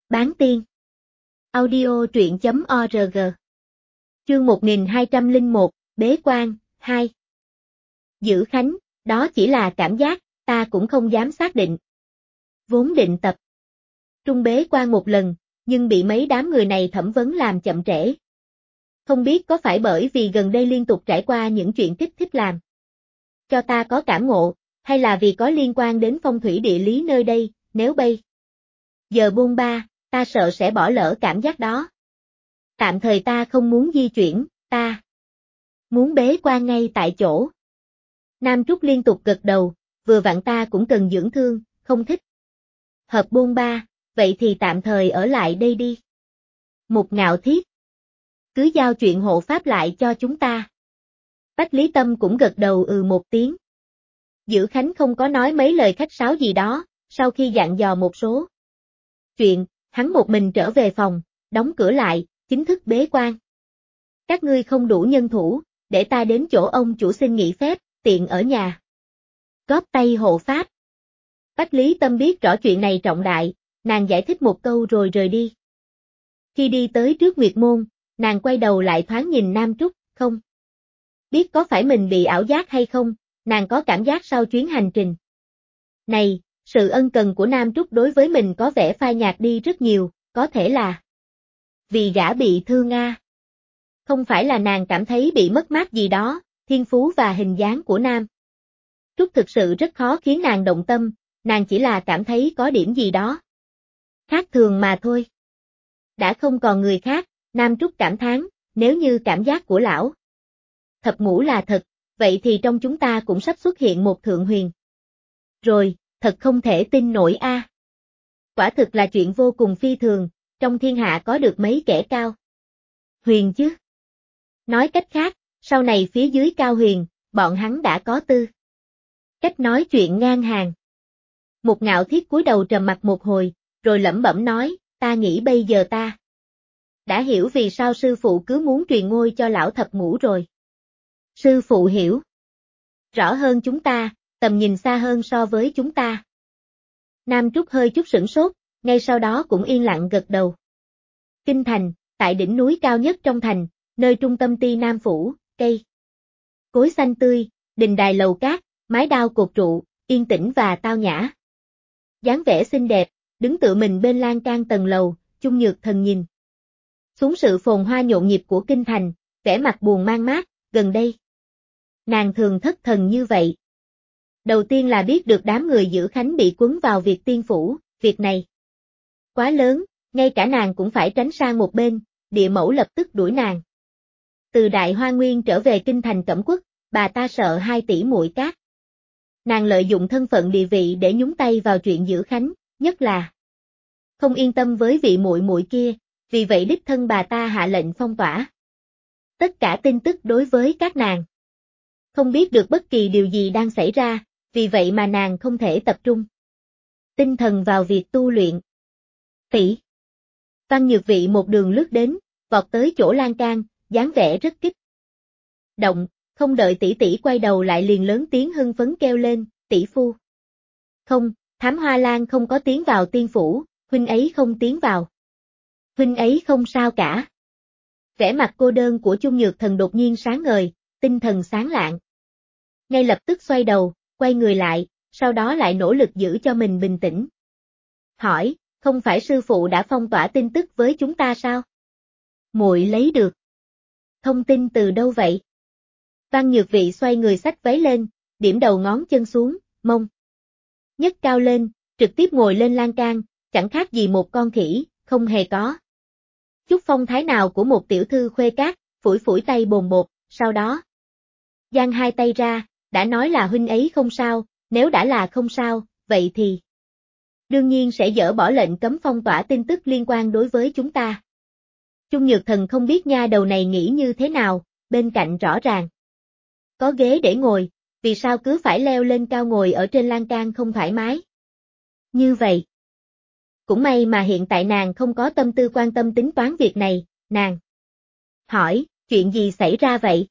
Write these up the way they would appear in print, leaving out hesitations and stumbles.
Bán tiên. Audio truyện.org. Chương 1201, Bế quan, 2. Giữ Khánh, đó chỉ là cảm giác, ta cũng không dám xác định. Vốn định tập trung bế quan một lần, nhưng bị mấy đám người này thẩm vấn làm chậm trễ. Không biết có phải bởi vì gần đây liên tục trải qua những chuyện kích thích làm cho ta có cảm ngộ, hay là vì có liên quan đến phong thủy địa lý nơi đây, nếu bây giờ bôn ba, ta sợ sẽ bỏ lỡ cảm giác đó. Tạm thời ta không muốn di chuyển, ta muốn bế quan ngay tại chỗ. Nam Trúc liên tục gật đầu, vừa vặn ta cũng cần dưỡng thương, không thích hợp bôn ba, vậy thì tạm thời ở lại đây đi. Một Ngạo Thiết, cứ giao chuyện hộ pháp lại cho chúng ta. Bách Lý Tâm cũng gật đầu một tiếng. Giữ Khánh không có nói mấy lời khách sáo gì đó, sau khi dặn dò một số chuyện, hắn một mình trở về phòng, đóng cửa lại, chính thức bế quan. Các ngươi không đủ nhân thủ, để ta đến chỗ ông chủ xin nghỉ phép, tiện ở nhà góp tay hộ pháp. Bách Lý Tâm biết rõ chuyện này trọng đại, nàng giải thích một câu rồi rời đi. Khi đi tới trước Nguyệt Môn, nàng quay đầu lại thoáng nhìn Nam Trúc, không biết có phải mình bị ảo giác hay không, nàng có cảm giác sau chuyến hành trình này, sự ân cần của Nam Trúc đối với mình có vẻ phai nhạt đi rất nhiều, có thể là vì gã bị thương a. Không phải là nàng cảm thấy bị mất mát gì đó, thiên phú và hình dáng của Nam Trúc thực sự rất khó khiến nàng động tâm, nàng chỉ là cảm thấy có điểm gì đó khác thường mà thôi. Đã không còn người khác, Nam Trúc cảm thán, nếu như cảm giác của lão Thập Ngũ là thật, vậy thì trong chúng ta cũng sắp xuất hiện một thượng huyền. Rồi, thật không thể tin nổi a. Quả thực là chuyện vô cùng phi thường, trong thiên hạ có được mấy kẻ cao huyền chứ. Nói cách khác, sau này phía dưới cao huyền, bọn hắn đã có tư cách nói chuyện ngang hàng. Một Ngạo Thiết cúi đầu trầm mặt một hồi, rồi lẩm bẩm nói, ta nghĩ bây giờ ta đã hiểu vì sao sư phụ cứ muốn truyền ngôi cho lão Thập Ngũ rồi. Sư phụ hiểu rõ hơn chúng ta, tầm nhìn xa hơn so với chúng ta. Nam Trúc hơi chút sửng sốt, ngay sau đó cũng yên lặng gật đầu. Kinh thành, tại đỉnh núi cao nhất trong thành, nơi trung tâm Ti Nam Phủ, cây cối xanh tươi, đình đài lầu cát, mái đao cột trụ, yên tĩnh và tao nhã. Dáng vẻ xinh đẹp, đứng tựa mình bên lan can tầng lầu, Chung Nhược Thần nhìn xuống sự phồn hoa nhộn nhịp của kinh thành, vẻ mặt buồn man mác, gần đây nàng thường thất thần như vậy. Đầu tiên là biết được đám người Giữ Khánh bị quấn vào việc tiên phủ, việc này quá lớn, ngay cả nàng cũng phải tránh sang một bên, địa mẫu lập tức đuổi nàng từ Đại Hoa Nguyên trở về kinh thành Cẩm Quốc, bà ta sợ 2 tỷ muội cát. Nàng lợi dụng thân phận địa vị để nhúng tay vào chuyện Giữ Khánh, nhất là không yên tâm với vị muội muội kia, vì vậy đích thân bà ta hạ lệnh phong tỏa tất cả tin tức đối với các nàng. Không biết được bất kỳ điều gì đang xảy ra, vì vậy mà nàng không thể tập trung tinh thần vào việc tu luyện. Tỷ Văn Nhược Vị một đường lướt đến, vọt tới chỗ lan can, dáng vẻ rất kích động, không đợi tỷ tỷ quay đầu lại liền lớn tiếng hưng phấn kêu lên, tỷ phu. Không, Thám Hoa Lan không có tiến vào tiên phủ, huynh ấy không tiến vào. Huynh ấy không sao cả. Vẻ mặt cô đơn của Chung Nhược Thần đột nhiên sáng ngời, tinh thần sáng lạng. Ngay lập tức xoay đầu, quay người lại, sau đó lại nỗ lực giữ cho mình bình tĩnh. Hỏi, không phải sư phụ đã phong tỏa tin tức với chúng ta sao? Muội lấy được thông tin từ đâu vậy? Văn Nhược Vị xoay người xách váy lên, điểm đầu ngón chân xuống, mông nhấc cao lên, trực tiếp ngồi lên lan can, chẳng khác gì một con khỉ, không hề có chút phong thái nào của một tiểu thư khuê cát, phủi phủi tay bồn bột, sau đó giang 2 tay ra, đã nói là huynh ấy không sao, nếu đã là không sao, vậy thì đương nhiên sẽ dỡ bỏ lệnh cấm phong tỏa tin tức liên quan đối với chúng ta. Chung Nhược Thần không biết nha đầu này nghĩ như thế nào, bên cạnh rõ ràng có ghế để ngồi, vì sao cứ phải leo lên cao ngồi ở trên lan can không thoải mái như vậy. Cũng may mà hiện tại nàng không có tâm tư quan tâm tính toán việc này, nàng hỏi, chuyện gì xảy ra vậy?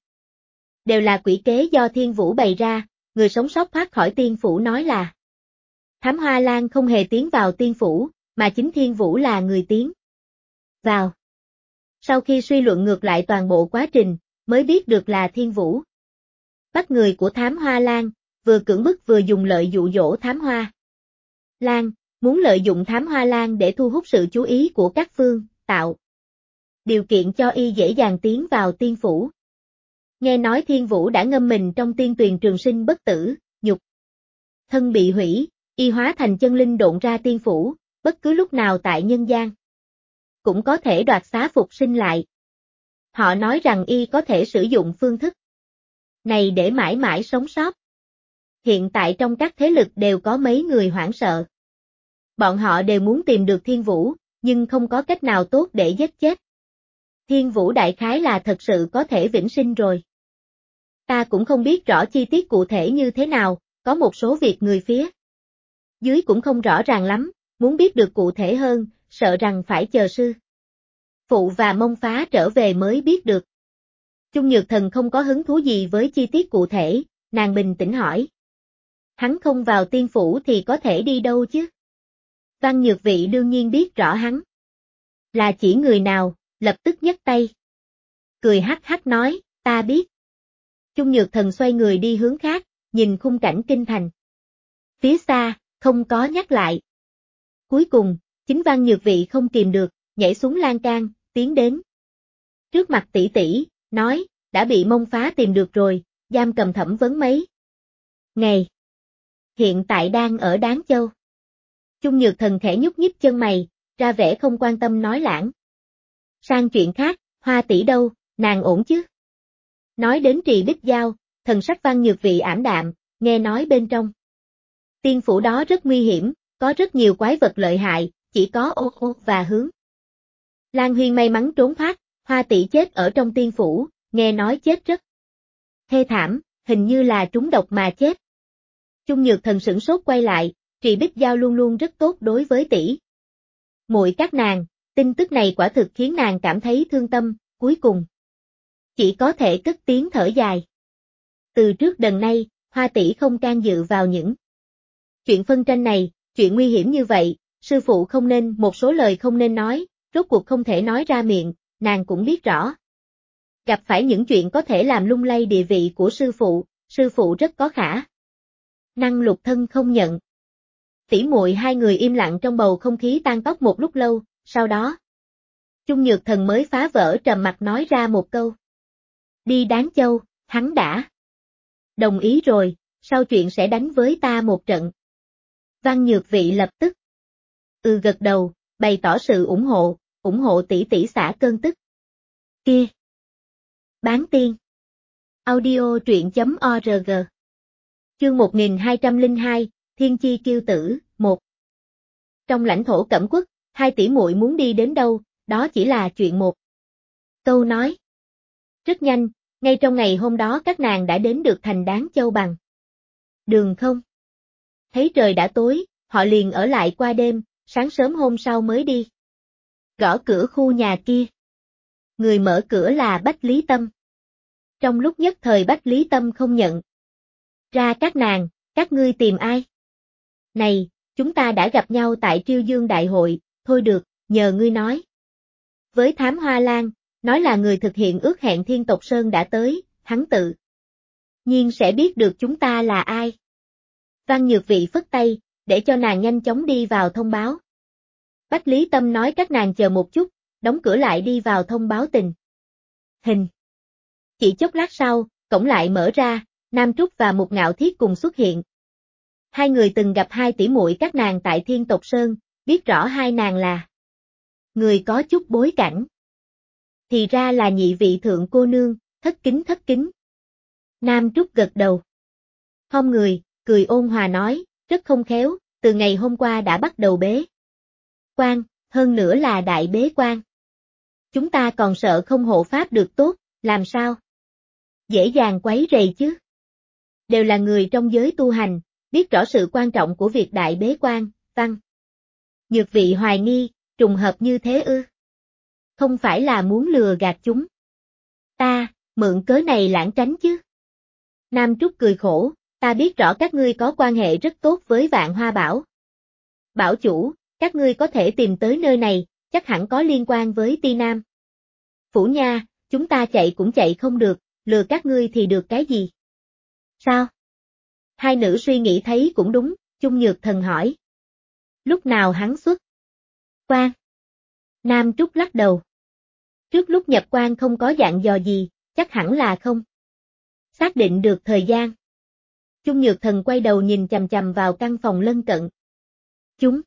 Đều là quỷ kế do Thiên Vũ bày ra, người sống sót thoát khỏi tiên phủ nói là Thám Hoa Lan không hề tiến vào tiên phủ, mà chính Thiên Vũ là người tiến vào. Sau khi suy luận ngược lại toàn bộ quá trình, mới biết được là Thiên Vũ bắt người của Thám Hoa Lan, vừa cưỡng bức vừa dùng lợi dụ dỗ Thám Hoa Lan, muốn lợi dụng Thám Hoa Lan để thu hút sự chú ý của các phương, tạo điều kiện cho y dễ dàng tiến vào tiên phủ. Nghe nói Thiên Vũ đã ngâm mình trong tiên tuyền trường sinh bất tử, nhục thân bị hủy, y hóa thành chân linh độn ra tiên phủ, bất cứ lúc nào tại nhân gian cũng có thể đoạt xá phục sinh lại. Họ nói rằng y có thể sử dụng phương thức này để mãi mãi sống sót. Hiện tại trong các thế lực đều có mấy người hoảng sợ. Bọn họ đều muốn tìm được Thiên Vũ, nhưng không có cách nào tốt để giết chết. Thiên Vũ đại khái là thật sự có thể vĩnh sinh rồi. Ta cũng không biết rõ chi tiết cụ thể như thế nào, có một số việc người phía dưới cũng không rõ ràng lắm, muốn biết được cụ thể hơn, sợ rằng phải chờ sư phụ và Mông Phá trở về mới biết được. Chung Nhược Thần không có hứng thú gì với chi tiết cụ thể, nàng bình tĩnh hỏi. Hắn không vào tiên phủ thì có thể đi đâu chứ? Văn Nhược Vị đương nhiên biết rõ hắn là chỉ người nào, lập tức nhấc tay. Cười hắc hắc nói, ta biết. Chung Nhược Thần xoay người đi hướng khác, nhìn khung cảnh kinh thành. Phía xa, không có nhắc lại. Cuối cùng, chính Văn Nhược Vị không kìm được, nhảy xuống lan can, tiến đến trước mặt tỷ tỷ, nói, đã bị Mông Phá tìm được rồi, giam cầm thẩm vấn mấy ngày. Hiện tại đang ở Đáng Châu. Chung Nhược Thần khẽ nhúc nhích chân mày, ra vẻ không quan tâm nói lãng. Sang chuyện khác, Hoa tỷ đâu, nàng ổn chứ? Nói đến Trì Bích Giao, thần sắc Văn Nhược Vị ảm đạm, nghe nói bên trong tiên phủ đó rất nguy hiểm, có rất nhiều quái vật lợi hại, chỉ có Ô Ô và Hướng Lan Huyên may mắn trốn thoát, Hoa tỷ chết ở trong tiên phủ, nghe nói chết rất thê thảm, hình như là trúng độc mà chết. Chung Nhược Thần sửng sốt quay lại, Trì Bích Giao luôn luôn rất tốt đối với tỷ muội các nàng, tin tức này quả thực khiến nàng cảm thấy thương tâm, cuối cùng chỉ có thể cất tiếng thở dài. Từ trước đần nay, Hoa tỷ không can dự vào những chuyện phân tranh này, chuyện nguy hiểm như vậy, sư phụ không nên, một số lời không nên nói, rốt cuộc không thể nói ra miệng, nàng cũng biết rõ. Gặp phải những chuyện có thể làm lung lay địa vị của sư phụ rất có khả năng lục thân không nhận. Tỷ muội hai người im lặng trong bầu không khí tan tóc một lúc lâu, sau đó Chung Nhược Thần mới phá vỡ trầm mặc nói ra một câu. Đi Đáng Châu, hắn đã đồng ý rồi, sau chuyện sẽ đánh với ta một trận. Văn Nhược Vị lập tức gật đầu, bày tỏ sự ủng hộ tỷ tỷ xả cơn tức. Kia. Bán tiên. Audio truyện.org. Chương 1202, Thiên Chi Kiêu Tử, 1. Trong lãnh thổ Cẩm Quốc, hai tỷ muội muốn đi đến đâu, đó chỉ là chuyện một câu nói. Rất nhanh, ngay trong ngày hôm đó các nàng đã đến được thành Đáng Châu bằng đường không. Thấy trời đã tối, họ liền ở lại qua đêm, sáng sớm hôm sau mới đi gõ cửa khu nhà kia. Người mở cửa là Bách Lý Tâm. Trong lúc nhất thời Bách Lý Tâm không nhận ra các nàng, các ngươi tìm ai? Này, chúng ta đã gặp nhau tại Triêu Dương Đại hội, thôi được, nhờ ngươi nói. Với Thám Hoa Lan, nói là người thực hiện ước hẹn Thiên Tộc Sơn đã tới, hắn tự nhiên sẽ biết được chúng ta là ai. Văn Nhược Vị phất tay, để cho nàng nhanh chóng đi vào thông báo. Bách Lý Tâm nói các nàng chờ một chút, đóng cửa lại đi vào thông báo tình hình. Chỉ chốc lát sau, cổng lại mở ra, Nam Trúc và Mục Ngạo Thiết cùng xuất hiện. Hai người từng gặp hai tỷ muội các nàng tại Thiên Tộc Sơn, biết rõ hai nàng là người có chút bối cảnh. Thì ra là nhị vị thượng cô nương, thất kính. Nam Trúc gật đầu. Khom người, cười ôn hòa nói, rất không khéo, từ ngày hôm qua đã bắt đầu bế quan, hơn nữa là đại bế quan. Chúng ta còn sợ không hộ pháp được tốt, làm sao? Dễ dàng quấy rầy chứ. Đều là người trong giới tu hành, biết rõ sự quan trọng của việc đại bế quan, Văn Nhược Vị hoài nghi, trùng hợp như thế ư? Không phải là muốn lừa gạt chúng ta, mượn cớ này lãng tránh chứ? Nam Trúc cười khổ, ta biết rõ các ngươi có quan hệ rất tốt với Vạn Hoa Bảo chủ, Các ngươi có thể tìm tới nơi này, chắc hẳn có liên quan với Ti Nam. Phủ nha, chúng ta chạy cũng chạy không được, lừa các ngươi thì được cái gì? Sao? Hai nữ suy nghĩ thấy cũng đúng, Chung Nhược Thần hỏi. Lúc nào hắn xuất quan? Nam Trúc lắc đầu. Trước lúc nhập quan không có dặn dò gì, chắc hẳn là không xác định được thời gian. Chung Nhược Thần quay đầu nhìn chằm chằm vào căn phòng lân cận. Chúng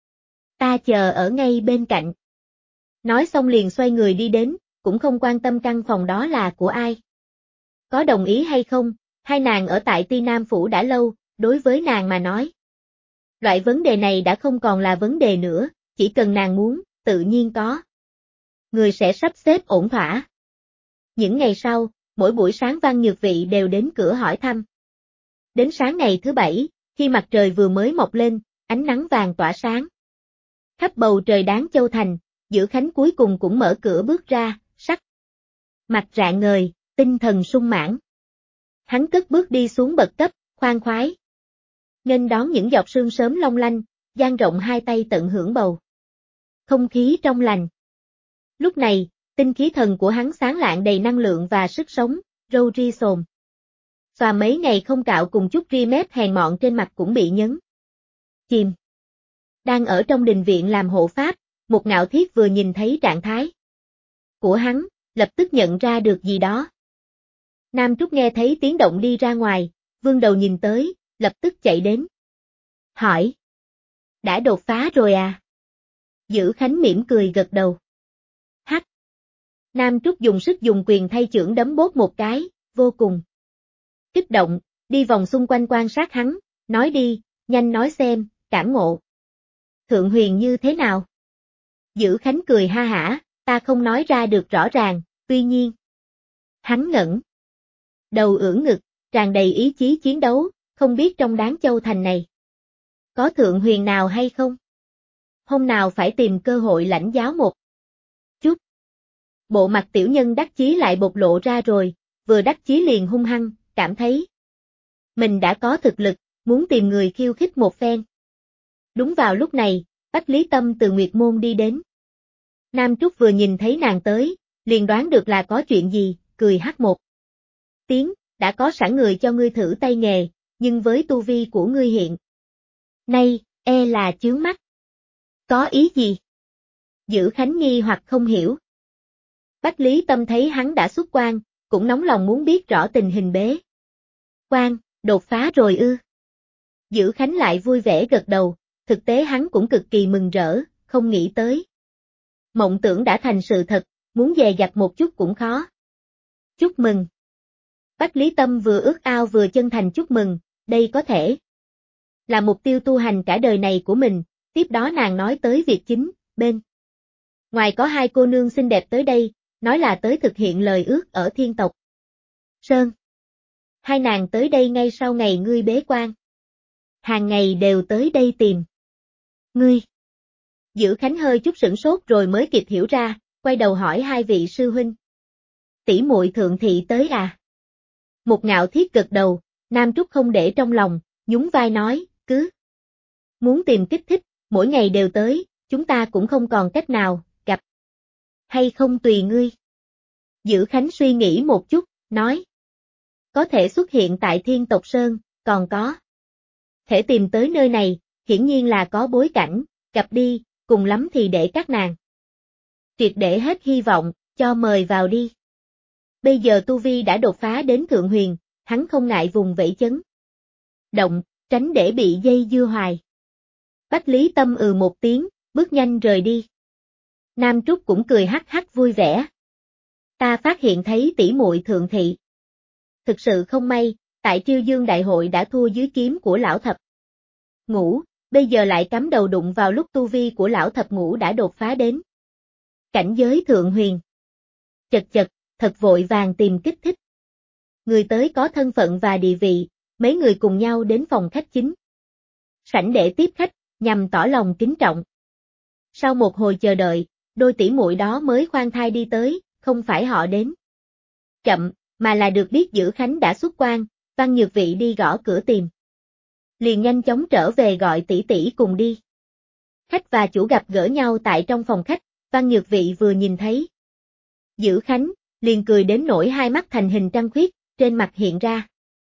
ta chờ ở ngay bên cạnh. Nói xong liền xoay người đi đến, cũng không quan tâm căn phòng đó là của ai. Có đồng ý hay không, hai nàng ở tại Ti Nam Phủ đã lâu, đối với nàng mà nói. Loại vấn đề này đã không còn là vấn đề nữa, chỉ cần nàng muốn, tự nhiên có. Người sẽ sắp xếp ổn thỏa. Những ngày sau, mỗi buổi sáng Văn Nhược Vị đều đến cửa hỏi thăm. Đến sáng ngày thứ bảy, khi mặt trời vừa mới mọc lên, ánh nắng vàng tỏa sáng. Khắp bầu trời Đáng Châu Thành, Dữ Khánh cuối cùng cũng mở cửa bước ra, sắc mặt rạng ngời, tinh thần sung mãn. Hắn cất bước đi xuống bậc cấp, khoan khoái. Nghênh đón những giọt sương sớm long lanh, dang rộng hai tay tận hưởng bầu không khí trong lành. Lúc này, tinh khí thần của hắn sáng lạng đầy năng lượng và sức sống, râu ria xồm. Xòa mấy ngày không cạo cùng chút ria mép hèn mọn trên mặt cũng bị nhấn chìm. Đang ở trong đình viện làm hộ pháp, một Ngạo Thiết vừa nhìn thấy trạng thái của hắn, lập tức nhận ra được gì đó. Nam Trúc nghe thấy tiếng động đi ra ngoài, vươn đầu nhìn tới, lập tức chạy đến. Hỏi. Đã đột phá rồi à? Dữ Khánh mỉm cười gật đầu. Hắc. Nam Trúc dùng sức dùng quyền thay chưởng đấm bóp một cái, vô cùng kích động, đi vòng xung quanh quan sát hắn, nói đi, nhanh nói xem, cảm ngộ Thượng Huyền như thế nào? Dữ Khánh cười ha hả, ta không nói ra được rõ ràng, tuy nhiên. Hắn ngẩng đầu ưỡn ngực, tràn đầy ý chí chiến đấu, không biết trong Đáng Châu Thành này có Thượng Huyền nào hay không? Hôm nào phải tìm cơ hội lãnh giáo một chút. Bộ mặt tiểu nhân đắc chí lại bộc lộ ra rồi, vừa đắc chí liền hung hăng, cảm thấy mình đã có thực lực, muốn tìm người khiêu khích một phen. Đúng vào lúc này, Bách Lý Tâm từ Nguyệt Môn đi đến. Nam Trúc vừa nhìn thấy nàng tới, liền đoán được là có chuyện gì, cười hắc một tiếng, đã có sẵn người cho ngươi thử tay nghề, nhưng với tu vi của ngươi hiện nay, e là chướng mắt. Có ý gì? Dữ Khánh nghi hoặc không hiểu. Bách Lý Tâm thấy hắn đã xuất quan, cũng nóng lòng muốn biết rõ tình hình bế quan, đột phá rồi ư. Dữ Khánh lại vui vẻ gật đầu, thực tế hắn cũng cực kỳ mừng rỡ, không nghĩ tới. Mộng tưởng đã thành sự thật, muốn dè dặt một chút cũng khó. Chúc mừng. Bách Lý Tâm vừa ước ao vừa chân thành chúc mừng, đây có thể là mục tiêu tu hành cả đời này của mình. Tiếp đó nàng nói tới việc chính, bên ngoài có hai cô nương xinh đẹp tới đây, nói là tới thực hiện lời ước ở Thiên Tộc Sơn. Hai nàng tới đây ngay sau ngày ngươi bế quan. Hàng ngày đều tới đây tìm ngươi. Dữ Khánh hơi chút sửng sốt rồi mới kịp hiểu ra, quay đầu hỏi hai vị sư huynh. Tỷ muội Thượng thị tới à? Một Ngạo Thiết gật đầu, Nam Trúc không để trong lòng, nhún vai nói, cứ muốn tìm kích thích, mỗi ngày đều tới, chúng ta cũng không còn cách nào, gặp hay không tùy ngươi. Dữ Khánh suy nghĩ một chút, nói. Có thể xuất hiện tại Thiên Tộc Sơn, còn có thể tìm tới nơi này, hiển nhiên là có bối cảnh, gặp đi, cùng lắm thì để các nàng triệt để hết hy vọng, cho mời vào đi. Bây giờ Tu Vi đã đột phá đến Thượng Huyền, hắn không ngại vùng vẫy chấn động, tránh để bị dây dưa hoài. Bách Lý Tâm một tiếng, bước nhanh rời đi. Nam Trúc cũng cười hắc hắc vui vẻ. Ta phát hiện thấy tỷ muội Thượng thị. Thực sự không may, tại Triêu Dương Đại hội đã thua dưới kiếm của lão thập ngũ, bây giờ lại cắm đầu đụng vào lúc tu vi của lão thập ngũ đã đột phá đến cảnh giới Thượng Huyền. Chật chật, thật vội vàng tìm kích thích. Người tới có thân phận và địa vị, mấy người cùng nhau đến phòng khách chính sảnh để tiếp khách, nhằm tỏ lòng kính trọng. Sau một hồi chờ đợi, đôi tỷ muội đó mới khoan thai đi tới, không phải họ đến chậm, mà là được biết Dữ Khánh đã xuất quan, Văn Nhược Vị đi gõ cửa tìm. Liền nhanh chóng trở về gọi tỷ tỷ cùng đi. Khách và chủ gặp gỡ nhau tại trong phòng khách, Văn Nhược Vị vừa nhìn thấy Dữ Khánh, liền cười đến nỗi hai mắt thành hình trăng khuyết, trên mặt hiện ra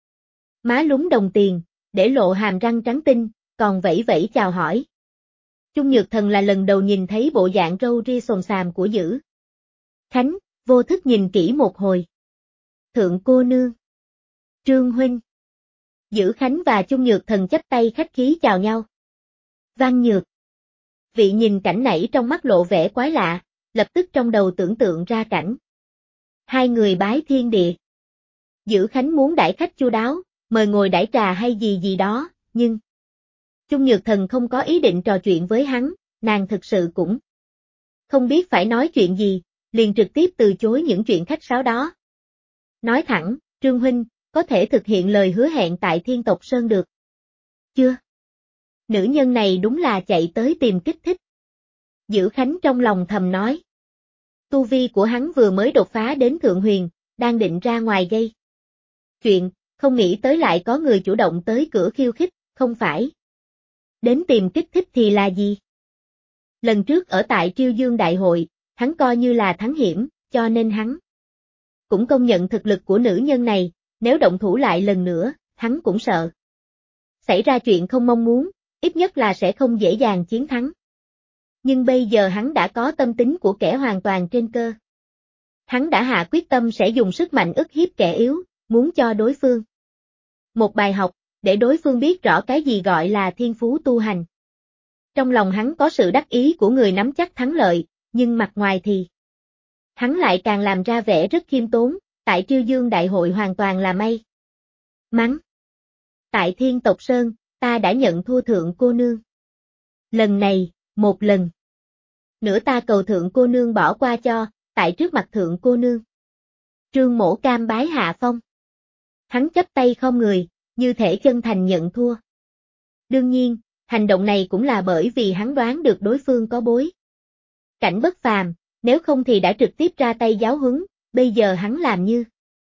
má lúm đồng tiền, để lộ hàm răng trắng tinh, còn vẫy vẫy chào hỏi. Chung Nhược Thần là lần đầu nhìn thấy bộ dạng râu ria xồm xàm của Dữ Khánh, vô thức nhìn kỹ một hồi. Thượng cô nương. Trương huynh. Dữ Khánh và Chung Nhược Thần chắp tay khách khí chào nhau. Văn Nhược Vị nhìn cảnh nảy trong mắt lộ vẻ quái lạ, lập tức trong đầu tưởng tượng ra cảnh hai người bái thiên địa. Dữ Khánh muốn đãi khách chu đáo, mời ngồi đãi trà hay gì gì đó, nhưng Chung Nhược Thần không có ý định trò chuyện với hắn, nàng thực sự cũng không biết phải nói chuyện gì, liền trực tiếp từ chối những chuyện khách sáo đó. Nói thẳng, Trương huynh, có thể thực hiện lời hứa hẹn tại Thiên Tộc Sơn được chưa? Nữ nhân này đúng là chạy tới tìm kích thích. Dữ Khánh trong lòng thầm nói. Tu vi của hắn vừa mới đột phá đến Thượng Huyền, đang định ra ngoài gây chuyện, không nghĩ tới lại có người chủ động tới cửa khiêu khích, không phải đến tìm kích thích thì là gì? Lần trước ở tại Triêu Dương Đại hội, hắn coi như là thắng hiểm, cho nên hắn cũng công nhận thực lực của nữ nhân này, nếu động thủ lại lần nữa, hắn cũng sợ xảy ra chuyện không mong muốn, ít nhất là sẽ không dễ dàng chiến thắng. Nhưng bây giờ hắn đã có tâm tính của kẻ hoàn toàn trên cơ. Hắn đã hạ quyết tâm sẽ dùng sức mạnh ức hiếp kẻ yếu, muốn cho đối phương một bài học, để đối phương biết rõ cái gì gọi là thiên phú tu hành. Trong lòng hắn có sự đắc ý của người nắm chắc thắng lợi, nhưng mặt ngoài thì hắn lại càng làm ra vẻ rất khiêm tốn, tại Triêu Dương Đại hội hoàn toàn là may mắn. Tại Thiên Tộc Sơn, ta đã nhận thua Thượng cô nương. Lần này, một lần nữa ta cầu Thượng cô nương bỏ qua cho, tại trước mặt Thượng cô nương. Trương Mổ cam bái hạ phong. Hắn chắp tay khom người, như thể chân thành nhận thua. Đương nhiên, hành động này cũng là bởi vì hắn đoán được đối phương có bối cảnh bất phàm, nếu không thì đã trực tiếp ra tay giáo huấn, bây giờ hắn làm như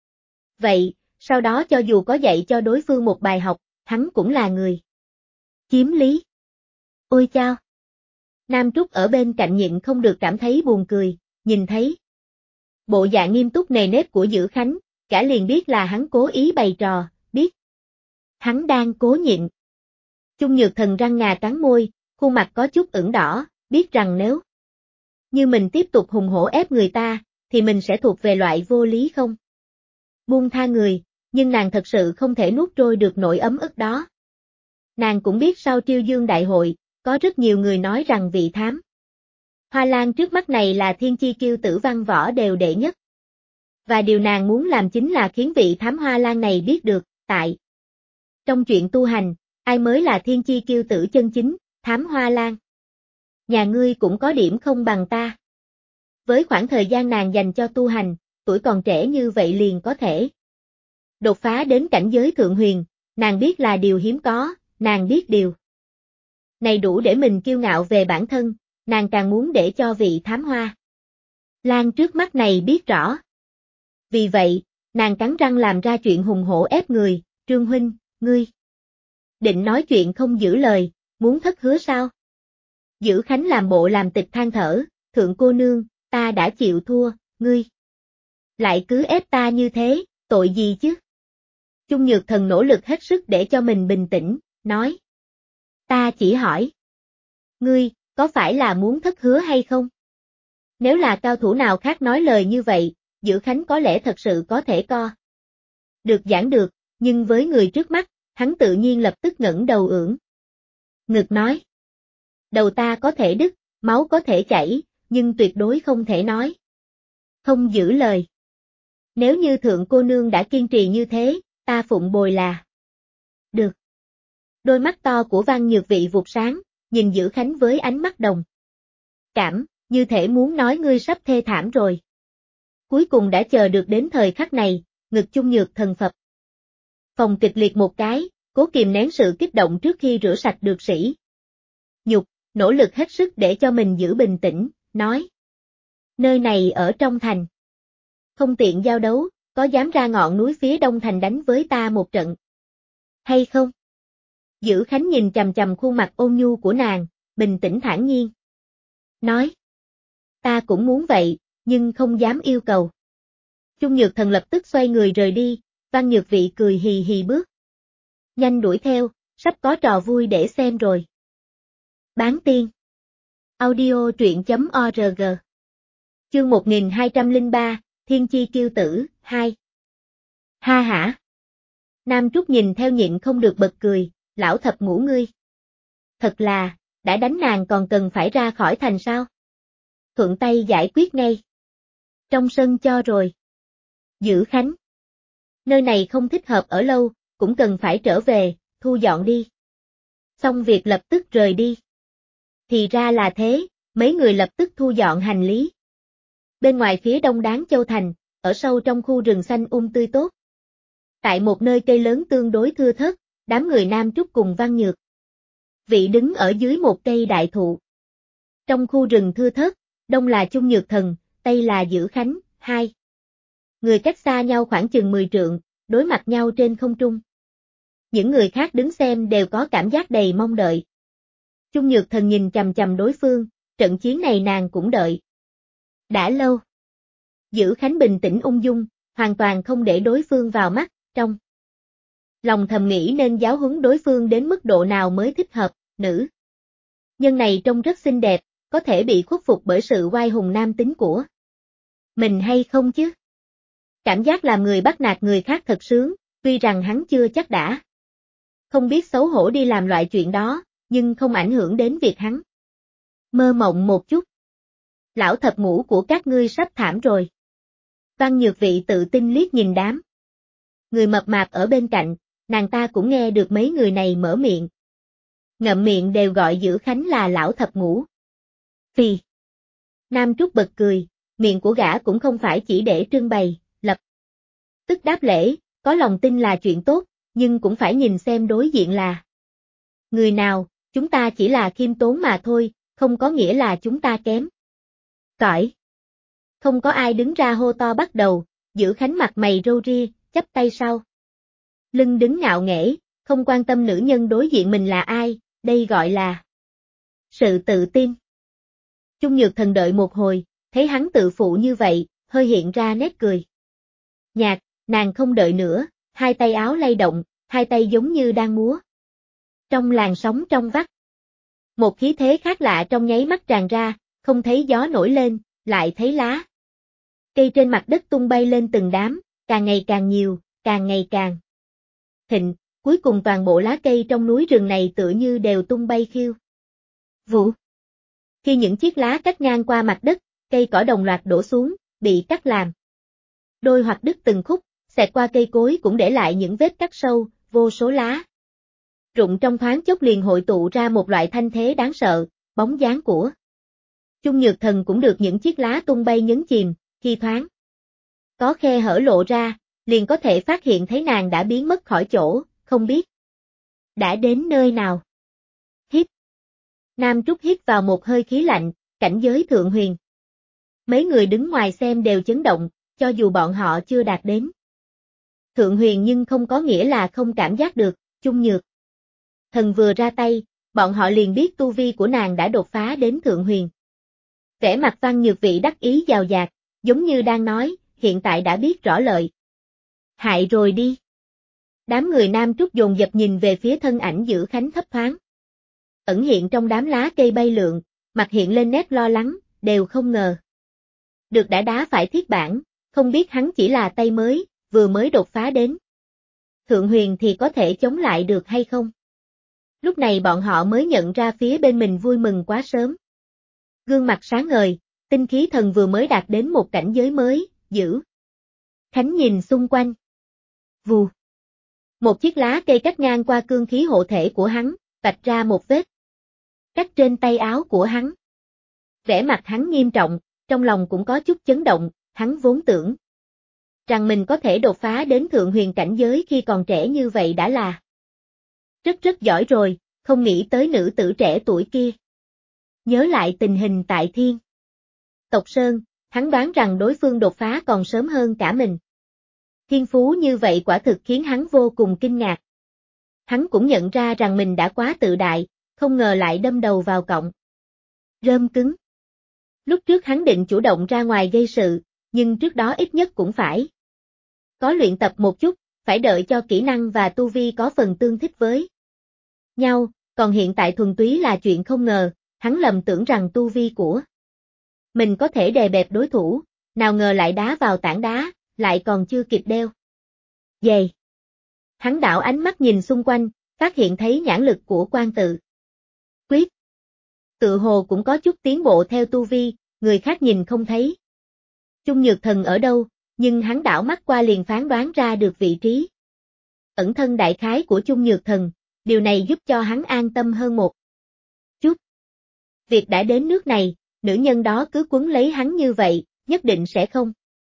vậy, sau đó cho dù có dạy cho đối phương một bài học, hắn cũng là người chiếm lý. Ôi chao! Nam Trúc ở bên cạnh nhịn không được cảm thấy buồn cười, nhìn thấy bộ dạng nghiêm túc nề nếp của Dữ Khánh, cả liền biết là hắn cố ý bày trò, biết hắn đang cố nhịn. Chung Nhược Thần răng ngà cắn môi, khuôn mặt có chút ửng đỏ, biết rằng nếu như mình tiếp tục hùng hổ ép người ta, thì mình sẽ thuộc về loại vô lý không buông tha người, nhưng nàng thật sự không thể nuốt trôi được nỗi ấm ức đó. Nàng cũng biết sau Triêu Dương Đại hội, có rất nhiều người nói rằng vị thám Hoa Lan trước mắt này là thiên chi kiêu tử văn võ đều đệ nhất. Và điều nàng muốn làm chính là khiến vị thám Hoa Lan này biết được, tại trong chuyện tu hành, ai mới là thiên chi kiêu tử chân chính, thám Hoa Lan. Nhà ngươi cũng có điểm không bằng ta. Với khoảng thời gian nàng dành cho tu hành, tuổi còn trẻ như vậy liền có thể đột phá đến cảnh giới Thượng Huyền, nàng biết là điều hiếm có, nàng biết điều này đủ để mình kiêu ngạo về bản thân, nàng càng muốn để cho vị thám Hoa Lan trước mắt này biết rõ. Vì vậy, nàng cắn răng làm ra chuyện hùng hổ ép người, Trương huynh, ngươi định nói chuyện không giữ lời, muốn thất hứa sao? Dữ Khánh làm bộ làm tịch than thở, Thượng cô nương, ta đã chịu thua, ngươi lại cứ ép ta như thế, tội gì chứ? Chung Nhược Thần nỗ lực hết sức để cho mình bình tĩnh, nói. Ta chỉ hỏi. Ngươi, có phải là muốn thất hứa hay không? Nếu là cao thủ nào khác nói lời như vậy, Dữ Khánh có lẽ thật sự có thể co được giảng được, nhưng với người trước mắt, hắn tự nhiên lập tức ngẩng đầu ưỡn ngực nói. Đầu ta có thể đứt, máu có thể chảy, nhưng tuyệt đối không thể nói không giữ lời. Nếu như Thượng cô nương đã kiên trì như thế, ta phụng bồi là được. Đôi mắt to của Văn Nhược Vị vụt sáng, nhìn Dữ Khánh với ánh mắt đồng cảm, như thể muốn nói ngươi sắp thê thảm rồi. Cuối cùng đã chờ được đến thời khắc này, ngực Chung Nhược Thần phập phòng kịch liệt một cái, cố kìm nén sự kích động trước khi rửa sạch được sỉ nhục, nỗ lực hết sức để cho mình giữ bình tĩnh, nói. Nơi này ở trong thành. Không tiện giao đấu, có dám ra ngọn núi phía đông thành đánh với ta một trận? Hay không? Dữ Khánh nhìn chằm chằm khuôn mặt ôn nhu của nàng, bình tĩnh thản nhiên. Nói. Ta cũng muốn vậy, nhưng không dám yêu cầu. Chung Nhược Thần lập tức xoay người rời đi, Văn Nhược Vị cười hì hì bước. Nhanh đuổi theo, sắp có trò vui để xem rồi. Bán tiên. Audio truyện.org. Chương 1203, Thiên Chi Kiêu Tử, 2. Ha hả. Nam Trúc nhìn theo nhịn không được bật cười, lão thập ngũ ngươi. Thật là, đã đánh nàng còn cần phải ra khỏi thành sao? Thuận tay giải quyết ngay. Trong sân cho rồi. Giữ Khánh. Nơi này không thích hợp ở lâu, cũng cần phải trở về, thu dọn đi. Xong việc lập tức rời đi. Thì ra là thế, mấy người lập tức thu dọn hành lý. Bên ngoài phía đông Đáng Châu Thành, ở sâu trong khu rừng xanh tươi tốt. Tại một nơi cây lớn tương đối thưa thớt, đám người Nam Trúc cùng Văn Nhược Vị đứng ở dưới một cây đại thụ. Trong khu rừng thưa thớt, đông là Chung Nhược Thần, tây là Giữ Khánh, hai người cách xa nhau khoảng chừng 10 trượng, đối mặt nhau trên không trung. Những người khác đứng xem đều có cảm giác đầy mong đợi. Chung Nhược Thần nhìn chằm chằm đối phương, trận chiến này nàng cũng đợi. Đã lâu. Giữ Khánh bình tĩnh ung dung, hoàn toàn không để đối phương vào mắt, trong lòng thầm nghĩ nên giáo huấn đối phương đến mức độ nào mới thích hợp, nữ nhân này trông rất xinh đẹp, có thể bị khuất phục bởi sự oai hùng nam tính của mình hay không chứ? Cảm giác làm người bắt nạt người khác thật sướng, tuy rằng hắn chưa chắc đã không biết xấu hổ đi làm loại chuyện đó, nhưng không ảnh hưởng đến việc hắn mơ mộng một chút. Lão thập ngũ của các ngươi sắp thảm rồi. Văn Nhược Vị tự tin liếc nhìn đám người mập mạp ở bên cạnh, nàng ta cũng nghe được mấy người này mở miệng. Ngậm miệng đều gọi Giữ Khánh là lão thập ngũ. Phì. Nam Trúc bật cười, miệng của gã cũng không phải chỉ để trưng bày, lập tức đáp lễ, có lòng tin là chuyện tốt, nhưng cũng phải nhìn xem đối diện là người nào, chúng ta chỉ là khiêm tốn mà thôi, không có nghĩa là chúng ta kém cỏi. Không có ai đứng ra hô to bắt đầu, Giữ Khánh mặt mày râu ria, chắp tay sau lưng đứng ngạo nghễ, không quan tâm nữ nhân đối diện mình là ai, đây gọi là sự tự tin. Chung Nhược Thần đợi một hồi, thấy hắn tự phụ như vậy, hơi hiện ra nét cười nhạt, nàng không đợi nữa, hai tay áo lay động, hai tay giống như đang múa. Trong làn sóng trong vắt, một khí thế khác lạ trong nháy mắt tràn ra, không thấy gió nổi lên, lại thấy lá cây trên mặt đất tung bay lên từng đám, càng ngày càng nhiều, càng ngày càng thịnh, cuối cùng toàn bộ lá cây trong núi rừng này tựa như đều tung bay khiêu vũ. Khi những chiếc lá cắt ngang qua mặt đất, cây cỏ đồng loạt đổ xuống, bị cắt làm đôi hoặc đứt từng khúc, xẹt qua cây cối cũng để lại những vết cắt sâu, vô số lá rụng trong thoáng chốc liền hội tụ ra một loại thanh thế đáng sợ, bóng dáng của Chung Nhược Thần cũng được những chiếc lá tung bay nhấn chìm, khi thoáng có khe hở lộ ra, liền có thể phát hiện thấy nàng đã biến mất khỏi chỗ, không biết đã đến nơi nào. Hít. Nam Trúc hít vào một hơi khí lạnh, cảnh giới thượng huyền. Mấy người đứng ngoài xem đều chấn động, cho dù bọn họ chưa đạt đến thượng huyền nhưng không có nghĩa là không cảm giác được, Chung Nhược Thần vừa ra tay, bọn họ liền biết tu vi của nàng đã đột phá đến thượng huyền. Vẻ mặt Văn Nhược Vị đắc ý dào dạt, giống như đang nói, hiện tại đã biết rõ lợi hại rồi đi. Đám người Nam Trúc dồn dập nhìn về phía thân ảnh Giữ Khánh thấp thoáng ẩn hiện trong đám lá cây bay lượn, mặt hiện lên nét lo lắng, đều không ngờ được đã đá phải thiết bản, không biết hắn chỉ là tay mới, vừa mới đột phá đến thượng huyền thì có thể chống lại được hay không. Lúc này bọn họ mới nhận ra phía bên mình vui mừng quá sớm. Gương mặt sáng ngời, tinh khí thần vừa mới đạt đến một cảnh giới mới, Giữ Khánh nhìn xung quanh. Vù. Một chiếc lá cây cắt ngang qua cương khí hộ thể của hắn, vạch ra một vết cắt trên tay áo của hắn. Vẻ mặt hắn nghiêm trọng, trong lòng cũng có chút chấn động, hắn vốn tưởng rằng mình có thể đột phá đến thượng huyền cảnh giới khi còn trẻ như vậy đã là rất giỏi rồi, không nghĩ tới nữ tử trẻ tuổi kia. Nhớ lại tình hình tại Thiên Tộc Sơn, hắn đoán rằng đối phương đột phá còn sớm hơn cả mình. Thiên phú như vậy quả thực khiến hắn vô cùng kinh ngạc. Hắn cũng nhận ra rằng mình đã quá tự đại, không ngờ lại đâm đầu vào cọng rơm cứng. Lúc trước hắn định chủ động ra ngoài gây sự, nhưng trước đó ít nhất cũng phải có luyện tập một chút, phải đợi cho kỹ năng và tu vi có phần tương thích với nhau, còn hiện tại thuần túy là chuyện không ngờ, hắn lầm tưởng rằng tu vi của mình có thể đè bẹp đối thủ, nào ngờ lại đá vào tảng đá, lại còn chưa kịp đeo giày. Hắn đảo ánh mắt nhìn xung quanh, phát hiện thấy nhãn lực của Quan Tự Quyết tự hồ cũng có chút tiến bộ theo tu vi, người khác nhìn không thấy Chung Nhược Thần ở đâu, nhưng hắn đảo mắt qua liền phán đoán ra được vị trí ẩn thân đại khái của Chung Nhược Thần, điều này giúp cho hắn an tâm hơn một chút. Việc đã đến nước này, nữ nhân đó cứ quấn lấy hắn như vậy, nhất định sẽ không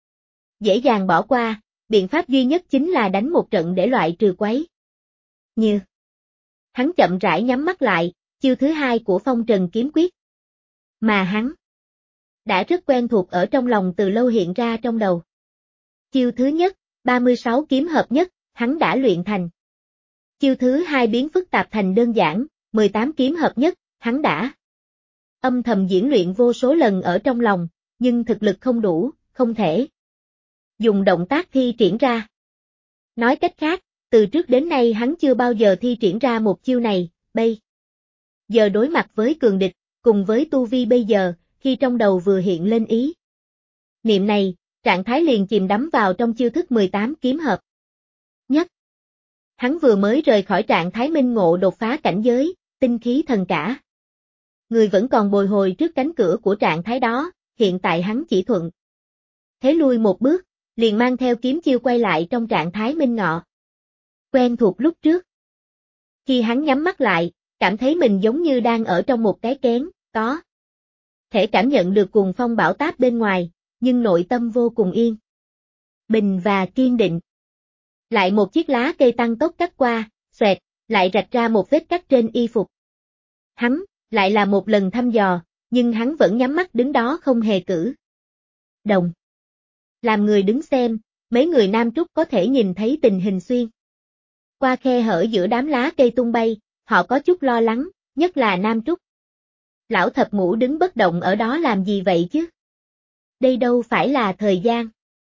dễ dàng bỏ qua, biện pháp duy nhất chính là đánh một trận để loại trừ quấy như. Hắn chậm rãi nhắm mắt lại, chiêu thứ hai của Phong Trần Kiếm Quyết mà hắn đã rất quen thuộc ở trong lòng từ lâu hiện ra trong đầu. Chiêu thứ nhất, 36 kiếm hợp nhất, hắn đã luyện thành. Chiêu thứ hai biến phức tạp thành đơn giản, 18 kiếm hợp nhất, hắn đã âm thầm diễn luyện vô số lần ở trong lòng, nhưng thực lực không đủ, không thể dùng động tác thi triển ra. Nói cách khác, từ trước đến nay hắn chưa bao giờ thi triển ra một chiêu này, bây giờ đối mặt với cường địch, cùng với tu vi bây giờ, khi trong đầu vừa hiện lên ý niệm này, trạng thái liền chìm đắm vào trong chiêu thức 18 kiếm hợp nhất. Hắn vừa mới rời khỏi trạng thái minh ngộ đột phá cảnh giới, tinh khí thần cả người vẫn còn bồi hồi trước cánh cửa của trạng thái đó, hiện tại hắn chỉ thuận thế lui một bước, liền mang theo kiếm chiêu quay lại trong trạng thái minh ngọ quen thuộc lúc trước. Khi hắn nhắm mắt lại, cảm thấy mình giống như đang ở trong một cái kén, có thể cảm nhận được cuồng phong bão táp bên ngoài, nhưng nội tâm vô cùng yên bình và kiên định. Lại một chiếc lá cây tăng tốc cắt qua, xoẹt, lại rạch ra một vết cắt trên y phục. Hắn, lại là một lần thăm dò, nhưng hắn vẫn nhắm mắt đứng đó không hề cử động. Làm người đứng xem, mấy người nam trúc có thể nhìn thấy tình hình xuyên qua khe hở giữa đám lá cây tung bay, họ có chút lo lắng, nhất là nam trúc. Lão thập ngũ đứng bất động ở đó làm gì vậy chứ? Đây đâu phải là thời gian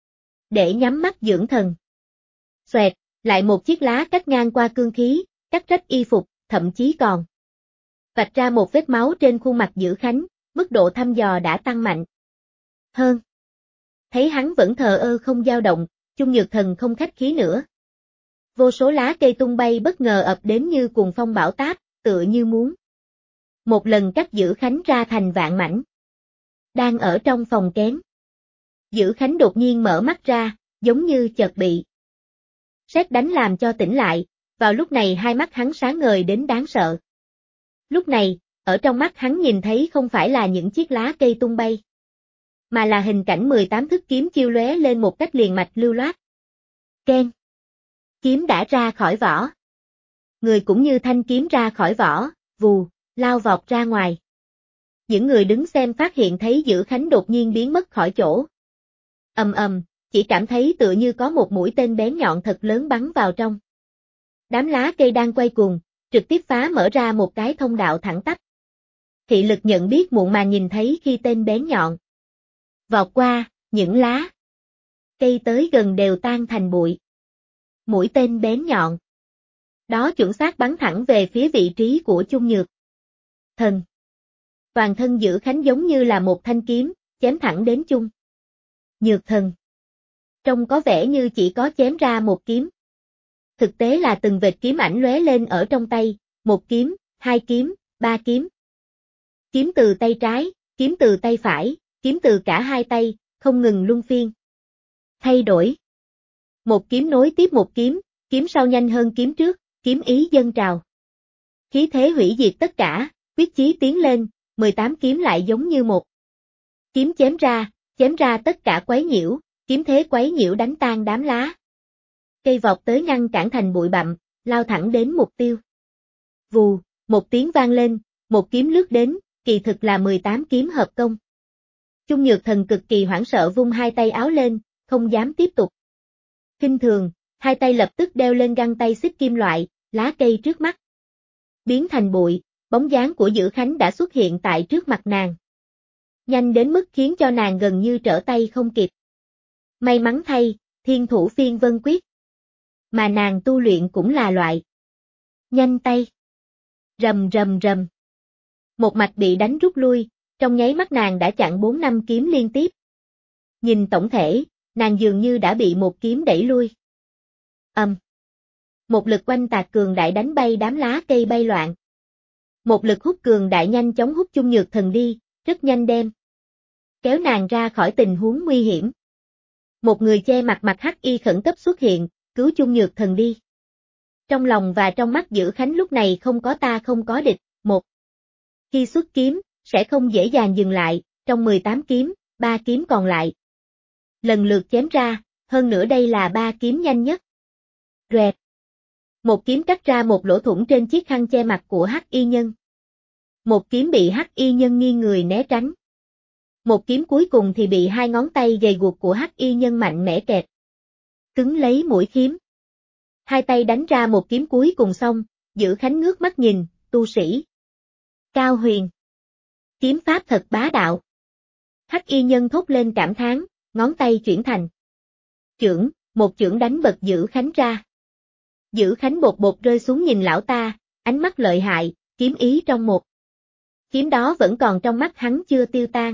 để nhắm mắt dưỡng thần. Xoẹt, lại một chiếc lá cắt ngang qua cương khí, cắt rách y phục, thậm chí còn vạch ra một vết máu trên khuôn mặt Dữ Khánh, mức độ thăm dò đã tăng mạnh hơn. Thấy hắn vẫn thờ ơ không dao động, Chung Nhược Thần không khách khí nữa. Vô số lá cây tung bay bất ngờ ập đến như cuồng phong bão táp, tựa như muốn một lần cắt Dữ Khánh ra thành vạn mảnh. Đang ở trong phòng kén, Dữ Khánh đột nhiên mở mắt ra, giống như chợt bị sét đánh làm cho tỉnh lại, vào lúc này hai mắt hắn sáng ngời đến đáng sợ. Lúc này, ở trong mắt hắn nhìn thấy không phải là những chiếc lá cây tung bay, mà là hình cảnh 18 thức kiếm chiêu lóe lên một cách liền mạch lưu loát. Keng. Kiếm đã ra khỏi vỏ. Người cũng như thanh kiếm ra khỏi vỏ, vù, lao vọt ra ngoài. Những người đứng xem phát hiện thấy Dữ Khánh đột nhiên biến mất khỏi chỗ. Chỉ cảm thấy tựa như có một mũi tên bén nhọn thật lớn bắn vào trong đám lá cây đang quay cuồng, trực tiếp phá mở ra một cái thông đạo thẳng tắp. Thị lực nhận biết muộn mà nhìn thấy khi tên bén nhọn vọt qua, những lá cây tới gần đều tan thành bụi. Mũi tên bén nhọn đó chuẩn xác bắn thẳng về phía vị trí của Chung Nhược Thần. Toàn thân Dữ Khánh giống như là một thanh kiếm, chém thẳng đến Chung Nhược Thần. Trông có vẻ như chỉ có chém ra một kiếm. Thực tế là từng vệt kiếm ảnh lóe lên ở trong tay, một kiếm, hai kiếm, ba kiếm. Kiếm từ tay trái, kiếm từ tay phải, kiếm từ cả hai tay, không ngừng luân phiên thay đổi. Một kiếm nối tiếp một kiếm, kiếm sau nhanh hơn kiếm trước, kiếm ý dâng trào. Khí thế hủy diệt tất cả, quyết chí tiến lên, 18 kiếm lại giống như một kiếm chém ra tất cả quấy nhiễu, kiếm thế quấy nhiễu đánh tan đám lá cây vọt tới ngăn cản thành bụi bặm, lao thẳng đến mục tiêu. Vù, một tiếng vang lên, một kiếm lướt đến, kỳ thực là 18 kiếm hợp công. Chung Nhược Thần cực kỳ hoảng sợ vung hai tay áo lên, không dám tiếp tục khinh thường, hai tay lập tức đeo lên găng tay xích kim loại, lá cây trước mắt biến thành bụi, bóng dáng của Dữ Khánh đã xuất hiện tại trước mặt nàng. Nhanh đến mức khiến cho nàng gần như trở tay không kịp. May mắn thay, Thiên Thủ Phiên Vân Quyết mà nàng tu luyện cũng là loại nhanh tay. Rầm rầm rầm. Một mạch bị đánh rút lui, trong nháy mắt nàng đã chặn 4-5 kiếm liên tiếp. Nhìn tổng thể, nàng dường như đã bị một kiếm đẩy lui. Một lực oanh tạc cường đại đánh bay đám lá cây bay loạn. Một lực hút cường đại nhanh chóng hút Chung Nhược Thần đi, rất nhanh đem kéo nàng ra khỏi tình huống nguy hiểm. Một người che mặt mặc hắc y khẩn cấp xuất hiện, cứu Chung Nhược Thần đi. Trong lòng và trong mắt Dữ Khánh lúc này không có ta không có địch, một. Khi xuất kiếm, sẽ không dễ dàng dừng lại, trong 18 kiếm, 3 kiếm còn lại. Lần lượt chém ra, hơn nữa đây là 3 kiếm nhanh nhất. Rẹt. Một kiếm cắt ra một lỗ thủng trên chiếc khăn che mặt của hắc y nhân. Một kiếm bị hắc y nhân nghiêng người né tránh. Một kiếm cuối cùng thì bị hai ngón tay gầy guộc của hắc y nhân mạnh mẽ kẹp cứng lấy mũi kiếm. Hai tay đánh ra một kiếm cuối cùng xong, Dữ Khánh ngước mắt nhìn, tu sĩ Cao Huyền. Kiếm pháp thật bá đạo. Hắc y nhân thốt lên cảm thán, ngón tay chuyển thành chưởng, một chưởng đánh bật Dữ Khánh ra. Dữ Khánh bột bột rơi xuống nhìn lão ta, ánh mắt lợi hại, kiếm ý trong một kiếm đó vẫn còn trong mắt hắn chưa tiêu tan.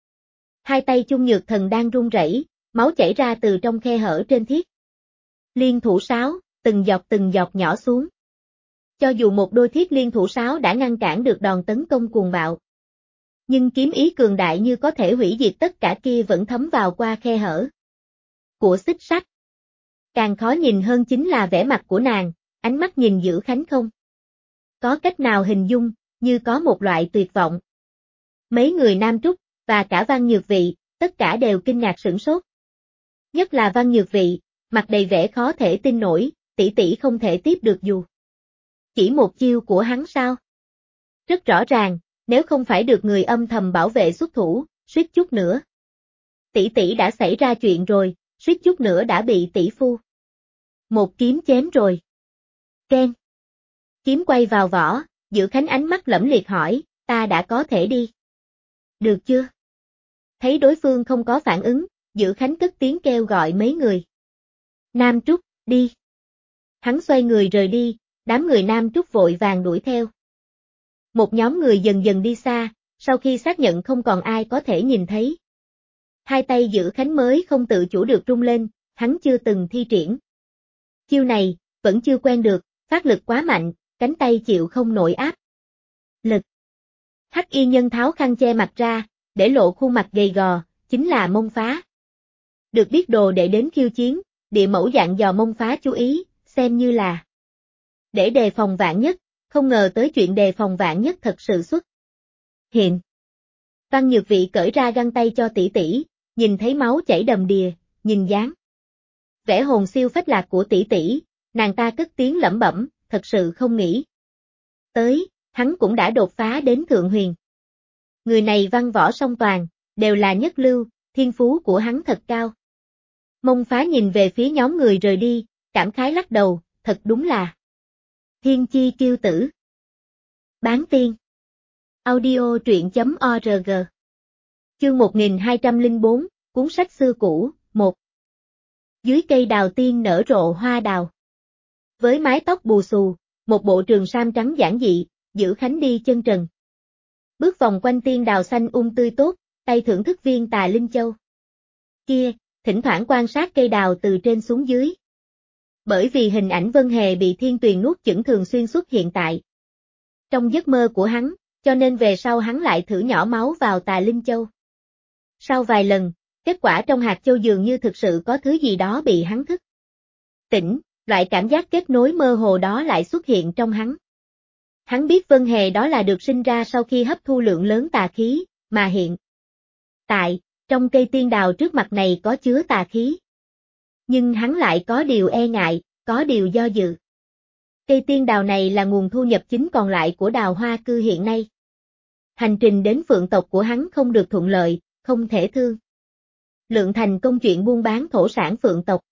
Hai tay Chung Nhược Thần đang run rẩy, máu chảy ra từ trong khe hở trên thiết liên thủ sáo, từng giọt nhỏ xuống. Cho dù một đôi thiết liên thủ sáo đã ngăn cản được đòn tấn công cuồng bạo, nhưng kiếm ý cường đại như có thể hủy diệt tất cả kia vẫn thấm vào qua khe hở của xích sắt. Càng khó nhìn hơn chính là vẻ mặt của nàng, ánh mắt nhìn Dữ Khánh không có cách nào hình dung, như có một loại tuyệt vọng. Mấy người Nam Trúc, và cả Văn Nhược Vị, tất cả đều kinh ngạc sửng sốt. Nhất là Văn Nhược Vị, mặt đầy vẻ khó thể tin nổi, tỷ tỷ không thể tiếp được dù chỉ một chiêu của hắn sao? Rất rõ ràng, nếu không phải được người âm thầm bảo vệ xuất thủ, suýt chút nữa tỷ tỷ đã xảy ra chuyện rồi, suýt chút nữa đã bị tỷ phu một kiếm chém rồi. Keng. Kiếm quay vào vỏ, Dữ Khánh ánh mắt lẫm liệt hỏi, ta đã có thể đi được chưa? Thấy đối phương không có phản ứng, Dữ Khánh cất tiếng kêu gọi mấy người Nam Trúc, đi. Hắn xoay người rời đi, đám người Nam Trúc vội vàng đuổi theo. Một nhóm người dần dần đi xa, sau khi xác nhận không còn ai có thể nhìn thấy. Hai tay Dữ Khánh mới không tự chủ được rung lên, hắn chưa từng thi triển chiêu này, vẫn chưa quen được, phát lực quá mạnh, cánh tay chịu không nổi áp lực. Hắc y nhân tháo khăn che mặt ra, để lộ khuôn mặt gầy gò, chính là Mông Phá. Được biết đồ đệ đến khiêu chiến, địa mẫu dặn dò Mông Phá chú ý, xem như là để đề phòng vạn nhất, không ngờ tới chuyện đề phòng vạn nhất thật sự xuất hiện. Văn Nhược Vị cởi ra găng tay cho tỷ tỷ, nhìn thấy máu chảy đầm đìa, nhìn dáng vẻ hồn siêu phách lạc của tỷ tỷ, nàng ta cất tiếng lẩm bẩm, thật sự không nghĩ tới, hắn cũng đã đột phá đến thượng huyền. Người này văn võ song toàn, đều là nhất lưu, thiên phú của hắn thật cao. Mông Phá nhìn về phía nhóm người rời đi, cảm khái lắc đầu, thật đúng là thiên chi kiêu tử. Bán tiên. Audio truyện.org. Chương 1204, cuốn sách xưa cũ, 1. Dưới cây đào tiên nở rộ hoa đào. Với mái tóc bù xù, một bộ trường sam trắng giản dị, Dữ Khánh đi chân trần. Bước vòng quanh tiên đào xanh tươi tốt, tay thưởng thức viên Tà Linh Châu. Kia, thỉnh thoảng quan sát cây đào từ trên xuống dưới. Bởi vì hình ảnh Vân Hề bị Thiên Tuyền nuốt chửng thường xuyên xuất hiện tại trong giấc mơ của hắn, cho nên về sau hắn lại thử nhỏ máu vào Tà Linh Châu. Sau vài lần, kết quả trong hạt châu dường như thực sự có thứ gì đó bị hắn thức tỉnh, loại cảm giác kết nối mơ hồ đó lại xuất hiện trong hắn. Hắn biết Vân Hề đó là được sinh ra sau khi hấp thu lượng lớn tà khí, mà hiện tại, trong cây tiên đào trước mặt này có chứa tà khí. Nhưng hắn lại có điều e ngại, có điều do dự. Cây tiên đào này là nguồn thu nhập chính còn lại của Đào Hoa Cư hiện nay. Hành trình đến Phượng tộc của hắn không được thuận lợi, không thể thương lượng thành công chuyện buôn bán thổ sản Phượng tộc.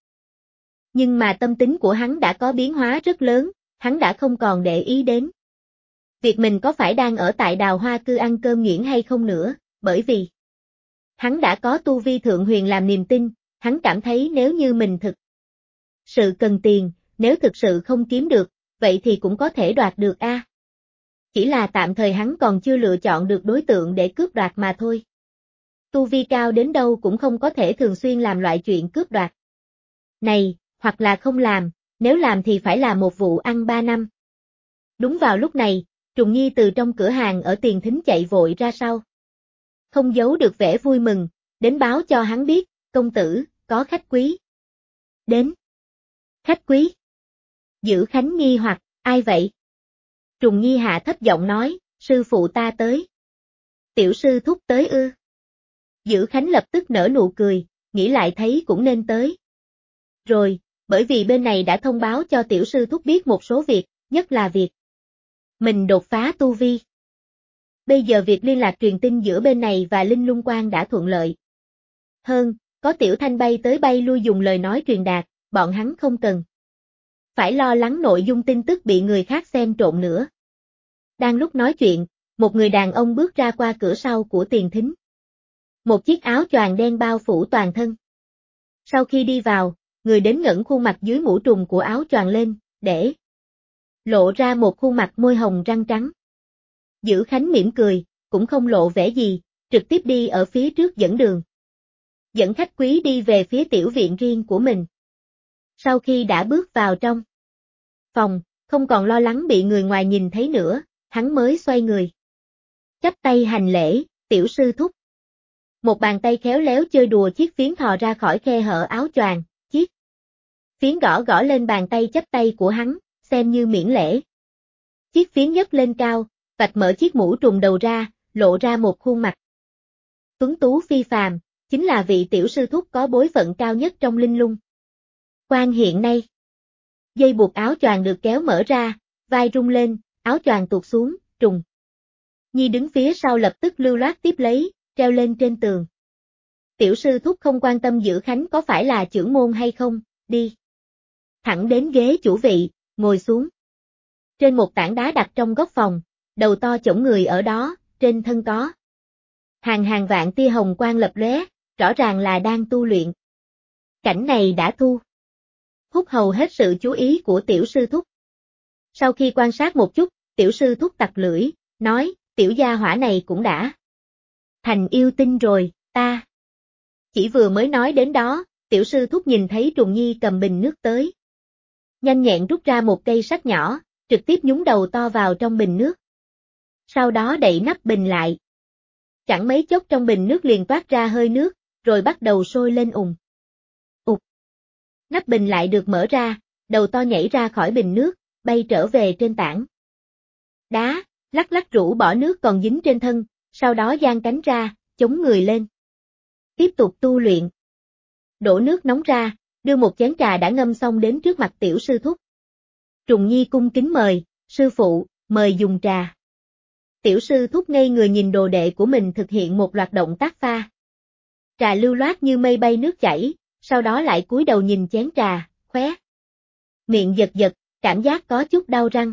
Nhưng mà tâm tính của hắn đã có biến hóa rất lớn, hắn đã không còn để ý đến việc mình có phải đang ở tại Đào Hoa Cư ăn cơm nghiễn hay không nữa, bởi vì hắn đã có tu vi thượng huyền làm niềm tin, hắn cảm thấy nếu như mình thực sự cần tiền, nếu thực sự không kiếm được, vậy thì cũng có thể đoạt được a. Chỉ là tạm thời hắn còn chưa lựa chọn được đối tượng để cướp đoạt mà thôi. Tu vi cao đến đâu cũng không có thể thường xuyên làm loại chuyện cướp đoạt này, hoặc là không làm, nếu làm thì phải là một vụ ăn 3 năm. Đúng vào lúc này, Trùng Nhi từ trong cửa hàng ở Tiền Thính chạy vội ra sau. Không giấu được vẻ vui mừng, đến báo cho hắn biết, công tử, có khách quý. Đến. Khách quý. Giữ Khánh nghi hoặc, ai vậy? Trùng Nhi hạ thấp giọng nói, sư phụ ta tới. Tiểu sư thúc tới ư? Giữ Khánh lập tức nở nụ cười, nghĩ lại thấy cũng nên tới. Rồi, bởi vì bên này đã thông báo cho tiểu sư thúc biết một số việc, nhất là việc mình đột phá tu vi. Bây giờ việc liên lạc truyền tin giữa bên này và Linh Lung Quan đã thuận lợi. Hơn, có Tiểu Thanh bay tới bay lui dùng lời nói truyền đạt, bọn hắn không cần phải lo lắng nội dung tin tức bị người khác xem trộn nữa. Đang lúc nói chuyện, một người đàn ông bước ra qua cửa sau của Tiền Thính. Một chiếc áo choàng đen bao phủ toàn thân. Sau khi đi vào, người đến ngẩng khuôn mặt dưới mũ trùm của áo choàng lên, để lộ ra một khuôn mặt môi hồng răng trắng. Giữ Khánh mỉm cười, cũng không lộ vẻ gì, trực tiếp đi ở phía trước dẫn đường. Dẫn khách quý đi về phía tiểu viện riêng của mình. Sau khi đã bước vào trong phòng, không còn lo lắng bị người ngoài nhìn thấy nữa, hắn mới xoay người. Chắp tay hành lễ, tiểu sư thúc. Một bàn tay khéo léo chơi đùa chiếc phiến thò ra khỏi khe hở áo choàng, chiếc phiến gõ gõ lên bàn tay chắp tay của hắn, xem như miễn lễ. Chiếc phiến nhấc lên cao, vạch mở chiếc mũ trùm đầu ra, lộ ra một khuôn mặt tuấn tú phi phàm, chính là vị tiểu sư thúc có bối phận cao nhất trong Linh Lung Quan hiện nay. Dây buộc áo choàng được kéo mở ra, vai rung lên, áo choàng tuột xuống, Trùng Nhi đứng phía sau lập tức lưu loát tiếp lấy, treo lên trên tường. Tiểu sư thúc không quan tâm Giữ Khánh có phải là chưởng môn hay không, đi thẳng đến ghế chủ vị, ngồi xuống. Trên một tảng đá đặt trong góc phòng, đầu to chổng người ở đó, trên thân có hàng hàng vạn tia hồng quang lập lóe, rõ ràng là đang tu luyện. Cảnh này đã thu hút hầu hết sự chú ý của tiểu sư thúc. Sau khi quan sát một chút, tiểu sư thúc tặc lưỡi, nói, tiểu gia hỏa này cũng đã thành yêu tinh rồi, ta. Chỉ vừa mới nói đến đó, tiểu sư thúc nhìn thấy Trùng Nhi cầm bình nước tới. Nhanh nhẹn rút ra một cây sắt nhỏ, trực tiếp nhúng đầu to vào trong bình nước. Sau đó đậy nắp bình lại. Chẳng mấy chốc trong bình nước liền toát ra hơi nước, rồi bắt đầu sôi lên ùng. Ụt. Nắp bình lại được mở ra, đầu to nhảy ra khỏi bình nước, bay trở về trên tảng đá, lắc lắc rũ bỏ nước còn dính trên thân, sau đó giang cánh ra, chống người lên. Tiếp tục tu luyện. Đổ nước nóng ra, đưa một chén trà đã ngâm xong đến trước mặt tiểu sư thúc. Trùng Nhi cung kính mời, sư phụ, mời dùng trà. Tiểu sư thúc ngây người nhìn đồ đệ của mình thực hiện một loạt động tác pha. Trà lưu loát như mây bay nước chảy, sau đó lại cúi đầu nhìn chén trà, khóe miệng giật giật, cảm giác có chút đau răng.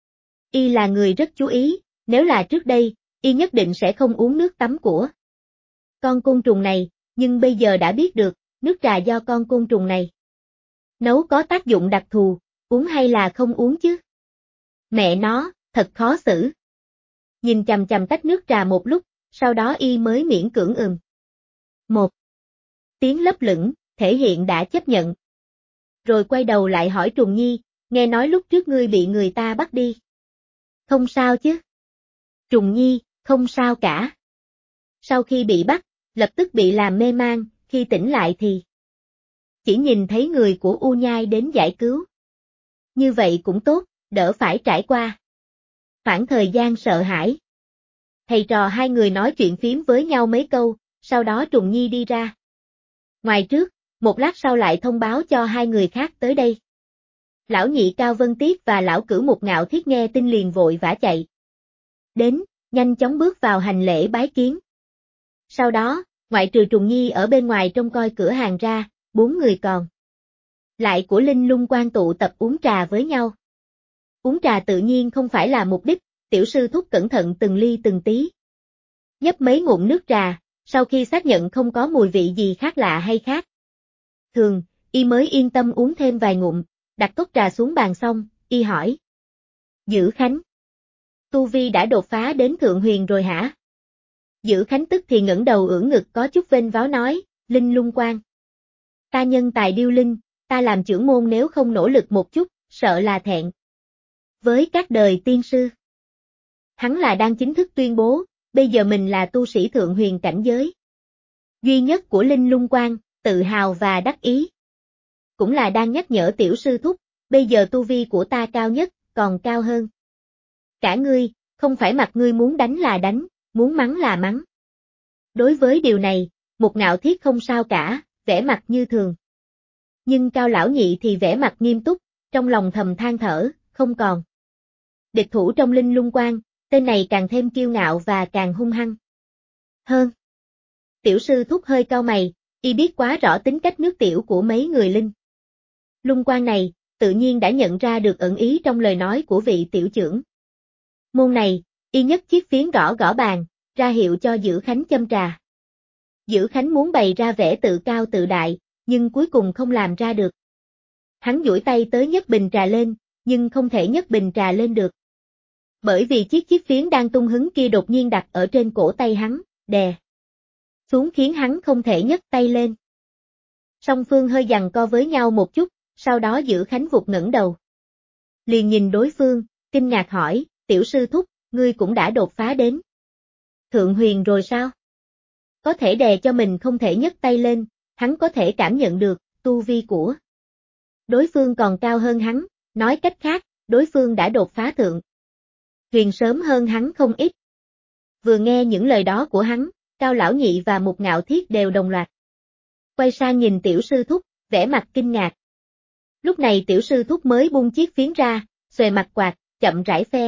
Y là người rất chú ý, nếu là trước đây, y nhất định sẽ không uống nước tắm của con côn trùng này, nhưng bây giờ đã biết được, nước trà do con côn trùng này nấu có tác dụng đặc thù, uống hay là không uống chứ? Mẹ nó, thật khó xử. Nhìn chằm chằm tách nước trà một lúc, sau đó y mới miễn cưỡng một tiếng lấp lửng, thể hiện đã chấp nhận. Rồi quay đầu lại hỏi Trùng Nhi, nghe nói lúc trước ngươi bị người ta bắt đi. Không sao chứ? Trùng Nhi, không sao cả. Sau khi bị bắt, lập tức bị làm mê man, khi tỉnh lại thì chỉ nhìn thấy người của U Nhai đến giải cứu. Như vậy cũng tốt, đỡ phải trải qua khoảng thời gian sợ hãi. Thầy trò hai người nói chuyện phím với nhau mấy câu, sau đó Trùng Nhi đi ra. Ngoài trước, một lát sau lại thông báo cho hai người khác tới đây. Lão nhị Cao Vân Tiết và lão cửu Mục Ngạo Thiết nghe tin liền vội vã chạy đến, nhanh chóng bước vào hành lễ bái kiến. Sau đó, ngoại trừ Trùng Nhi ở bên ngoài trông coi cửa hàng ra, 4 người còn lại của Linh Lung Quan tụ tập uống trà với nhau. Uống trà tự nhiên không phải là mục đích, tiểu sư thúc cẩn thận từng ly từng tí. Nhấp mấy ngụm nước trà, sau khi xác nhận không có mùi vị gì khác lạ hay khác thường, y mới yên tâm uống thêm vài ngụm, đặt cốc trà xuống bàn xong, y hỏi. Dữ Khánh, tu vi đã đột phá đến thượng huyền rồi hả? Dữ Khánh tức thì ngẩng đầu ưỡn ngực có chút vênh váo nói, Linh Lung Quan. Ta nhân tài điêu linh, ta làm trưởng môn nếu không nỗ lực một chút, sợ là thẹn. Với các đời tiên sư. Hắn là đang chính thức tuyên bố, bây giờ mình là tu sĩ thượng huyền cảnh giới duy nhất của Linh Lung Quan, tự hào và đắc ý. Cũng là đang nhắc nhở tiểu sư thúc, bây giờ tu vi của ta cao nhất, còn cao hơn. Cả ngươi, không phải mặt ngươi muốn đánh là đánh, muốn mắng là mắng. Đối với điều này, Một Ngạo Thiết không sao cả, vẻ mặt như thường. Nhưng Cao Lão Nhị thì vẻ mặt nghiêm túc, trong lòng thầm than thở, không còn. Địch thủ trong Linh Lung Quan, tên này càng thêm kiêu ngạo và càng hung hăng. Hơn. Tiểu sư thúc hơi cau mày, y biết quá rõ tính cách nước tiểu của mấy người Linh Lung Quan này, tự nhiên đã nhận ra được ẩn ý trong lời nói của vị tiểu trưởng. Môn này, y nhấc chiếc phiến gõ gõ bàn, ra hiệu cho Dữ Khánh châm trà. Dữ Khánh muốn bày ra vẻ tự cao tự đại, nhưng cuối cùng không làm ra được. Hắn duỗi tay tới nhấc bình trà lên, nhưng không thể nhấc bình trà lên được. Bởi vì chiếc phiến đang tung hứng kia đột nhiên đặt ở trên cổ tay hắn, đè xuống khiến hắn không thể nhấc tay lên. Song phương hơi giằng co với nhau một chút, sau đó Dữ Khánh vụt ngẩng đầu. Liền nhìn đối phương, kinh ngạc hỏi, tiểu sư thúc, ngươi cũng đã đột phá đến thượng huyền rồi sao? Có thể đè cho mình không thể nhấc tay lên, hắn có thể cảm nhận được, tu vi của đối phương còn cao hơn hắn, nói cách khác, đối phương đã đột phá thượng huyền sớm hơn hắn không ít. Vừa nghe những lời đó của hắn, Cao Lão Nhị và Một Ngạo Thiết đều đồng loạt quay sang nhìn tiểu sư thúc, vẻ mặt kinh ngạc. Lúc này tiểu sư thúc mới buông chiếc phiến ra, xòe mặt quạt, chậm rãi phe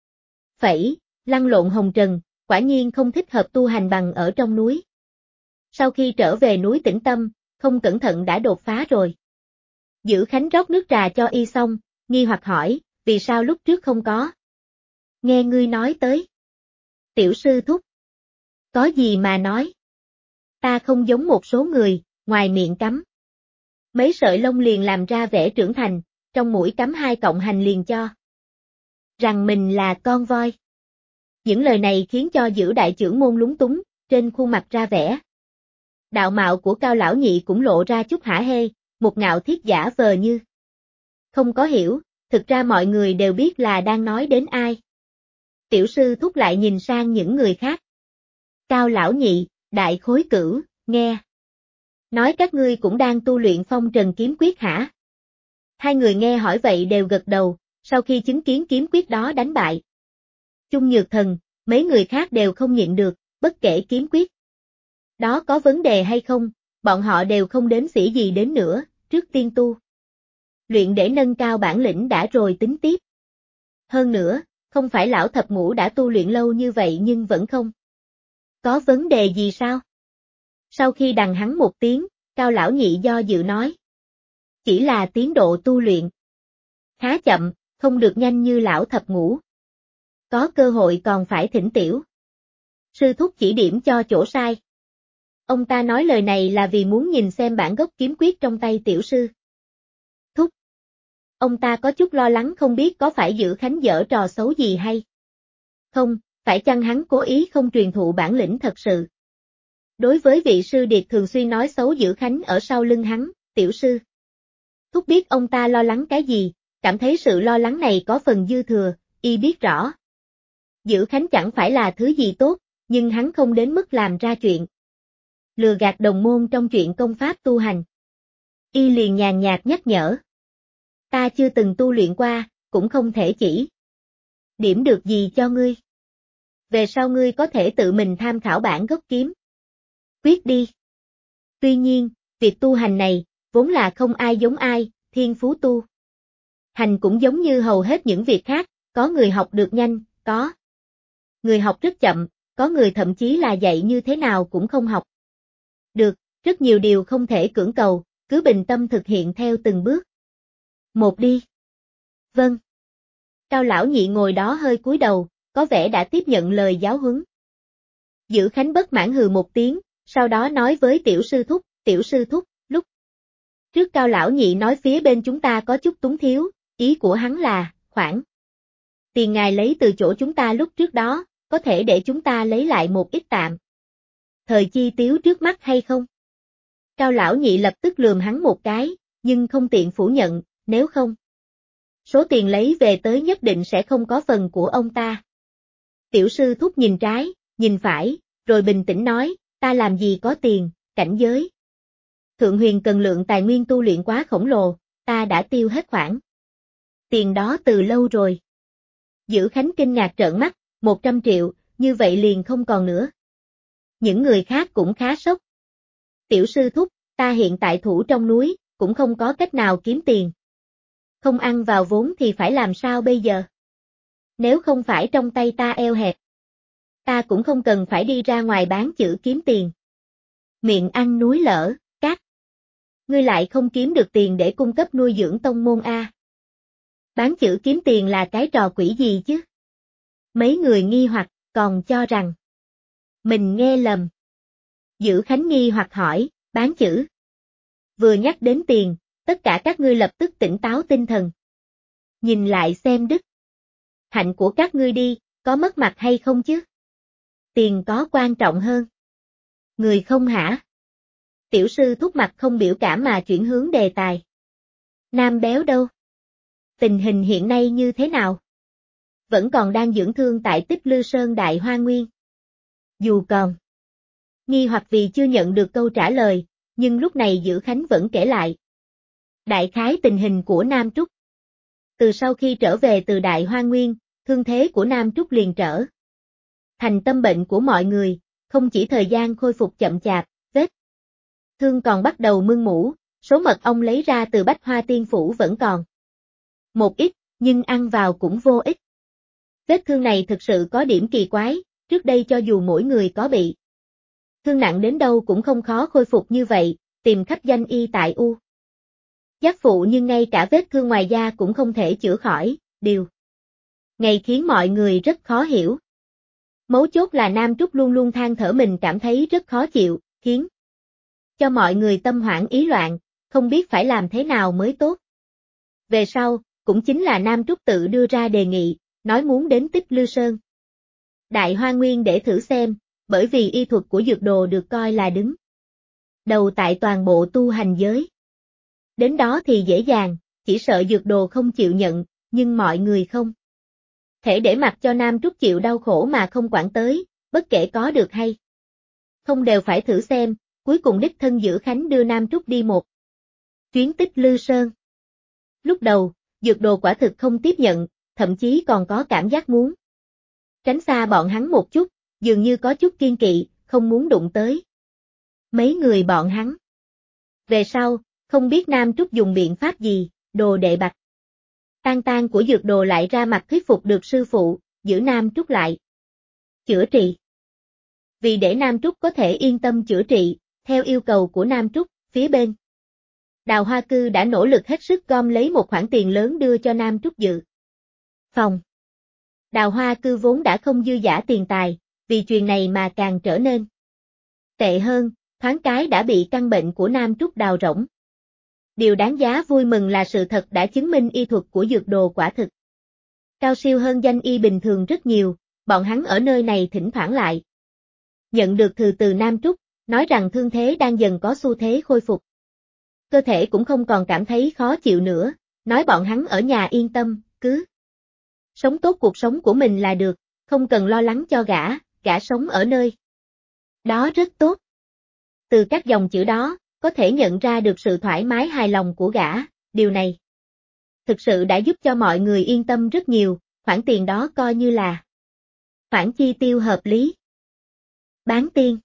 phẩy, lăn lộn hồng trần, quả nhiên không thích hợp tu hành bằng ở trong núi. Sau khi trở về núi Tĩnh Tâm, không cẩn thận đã đột phá rồi. Dữ Khánh rót nước trà cho y xong, nghi hoặc hỏi, vì sao lúc trước không có? Nghe ngươi nói tới. Tiểu sư thúc. Có gì mà nói? Ta không giống một số người, ngoài miệng cắm mấy sợi lông liền làm ra vẻ trưởng thành, trong mũi cắm 2 cọng hành liền cho rằng mình là con voi. Những lời này khiến cho Dữ đại trưởng môn lúng túng, trên khuôn mặt ra vẻ đạo mạo của Cao Lão Nhị cũng lộ ra chút hả hê, Một Ngạo Thiết giả vờ như không có hiểu, thực ra mọi người đều biết là đang nói đến ai. Tiểu sư thúc lại nhìn sang những người khác. Cao Lão Nhị, Đại Khối Cửu, nghe nói các ngươi cũng đang tu luyện Phong Trần Kiếm Quyết hả? Hai người nghe hỏi vậy đều gật đầu, sau khi chứng kiến kiếm quyết đó đánh bại Chung Nhược Thần, mấy người khác đều không nhịn được, bất kể kiếm quyết đó có vấn đề hay không, bọn họ đều không đếm xỉa gì đến nữa, trước tiên tu luyện để nâng cao bản lĩnh đã rồi tính tiếp. Hơn nữa, không phải lão thập ngũ đã tu luyện lâu như vậy nhưng vẫn không có vấn đề gì sao? Sau khi đằng hắn một tiếng, Cao Lão Nhị do dự nói. Chỉ là tiến độ tu luyện khá chậm, không được nhanh như lão thập ngũ. Có cơ hội còn phải thỉnh tiểu sư thúc chỉ điểm cho chỗ sai. Ông ta nói lời này là vì muốn nhìn xem bản gốc kiếm quyết trong tay tiểu sư thúc. Ông ta có chút lo lắng không biết có phải Dữ Khánh giở trò xấu gì hay không, phải chăng hắn cố ý không truyền thụ bản lĩnh thật sự. Đối với vị sư điệt thường xuyên nói xấu Dữ Khánh ở sau lưng hắn, tiểu sư thúc biết ông ta lo lắng cái gì, cảm thấy sự lo lắng này có phần dư thừa, y biết rõ. Dữ Khánh chẳng phải là thứ gì tốt, nhưng hắn không đến mức làm ra chuyện lừa gạt đồng môn trong chuyện công pháp tu hành. Y liền nhàn nhạt nhắc nhở. Ta chưa từng tu luyện qua, cũng không thể chỉ điểm được gì cho ngươi. Về sau ngươi có thể tự mình tham khảo bản gốc kiếm quyết đi. Tuy nhiên, việc tu hành này, vốn là không ai giống ai, thiên phú tu hành cũng giống như hầu hết những việc khác, có người học được nhanh, có người học rất chậm, có người thậm chí là dạy như thế nào cũng không học được, rất nhiều điều không thể cưỡng cầu, cứ bình tâm thực hiện theo từng bước một đi. Vâng. Cao Lão Nhị ngồi đó hơi cúi đầu, có vẻ đã tiếp nhận lời giáo huấn. Dữ Khánh bất mãn hừ một tiếng, sau đó nói với tiểu sư thúc, lúc trước Cao lão nhị nói phía bên chúng ta có chút túng thiếu, ý của hắn là, khoản tiền ngài lấy từ chỗ chúng ta lúc trước đó, có thể để chúng ta lấy lại một ít tạm thời chi tiêu trước mắt hay không? Cao lão nhị lập tức lườm hắn một cái, nhưng không tiện phủ nhận, nếu không, số tiền lấy về tới nhất định sẽ không có phần của ông ta. Tiểu sư thúc nhìn trái, nhìn phải, rồi bình tĩnh nói, ta làm gì có tiền, cảnh giới. Thượng huyền cần lượng tài nguyên tu luyện quá khổng lồ, ta đã tiêu hết khoản tiền đó từ lâu rồi. Dữ Khánh kinh ngạc trợn mắt, 100 triệu, như vậy liền không còn nữa. Những người khác cũng khá sốc. Tiểu sư thúc, ta hiện tại thủ trong núi, cũng không có cách nào kiếm tiền. Không ăn vào vốn thì phải làm sao bây giờ? Nếu không phải trong tay ta eo hẹp, ta cũng không cần phải đi ra ngoài bán chữ kiếm tiền. Miệng ăn núi lở, cát. Ngươi lại không kiếm được tiền để cung cấp nuôi dưỡng tông môn A. Bán chữ kiếm tiền là cái trò quỷ gì chứ? Mấy người nghi hoặc, còn cho rằng mình nghe lầm. Dữ Khánh nghi hoặc hỏi, bán chữ. Vừa nhắc đến tiền, tất cả các ngươi lập tức tỉnh táo tinh thần. Nhìn lại xem đức hạnh của các ngươi đi, có mất mặt hay không chứ? Tiền có quan trọng hơn. Người không hả? Tiểu sư thúc mặt không biểu cảm mà chuyển hướng đề tài. Nam béo đâu? Tình hình hiện nay như thế nào? Vẫn còn đang dưỡng thương tại Tích Lư Sơn Đại Hoa Nguyên. Dù còn nghi hoặc vì chưa nhận được câu trả lời, nhưng lúc này Dữ Khánh vẫn kể lại. Đại khái tình hình của Nam Trúc. Từ sau khi trở về từ Đại Hoa Nguyên, thương thế của Nam Trúc liền trở thành tâm bệnh của mọi người, không chỉ thời gian khôi phục chậm chạp, vết thương còn bắt đầu mưng mủ, số mật ong lấy ra từ Bách Hoa Tiên Phủ vẫn còn một ít, nhưng ăn vào cũng vô ích. Vết thương này thực sự có điểm kỳ quái, trước đây cho dù mỗi người có bị thương nặng đến đâu cũng không khó khôi phục như vậy, tìm khắp danh y tại U Giác Phụ nhưng ngay cả vết thương ngoài da cũng không thể chữa khỏi, điều này khiến mọi người rất khó hiểu. Mấu chốt là Nam Trúc luôn luôn than thở mình cảm thấy rất khó chịu, khiến cho mọi người tâm hoảng ý loạn, không biết phải làm thế nào mới tốt. Về sau, cũng chính là Nam Trúc tự đưa ra đề nghị, nói muốn đến Tích Lư Sơn Đại Hoa Nguyên để thử xem, bởi vì y thuật của dược đồ được coi là đứng đầu tại toàn bộ tu hành giới. Đến đó thì dễ dàng, chỉ sợ dược đồ không chịu nhận, nhưng mọi người không thể để mặc cho Nam Trúc chịu đau khổ mà không quản tới, bất kể có được hay không đều phải thử xem, cuối cùng đích thân Dữ Khánh đưa Nam Trúc đi một chuyến Tích Lư Sơn. Lúc đầu, dược đồ quả thực không tiếp nhận, thậm chí còn có cảm giác muốn tránh xa bọn hắn một chút, dường như có chút kiên kỵ, không muốn đụng tới mấy người bọn hắn. Về sau, không biết Nam Trúc dùng biện pháp gì, đồ đệ Bạch Tan của dược đồ lại ra mặt thuyết phục được sư phụ, giữ Nam Trúc lại chữa trị. Vì để Nam Trúc có thể yên tâm chữa trị, theo yêu cầu của Nam Trúc, phía bên Đào Hoa Cư đã nỗ lực hết sức gom lấy một khoản tiền lớn đưa cho Nam Trúc dự phòng. Đào Hoa Cư vốn đã không dư dả tiền tài, vì chuyện này mà càng trở nên tệ hơn, thoáng cái đã bị căn bệnh của Nam Trúc đào rỗng. Điều đáng giá vui mừng là sự thật đã chứng minh y thuật của dược đồ quả thực cao siêu hơn danh y bình thường rất nhiều, bọn hắn ở nơi này thỉnh thoảng lại nhận được thư từ Nam Trúc, nói rằng thương thế đang dần có xu thế khôi phục. Cơ thể cũng không còn cảm thấy khó chịu nữa, nói bọn hắn ở nhà yên tâm, cứ sống tốt cuộc sống của mình là được, không cần lo lắng cho gã sống ở nơi đó rất tốt. Từ các dòng chữ đó, có thể nhận ra được sự thoải mái hài lòng của gã, điều này thực sự đã giúp cho mọi người yên tâm rất nhiều, khoản tiền đó coi như là khoản chi tiêu hợp lý. Bán tiên.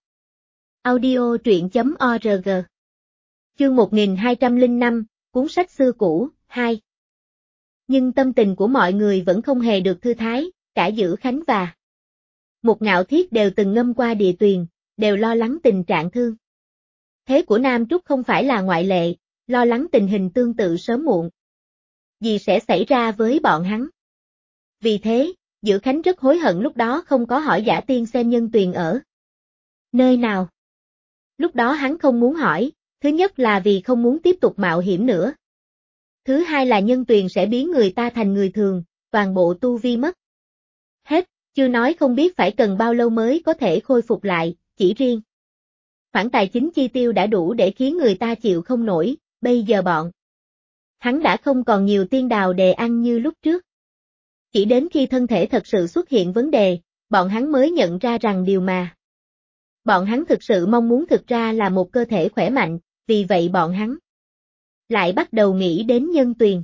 Audio truyện.org. Chương 1205, cuốn sách xưa cũ, 2. Nhưng tâm tình của mọi người vẫn không hề được thư thái, cả Dữ Khánh và Một Ngạo Thiết đều từng ngâm qua địa tuyền, đều lo lắng tình trạng thương thế của Nam Trúc không phải là ngoại lệ, lo lắng tình hình tương tự sớm muộn gì sẽ xảy ra với bọn hắn. Vì thế, Dữ Khánh rất hối hận lúc đó không có hỏi Dã Tiên xem Nhân Tuyền ở nơi nào. Lúc đó hắn không muốn hỏi, thứ nhất là vì không muốn tiếp tục mạo hiểm nữa. Thứ hai là Nhân Tuyền sẽ biến người ta thành người thường, toàn bộ tu vi mất hết, chưa nói không biết phải cần bao lâu mới có thể khôi phục lại, chỉ riêng khoản tài chính chi tiêu đã đủ để khiến người ta chịu không nổi, bây giờ bọn hắn đã không còn nhiều tiên đào đề ăn như lúc trước. Chỉ đến khi thân thể thật sự xuất hiện vấn đề, bọn hắn mới nhận ra rằng điều mà bọn hắn thực sự mong muốn thực ra là một cơ thể khỏe mạnh, vì vậy bọn hắn lại bắt đầu nghĩ đến Nhân Tuyền.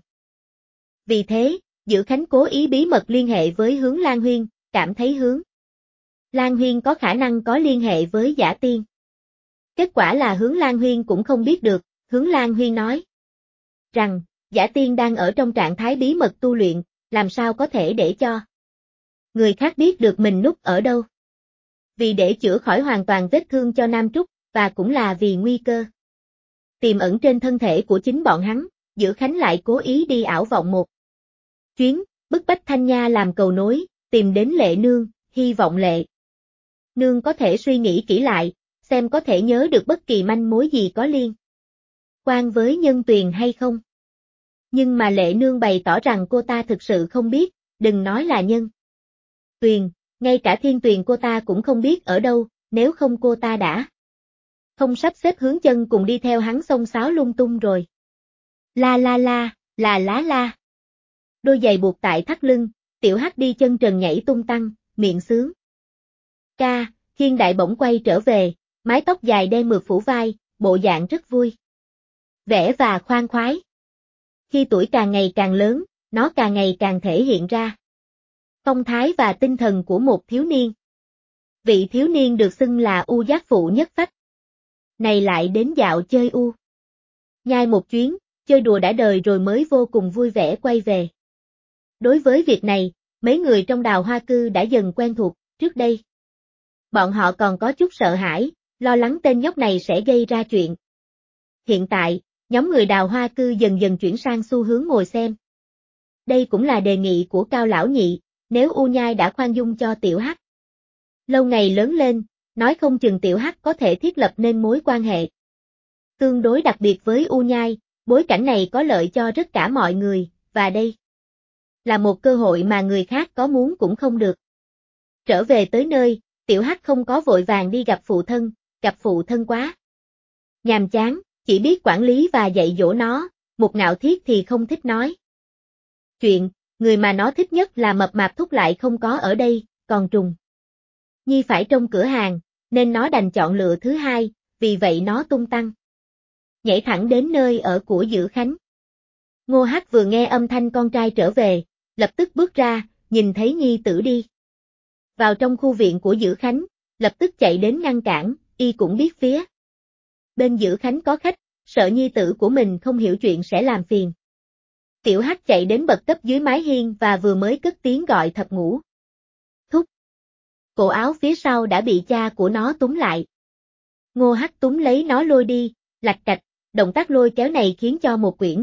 Vì thế, Dữ Khánh cố ý bí mật liên hệ với Hướng Lan Huyên, cảm thấy Hướng Lan Huyên có khả năng có liên hệ với Dã Tiên. Kết quả là Hướng Lan Huyên cũng không biết được, Hướng Lan Huyên nói rằng, Dã Tiên đang ở trong trạng thái bí mật tu luyện, làm sao có thể để cho người khác biết được mình núp ở đâu. Vì để chữa khỏi hoàn toàn vết thương cho Nam Trúc, và cũng là vì nguy cơ tiềm ẩn trên thân thể của chính bọn hắn, Dữ Khánh lại cố ý đi ảo vọng một chuyến, bức bách Thanh Nha làm cầu nối, tìm đến Lệ Nương, hy vọng Lệ Nương có thể suy nghĩ kỹ lại, xem có thể nhớ được bất kỳ manh mối gì có liên quan với Nhân Tuyền hay không. Nhưng mà Lệ Nương bày tỏ rằng cô ta thực sự không biết, đừng nói là Nhân Tuyền, ngay cả Thiên Tuyền cô ta cũng không biết ở đâu, nếu không cô ta đã không sắp xếp Hướng Chân cùng đi theo hắn xông xáo lung tung rồi. La la la, là lá la. Đôi giày buộc tại thắt lưng, Tiểu Hắc đi chân trần nhảy tung tăng, miệng sướng ca, Thiên Đại bỗng quay trở về, mái tóc dài đen mượt phủ vai, bộ dạng rất vui vẻ và khoan khoái. Khi tuổi càng ngày càng lớn, nó càng ngày càng thể hiện ra phong thái và tinh thần của một thiếu niên. Vị thiếu niên được xưng là U Giác Phụ Nhất Phách này lại đến dạo chơi U Nhai một chuyến, chơi đùa đã đời rồi mới vô cùng vui vẻ quay về. Đối với việc này, mấy người trong Đào Hoa Cư đã dần quen thuộc, trước đây bọn họ còn có chút sợ hãi, lo lắng tên nhóc này sẽ gây ra chuyện. Hiện tại, nhóm người Đào Hoa Cư dần dần chuyển sang xu hướng ngồi xem. Đây cũng là đề nghị của Cao Lão Nhị, nếu U Nhai đã khoan dung cho Tiểu Hắc lâu ngày lớn lên, nói không chừng Tiểu Hắc có thể thiết lập nên mối quan hệ tương đối đặc biệt với U Nhai, bối cảnh này có lợi cho tất cả mọi người, và đây là một cơ hội mà người khác có muốn cũng không được. Trở về tới nơi, Tiểu Hắc không có vội vàng đi gặp phụ thân quá nhàm chán, chỉ biết quản lý và dạy dỗ nó, Mục Ngạo Thiết thì không thích nói chuyện, người mà nó thích nhất là Mập Mạp Thúc lại không có ở đây, còn Trùng Nhi phải trong cửa hàng, nên nó đành chọn lựa thứ hai, vì vậy nó tung tăng nhảy thẳng đến nơi ở của Dữ Khánh. Ngô Hắc vừa nghe âm thanh con trai trở về, lập tức bước ra, nhìn thấy nhi tử đi vào trong khu viện của Dữ Khánh, lập tức chạy đến ngăn cản, y cũng biết phía bên Dữ Khánh có khách, sợ nhi tử của mình không hiểu chuyện sẽ làm phiền. Tiểu Hắc chạy đến bậc cấp dưới mái hiên và vừa mới cất tiếng gọi Thập Ngũ Thúc. Cổ áo phía sau đã bị cha của nó túm lại. Ngô Hắc túm lấy nó lôi đi, lạch cạch, động tác lôi kéo này khiến cho một quyển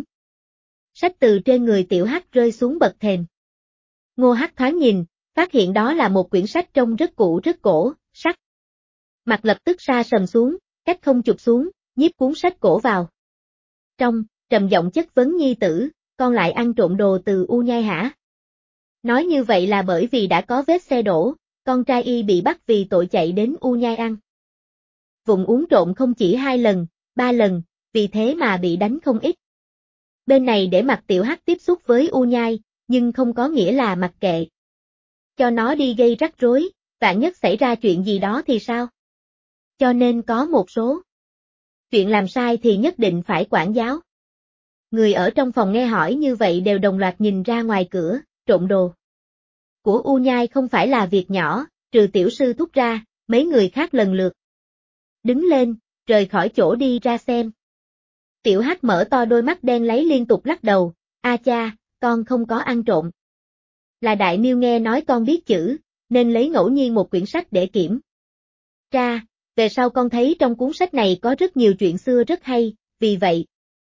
sách từ trên người Tiểu Hắc rơi xuống bậc thềm. Ngô Hắc thoáng nhìn, phát hiện đó là một quyển sách trông rất cũ rất cổ, sắc mặt lập tức sa sầm xuống, cách không chụp xuống, nhiếp cuốn sách cổ vào trong, trầm giọng chất vấn nhi tử, con lại ăn trộm đồ từ U Nhai hả? Nói như vậy là bởi vì đã có vết xe đổ, con trai y bị bắt vì tội chạy đến U Nhai ăn vụng uống trộm không chỉ 2 lần, 3 lần, vì thế mà bị đánh không ít. Bên này để mặc Tiểu Hắc tiếp xúc với U Nhai, nhưng không có nghĩa là mặc kệ cho nó đi gây rắc rối, vạn nhất xảy ra chuyện gì đó thì sao? Cho nên có một số chuyện làm sai thì nhất định phải quản giáo. Người ở trong phòng nghe hỏi như vậy đều đồng loạt nhìn ra ngoài cửa, trộm đồ của U Nhai không phải là việc nhỏ, trừ tiểu sư Thúc ra, mấy người khác lần lượt đứng lên, rời khỏi chỗ đi ra xem. Tiểu Hắc mở to đôi mắt đen lấy liên tục lắc đầu, a cha, con không có ăn trộm. Là Đại Miêu nghe nói con biết chữ, nên lấy ngẫu nhiên một quyển sách để kiểm tra, về sau con thấy trong cuốn sách này có rất nhiều chuyện xưa rất hay, vì vậy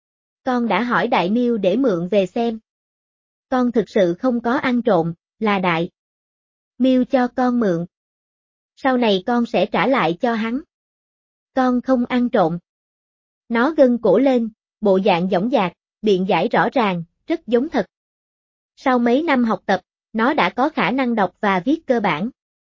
con đã hỏi Đại Miêu để mượn về xem. Con thực sự không có ăn trộm, là Đại Miêu cho con mượn. Sau này con sẽ trả lại cho hắn. Con không ăn trộm. Nó gân cổ lên, bộ dạng dõng dạc, biện giải rõ ràng, rất giống thật. Sau mấy năm học tập, nó đã có khả năng đọc và viết cơ bản.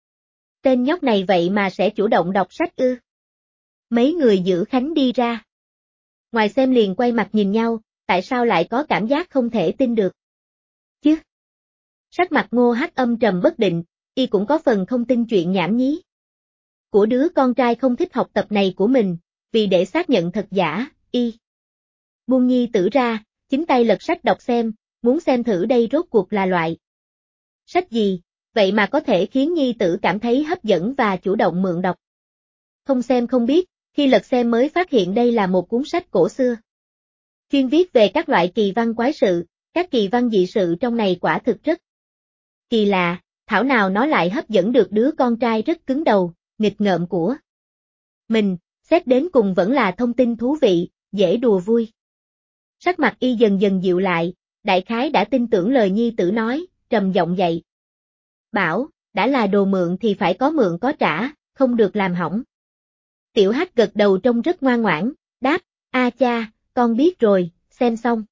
Tên nhóc này vậy mà sẽ chủ động đọc sách ư? Mấy người giữ Khánh đi ra. Ngoài xem liền quay mặt nhìn nhau, tại sao lại có cảm giác không thể tin được? Chứ? Sắc mặt Ngô Hắc âm trầm bất định, y cũng có phần không tin chuyện nhảm nhí của đứa con trai không thích học tập này của mình, vì để xác nhận thật giả, y buông nhi tử ra, chính tay lật sách đọc xem, muốn xem thử đây rốt cuộc là loại sách gì, vậy mà có thể khiến nhi tử cảm thấy hấp dẫn và chủ động mượn đọc. Không xem không biết, khi lật xem mới phát hiện đây là một cuốn sách cổ xưa. Chuyên viết về các loại kỳ văn quái sự, các kỳ văn dị sự trong này quả thực rất kỳ lạ, thảo nào nó lại hấp dẫn được đứa con trai rất cứng đầu, nghịch ngợm của mình, xét đến cùng vẫn là thông tin thú vị, dễ đùa vui. Sắc mặt y dần dần dịu lại, đại khái đã tin tưởng lời nhi tử nói, trầm giọng dậy. Bảo, đã là đồ mượn thì phải có mượn có trả, không được làm hỏng. Tiểu Hắc gật đầu trông rất ngoan ngoãn, đáp, a cha, con biết rồi, xem xong.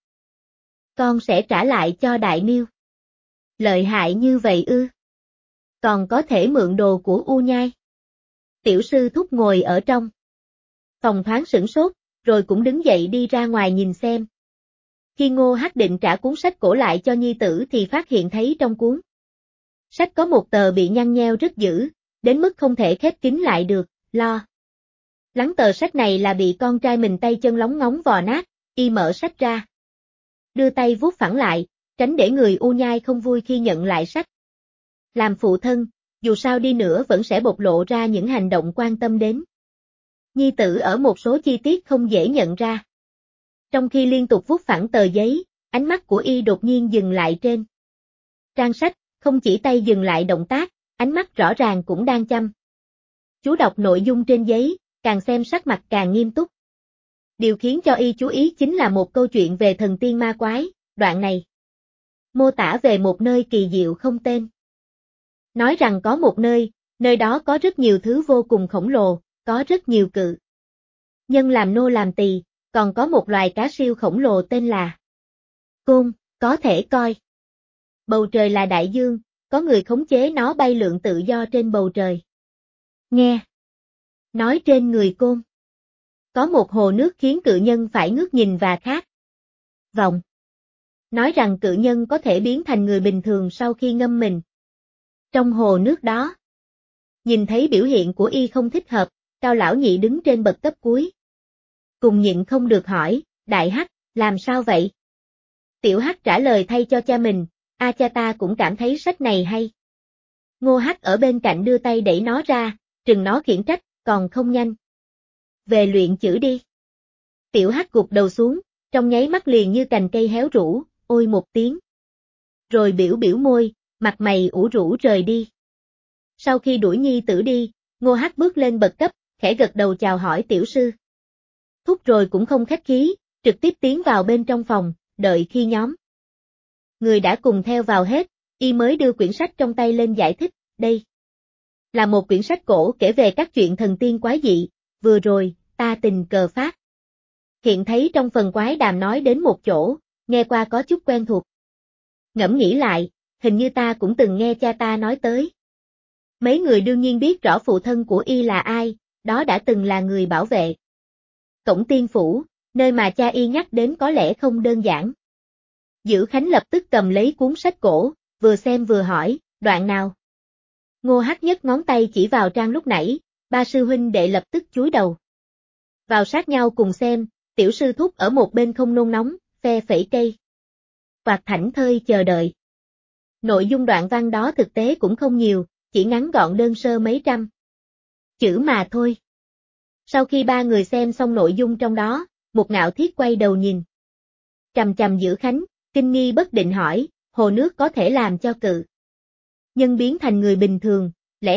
Con sẽ trả lại cho Đại Miêu. Lợi hại như vậy ư? Còn có thể mượn đồ của U Nhai. Tiểu sư thúc ngồi ở trong phòng thoáng sửng sốt, rồi cũng đứng dậy đi ra ngoài nhìn xem. Khi Ngô Hắc định trả cuốn sách cổ lại cho nhi tử thì phát hiện thấy trong cuốn sách có một tờ bị nhăn nheo rất dữ, đến mức không thể khép kín lại được, lo lắng tờ sách này là bị con trai mình tay chân lóng ngóng vò nát, y mở sách ra. Đưa tay vuốt phẳng lại, tránh để người U Nhai không vui khi nhận lại sách. Làm phụ thân, dù sao đi nữa vẫn sẽ bộc lộ ra những hành động quan tâm đến nhi tử ở một số chi tiết không dễ nhận ra. Trong khi liên tục vuốt phẳng tờ giấy, ánh mắt của y đột nhiên dừng lại trên trang sách, không chỉ tay dừng lại động tác, ánh mắt rõ ràng cũng đang chăm chú đọc nội dung trên giấy, càng xem sắc mặt càng nghiêm túc. Điều khiến cho y chú ý chính là một câu chuyện về thần tiên ma quái, đoạn này mô tả về một nơi kỳ diệu không tên. Nói rằng có một nơi đó có rất nhiều thứ vô cùng khổng lồ, có rất nhiều cự nhân làm nô làm tỳ, còn có một loài cá siêu khổng lồ tên là Côn, có thể coi bầu trời là đại dương, có người khống chế nó bay lượn tự do trên bầu trời. Nghe nói trên người Côn có một hồ nước khiến cự nhân phải ngước nhìn và khát vọng. Nói rằng cự nhân có thể biến thành người bình thường sau khi ngâm mình trong hồ nước đó. Nhìn thấy biểu hiện của y không thích hợp, Cao lão nhị đứng trên bậc cấp cuối. Cùng nhịn không được hỏi, Đại Hắc, làm sao vậy? Tiểu Hắc trả lời thay cho cha mình, cha ta cũng cảm thấy sách này hay. Ngô Hắc ở bên cạnh đưa tay đẩy nó ra, trừng nó khiển trách, còn không nhanh. Về luyện chữ đi. Tiểu Hắc gục đầu xuống, trong nháy mắt liền như cành cây héo rũ, ôi một tiếng. Rồi biểu biểu môi, mặt mày ủ rũ rời đi. Sau khi đuổi nhi tử đi, Ngô Hắc bước lên bậc cấp, khẽ gật đầu chào hỏi tiểu sư thúc rồi cũng không khách khí, trực tiếp tiến vào bên trong phòng, đợi khi nhóm người đã cùng theo vào hết, y mới đưa quyển sách trong tay lên giải thích, đây là một quyển sách cổ kể về các chuyện thần tiên quái dị, vừa rồi, ta tình cờ phát hiện thấy trong phần quái đàm nói đến một chỗ, nghe qua có chút quen thuộc. Ngẫm nghĩ lại, hình như ta cũng từng nghe cha ta nói tới. Mấy người đương nhiên biết rõ phụ thân của y là ai, đó đã từng là người bảo vệ Cổng Tiên Phủ, nơi mà cha y nhắc đến có lẽ không đơn giản. Dữ Khánh lập tức cầm lấy cuốn sách cổ, vừa xem vừa hỏi, đoạn nào? Ngô Hắc nhấc ngón tay chỉ vào trang lúc nãy, ba sư huynh đệ lập tức chúi đầu vào sát nhau cùng xem, tiểu sư thúc ở một bên không nôn nóng, phe phẩy cây quạt thảnh thơi chờ đợi. Nội dung đoạn văn đó thực tế cũng không nhiều, chỉ ngắn gọn đơn sơ mấy trăm chữ mà thôi. Sau khi ba người xem xong nội dung trong đó, Một Ngạo Thiết quay đầu nhìn chằm chằm Dữ Khánh, kinh nghi bất định hỏi, hồ nước có thể làm cho cự nhân biến thành người bình thường,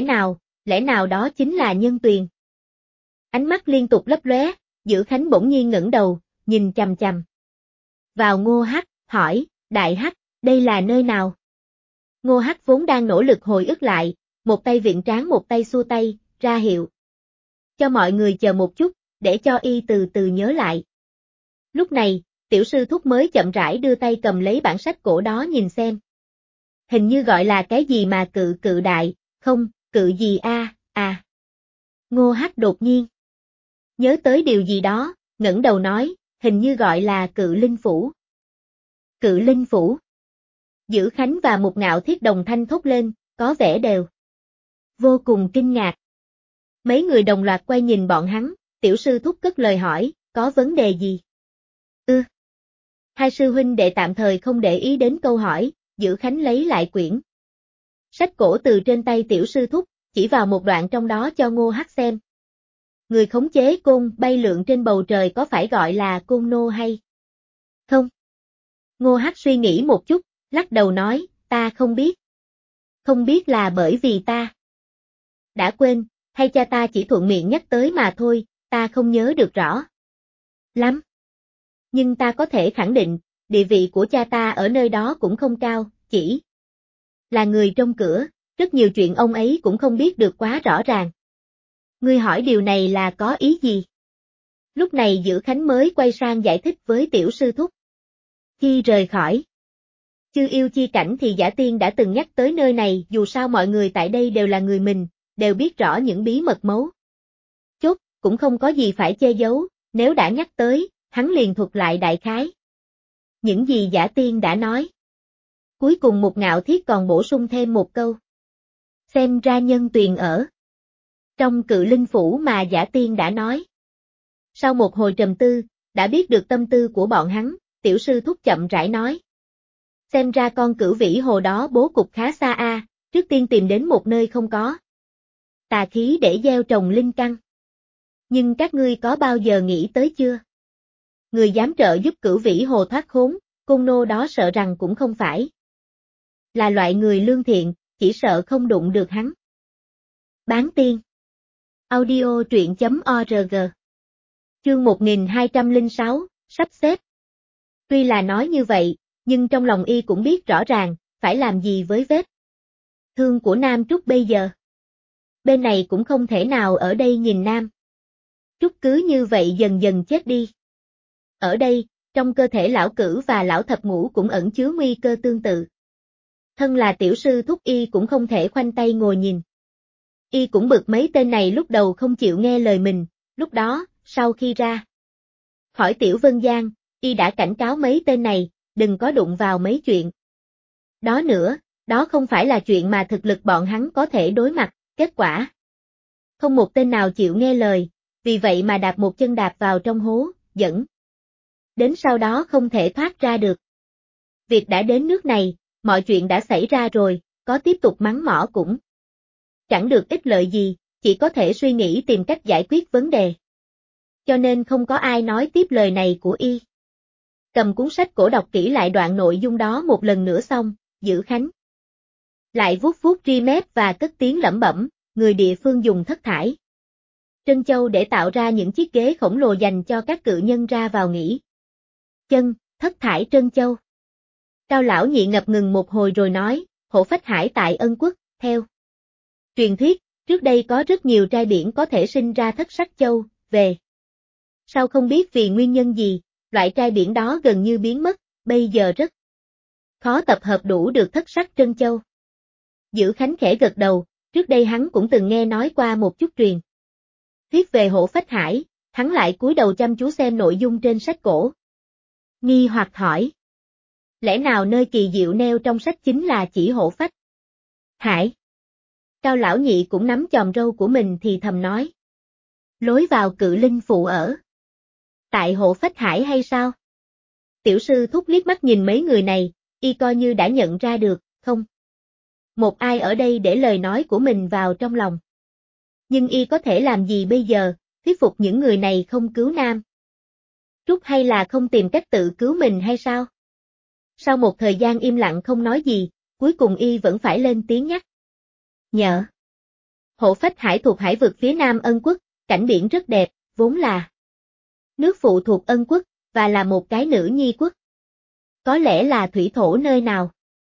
lẽ nào đó chính là nhân tuyền? Ánh mắt liên tục lấp lóe, Dữ Khánh bỗng nhiên ngẩng đầu, nhìn chằm chằm vào Ngô Hắc, hỏi, Đại Hắc, đây là nơi nào? Ngô Hắc vốn đang nỗ lực hồi ức lại, một tay viện trán một tay xua tay, ra hiệu. Cho mọi người chờ một chút, để cho y từ từ nhớ lại. Lúc này, tiểu sư thúc mới chậm rãi đưa tay cầm lấy bản sách cổ đó nhìn xem. Hình như gọi là cái gì mà cự đại, không, cự gì à. Ngô Hắc đột nhiên nhớ tới điều gì đó, ngẩng đầu nói, hình như gọi là Cự Linh Phủ. Cự Linh Phủ. Dữ Khánh và Mục Ngạo Thiết đồng thanh thốt lên, có vẻ đều vô cùng kinh ngạc. Mấy người đồng loạt quay nhìn bọn hắn, tiểu sư thúc cất lời hỏi, có vấn đề gì? Hai sư huynh đệ tạm thời không để ý đến câu hỏi, Dữ Khánh lấy lại quyển sách cổ từ trên tay tiểu sư thúc, chỉ vào một đoạn trong đó cho Ngô Hắc xem. Người khống chế côn bay lượn trên bầu trời có phải gọi là côn nô hay không? Ngô Hắc suy nghĩ một chút, lắc đầu nói, ta không biết. Không biết là bởi vì ta đã quên, hay cha ta chỉ thuận miệng nhắc tới mà thôi, ta không nhớ được rõ lắm. Nhưng ta có thể khẳng định, địa vị của cha ta ở nơi đó cũng không cao, chỉ là người trong cửa, rất nhiều chuyện ông ấy cũng không biết được quá rõ ràng. Ngươi hỏi điều này là có ý gì? Lúc này Dữ Khánh mới quay sang giải thích với tiểu sư thúc. Khi rời khỏi Chư Yêu Chi Cảnh thì Giả Tiên đã từng nhắc tới nơi này, dù sao mọi người tại đây đều là người mình, đều biết rõ những bí mật mấu chốt, cũng không có gì phải che giấu, nếu đã nhắc tới, hắn liền thuật lại đại khái. Những gì Giả Tiên đã nói. Cuối cùng Mục Ngạo Thiết còn bổ sung thêm một câu. Xem ra nhân tuyền ở trong Cự Linh Phủ mà Giả Tiên đã nói. Sau một hồi trầm tư, đã biết được tâm tư của bọn hắn, tiểu sư thúc chậm rãi nói. Xem ra con Cửu Vĩ Hồ đó bố cục khá xa a, trước tiên tìm đến một nơi không có tà khí để gieo trồng linh căn. Nhưng các ngươi có bao giờ nghĩ tới chưa? Người dám trợ giúp Cửu Vĩ Hồ thoát khốn, côn nô đó sợ rằng cũng không phải là loại người lương thiện, chỉ sợ không đụng được hắn. Bán tiên. Audio truyện.org. Chương 1206, sắp xếp. Tuy là nói như vậy, nhưng trong lòng y cũng biết rõ ràng, phải làm gì với vết thương của Nam Trúc bây giờ. Bên này cũng không thể nào ở đây nhìn Nam Trúc cứ như vậy dần dần chết đi. Ở đây, trong cơ thể lão Cửu và lão Thập Ngũ cũng ẩn chứa nguy cơ tương tự. Thân là tiểu sư thúc y cũng không thể khoanh tay ngồi nhìn. Y cũng bực mấy tên này lúc đầu không chịu nghe lời mình, lúc đó, sau khi ra khỏi Tiểu Vân Giang, y đã cảnh cáo mấy tên này, đừng có đụng vào mấy chuyện đó nữa, đó không phải là chuyện mà thực lực bọn hắn có thể đối mặt, kết quả không một tên nào chịu nghe lời, vì vậy mà đạp một chân đạp vào trong hố, dẫn đến sau đó không thể thoát ra được. Việc đã đến nước này, mọi chuyện đã xảy ra rồi, có tiếp tục mắng mỏ cũng chẳng được ích lợi gì, chỉ có thể suy nghĩ tìm cách giải quyết vấn đề. Cho nên không có ai nói tiếp lời này của y. Cầm cuốn sách cổ đọc kỹ lại đoạn nội dung đó một lần nữa xong, Dữ Khánh lại vuốt vuốt ri mép và cất tiếng lẩm bẩm, người địa phương dùng thất thải trân châu để tạo ra những chiếc ghế khổng lồ dành cho các cự nhân ra vào nghỉ chân, thất thải trân châu. Cao lão nhị ngập ngừng một hồi rồi nói, Hổ Phách Hải tại Ân Quốc, theo truyền thuyết, trước đây có rất nhiều trai biển có thể sinh ra thất sắc châu, về sau không biết vì nguyên nhân gì, loại trai biển đó gần như biến mất, bây giờ rất khó tập hợp đủ được thất sắc trân châu. Dữ Khánh khẽ gật đầu, trước đây hắn cũng từng nghe nói qua một chút truyền thuyết về Hổ Phách Hải, hắn lại cúi đầu chăm chú xem nội dung trên sách cổ. Nghi hoặc hỏi. Lẽ nào nơi kỳ diệu nêu trong sách chính là chỉ Hổ Phách Hải? Cao lão nhị cũng nắm chòm râu của mình thì thầm nói. Lối vào Cự Linh Phụ ở tại Hổ Phách Hải hay sao? Tiểu sư thúc liếc mắt nhìn mấy người này, y coi như đã nhận ra được, không? Một ai ở đây để lời nói của mình vào trong lòng. Nhưng y có thể làm gì bây giờ, thuyết phục những người này không cứu Nam Trúc hay là không tìm cách tự cứu mình hay sao? Sau một thời gian im lặng không nói gì, cuối cùng y vẫn phải lên tiếng nhắc. Nhờ. Hổ Phách Hải thuộc hải vực phía Nam Ân Quốc, cảnh biển rất đẹp, vốn là nước phụ thuộc Ân Quốc, và là một cái nữ nhi quốc. Có lẽ là thủy thổ nơi nào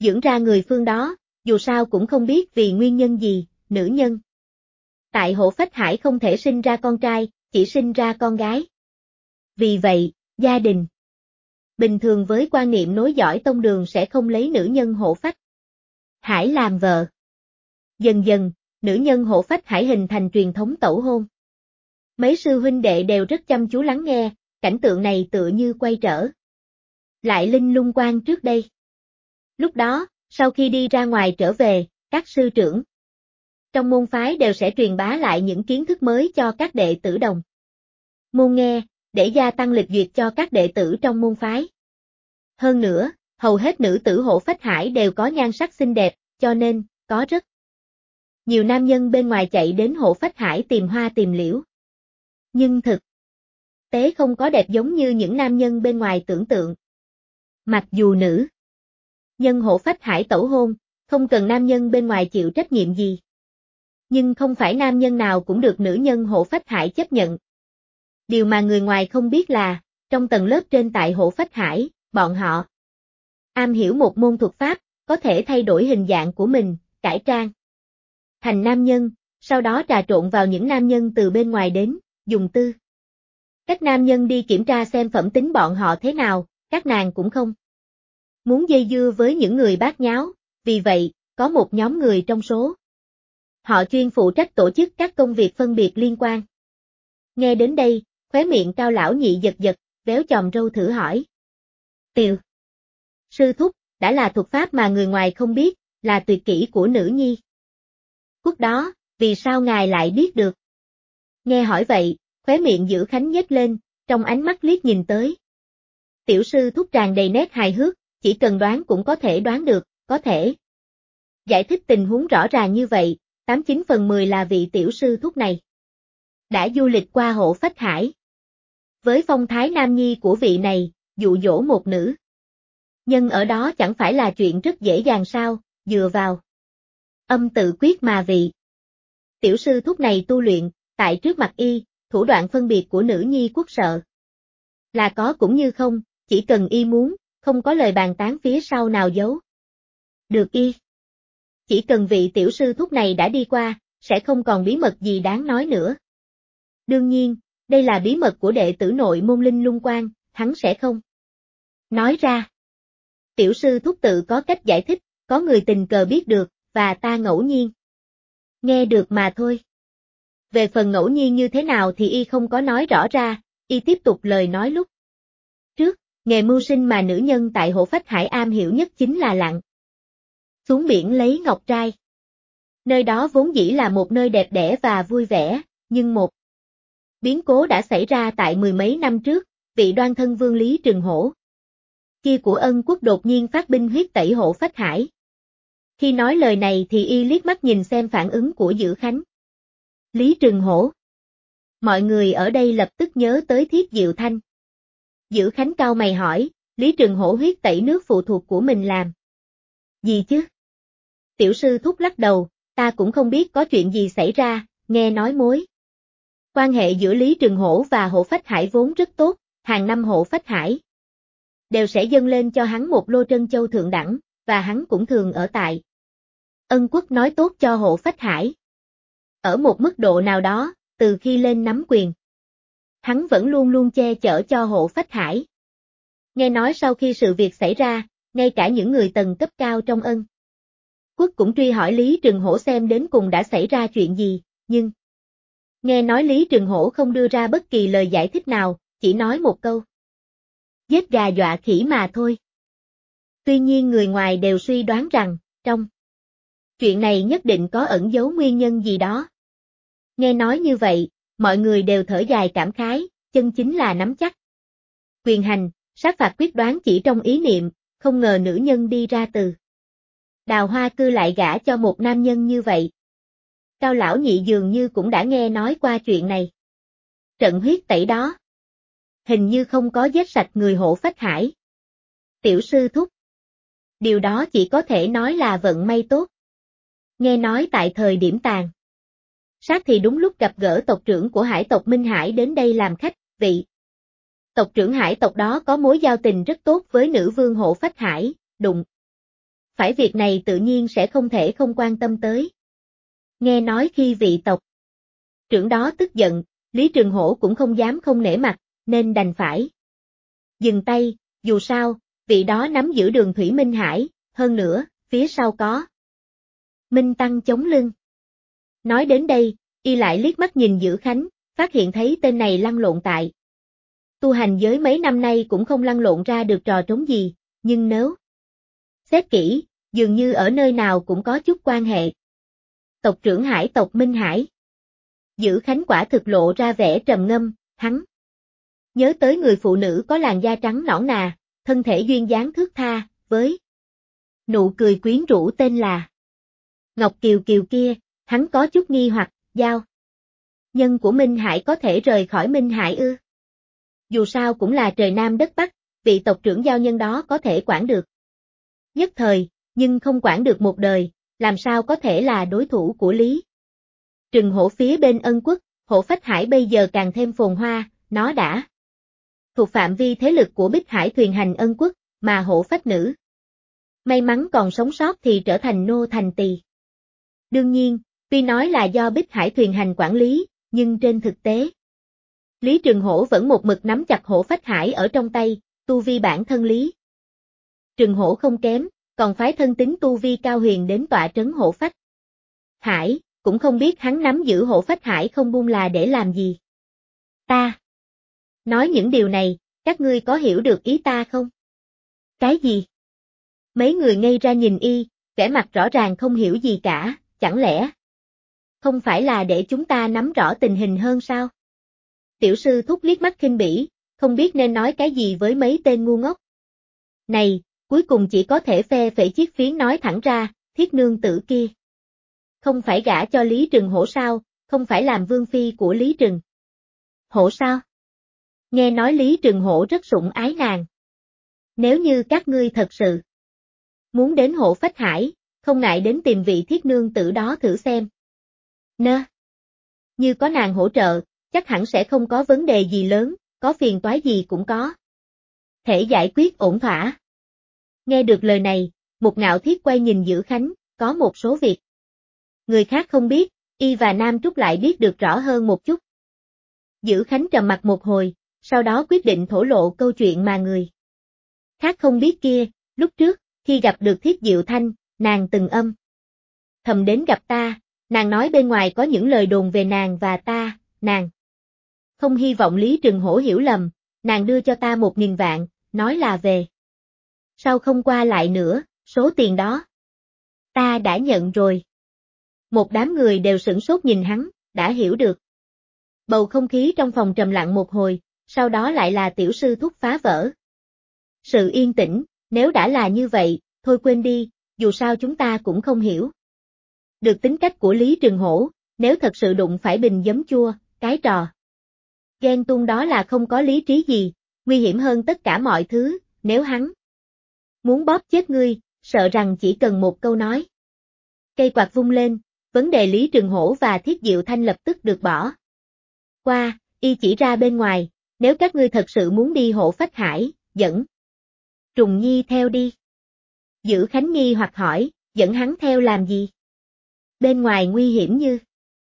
dưỡng ra người phương đó, dù sao cũng không biết vì nguyên nhân gì, nữ nhân. Tại Hổ Phách Hải không thể sinh ra con trai, chỉ sinh ra con gái. Vì vậy, gia đình bình thường với quan niệm nối dõi tông đường sẽ không lấy nữ nhân Hổ Phách Hải làm vợ. Dần dần, nữ nhân Hổ Phách Hải hình thành truyền thống tẩu hôn. Mấy sư huynh đệ đều rất chăm chú lắng nghe, cảnh tượng này tựa như quay trở lại Linh Lung Quan trước đây. Lúc đó, sau khi đi ra ngoài trở về, các sư trưởng trong môn phái đều sẽ truyền bá lại những kiến thức mới cho các đệ tử đồng môn nghe, để gia tăng lịch duyệt cho các đệ tử trong môn phái. Hơn nữa, hầu hết nữ tử Hổ Phách Hải đều có nhan sắc xinh đẹp, cho nên, có rất nhiều nam nhân bên ngoài chạy đến Hổ Phách Hải tìm hoa tìm liễu. Nhưng thực tế không có đẹp giống như những nam nhân bên ngoài tưởng tượng. Mặc dù nữ nhân Hổ Phách Hải tẩu hôn, không cần nam nhân bên ngoài chịu trách nhiệm gì. Nhưng không phải nam nhân nào cũng được nữ nhân Hổ Phách Hải chấp nhận. Điều mà người ngoài không biết là, trong tầng lớp trên tại Hổ Phách Hải, bọn họ am hiểu một môn thuật pháp, có thể thay đổi hình dạng của mình, cải trang thành nam nhân, sau đó trà trộn vào những nam nhân từ bên ngoài đến, dùng tư các nam nhân đi kiểm tra xem phẩm tính bọn họ thế nào, các nàng cũng không muốn dây dưa với những người bát nháo, vì vậy, có một nhóm người trong số họ chuyên phụ trách tổ chức các công việc phân biệt liên quan. Nghe đến đây, khóe miệng Cao lão nhị giật giật, véo chòm râu thử hỏi. Tiều sư thúc, đã là thuật pháp mà người ngoài không biết, là tuyệt kỹ của nữ nhi quốc đó, vì sao ngài lại biết được? Nghe hỏi vậy, khóe miệng Dữ Khánh nhếch lên, trong ánh mắt liếc nhìn tới. Tiểu sư thúc tràn đầy nét hài hước, chỉ cần đoán cũng có thể đoán được, có thể giải thích tình huống rõ ràng như vậy, 89 phần 10 là vị tiểu sư thúc này đã du lịch qua Hổ Phách Hải. Với phong thái nam nhi của vị này, dụ dỗ một nữ nhân ở đó chẳng phải là chuyện rất dễ dàng sao, dựa vào âm tự quyết mà vị tiểu sư thúc này tu luyện, tại trước mặt y, thủ đoạn phân biệt của nữ nhi quốc sợ là có cũng như không, chỉ cần y muốn, không có lời bàn tán phía sau nào giấu được y. Chỉ cần vị tiểu sư thúc này đã đi qua, sẽ không còn bí mật gì đáng nói nữa. Đương nhiên, đây là bí mật của đệ tử nội môn Linh Lung Quan, hắn sẽ không nói ra. Tiểu sư thúc tự có cách giải thích, có người tình cờ biết được, và ta ngẫu nhiên nghe được mà thôi. Về phần ngẫu nhiên như thế nào thì y không có nói rõ ra, y tiếp tục lời nói lúc trước, nghề mưu sinh mà nữ nhân tại Hổ Phách Hải am hiểu nhất chính là lặn xuống biển lấy ngọc trai. Nơi đó vốn dĩ là một nơi đẹp đẽ và vui vẻ, nhưng một biến cố đã xảy ra tại mười mấy năm trước, vị đoan thân vương Lý Trừng Hổ kia của Ân quốc đột nhiên phát binh huyết tẩy Hổ Phách Hải. Khi nói lời này thì y liếc mắt nhìn xem phản ứng của Dữ Khánh. Lý Trừng Hổ. Mọi người ở đây lập tức nhớ tới Thiết Diệu Thanh. Dữ Khánh cau mày hỏi, Lý Trừng Hổ huyết tẩy nước phụ thuộc của mình làm gì chứ? Tiểu sư thúc lắc đầu, ta cũng không biết có chuyện gì xảy ra, nghe nói mối quan hệ giữa Lý Trừng Hổ và Hổ Phách Hải vốn rất tốt, hàng năm Hổ Phách Hải đều sẽ dâng lên cho hắn một lô trân châu thượng đẳng, và hắn cũng thường ở tại Ân quốc nói tốt cho Hổ Phách Hải. Ở một mức độ nào đó, từ khi lên nắm quyền, hắn vẫn luôn luôn che chở cho Hổ Phách Hải. Nghe nói sau khi sự việc xảy ra, ngay cả những người tầng cấp cao trong Ân quốc cũng truy hỏi Lý Trừng Hổ xem đến cùng đã xảy ra chuyện gì, nhưng nghe nói Lý Trừng Hổ không đưa ra bất kỳ lời giải thích nào, chỉ nói một câu. Giết gà dọa khỉ mà thôi. Tuy nhiên người ngoài đều suy đoán rằng, trong chuyện này nhất định có ẩn giấu nguyên nhân gì đó. Nghe nói như vậy, mọi người đều thở dài cảm khái, chân chính là nắm chắc quyền hành, sát phạt quyết đoán chỉ trong ý niệm, không ngờ nữ nhân đi ra từ Đào Hoa Cư lại gả cho một nam nhân như vậy. Cao lão nhị dường như cũng đã nghe nói qua chuyện này. Trận huyết tẩy đó hình như không có giết sạch người Hổ Phách Hải. Tiểu sư thúc. Điều đó chỉ có thể nói là vận may tốt. Nghe nói tại thời điểm tàn sát thì đúng lúc gặp gỡ tộc trưởng của hải tộc Minh Hải đến đây làm khách, vị tộc trưởng hải tộc đó có mối giao tình rất tốt với nữ vương Hổ Phách Hải, đụng phải việc này tự nhiên sẽ không thể không quan tâm tới. Nghe nói khi vị tộc trưởng đó tức giận, Lý Trường Hổ cũng không dám không nể mặt, nên đành phải dừng tay, dù sao, vị đó nắm giữ Đường Thủy Minh Hải, hơn nữa, phía sau có Minh Tăng chống lưng. Nói đến đây, y lại liếc mắt nhìn Dữ Khánh, phát hiện thấy tên này lăn lộn tại tu hành giới mấy năm nay cũng không lăn lộn ra được trò trống gì, nhưng nếu xét kỹ, dường như ở nơi nào cũng có chút quan hệ. Tộc trưởng Hải tộc Minh Hải. Dữ Khánh quả thực lộ ra vẻ trầm ngâm, hắn nhớ tới người phụ nữ có làn da trắng nõn nà, thân thể duyên dáng thướt tha, với nụ cười quyến rũ tên là Ngọc Kiều Kiều kia, hắn có chút nghi hoặc, giao nhân của Minh Hải có thể rời khỏi Minh Hải ư? Dù sao cũng là trời Nam đất Bắc, vị tộc trưởng giao nhân đó có thể quản được nhất thời, nhưng không quản được một đời, làm sao có thể là đối thủ của Lý Trừng Hổ phía bên Ân Quốc. Hổ Phách Hải bây giờ càng thêm phồn hoa, nó đã thuộc phạm vi thế lực của Bích Hải thuyền hành Ân Quốc, mà Hổ Phách Nữ may mắn còn sống sót thì trở thành nô thành tỳ. Đương nhiên, tuy nói là do Bích Hải thuyền hành quản lý, nhưng trên thực tế, Lý Trường Hổ vẫn một mực nắm chặt Hổ Phách Hải ở trong tay, tu vi bản thân Lý Trường Hổ không kém, còn phái thân tín tu vi cao huyền đến tọa trấn Hổ Phách Hải, cũng không biết hắn nắm giữ Hổ Phách Hải không buông là để làm gì. Ta nói những điều này, các ngươi có hiểu được ý ta không? Cái gì? Mấy người ngây ra nhìn y, vẻ mặt rõ ràng không hiểu gì cả, chẳng lẽ không phải là để chúng ta nắm rõ tình hình hơn sao? Tiểu sư thúc liếc mắt khinh bỉ, không biết nên nói cái gì với mấy tên ngu ngốc. Này, cuối cùng chỉ có thể phe phẩy chiếc phiến nói thẳng ra, Thiết nương tử kia không phải gả cho Lý Trừng Hổ sao, không phải làm vương phi của Lý Trừng Hổ sao? Nghe nói Lý Trừng Hổ rất sủng ái nàng. Nếu như các ngươi thật sự muốn đến Hổ Phách Hải, không ngại đến tìm vị thiết nương tử đó thử xem. Nơ. Như có nàng hỗ trợ, chắc hẳn sẽ không có vấn đề gì lớn, có phiền toái gì cũng có thể giải quyết ổn thỏa. Nghe được lời này, Mục Ngạo Thiết quay nhìn Dữ Khánh, có một số việc người khác không biết, y và Nam Trúc lại biết được rõ hơn một chút. Dữ Khánh trầm mặt một hồi, sau đó quyết định thổ lộ câu chuyện mà người khác không biết kia, lúc trước, khi gặp được Thiết Diệu Thanh, nàng từng âm thầm đến gặp ta, nàng nói bên ngoài có những lời đồn về nàng và ta, nàng không hy vọng Lý Trừng Hổ hiểu lầm, nàng đưa cho ta 1.000 vạn, nói là về sau không qua lại nữa, số tiền đó ta đã nhận rồi. Một đám người đều sửng sốt nhìn hắn, đã hiểu được. Bầu không khí trong phòng trầm lặng một hồi, sau đó lại là tiểu sư thúc phá vỡ sự yên tĩnh, nếu đã là như vậy, thôi quên đi, dù sao chúng ta cũng không hiểu được tính cách của Lý Trừng Hổ, nếu thật sự đụng phải bình giấm chua, cái trò ghen tuông đó là không có lý trí gì, nguy hiểm hơn tất cả mọi thứ, nếu hắn muốn bóp chết ngươi, sợ rằng chỉ cần một câu nói. Cây quạt vung lên, vấn đề Lý Trừng Hổ và Thiết Diệu Thanh lập tức được bỏ qua, y chỉ ra bên ngoài, nếu các ngươi thật sự muốn đi Hổ Phách Hải, dẫn Trùng Nhi theo đi. Dữ Khánh nghi hoặc hỏi, dẫn hắn theo làm gì? Bên ngoài nguy hiểm như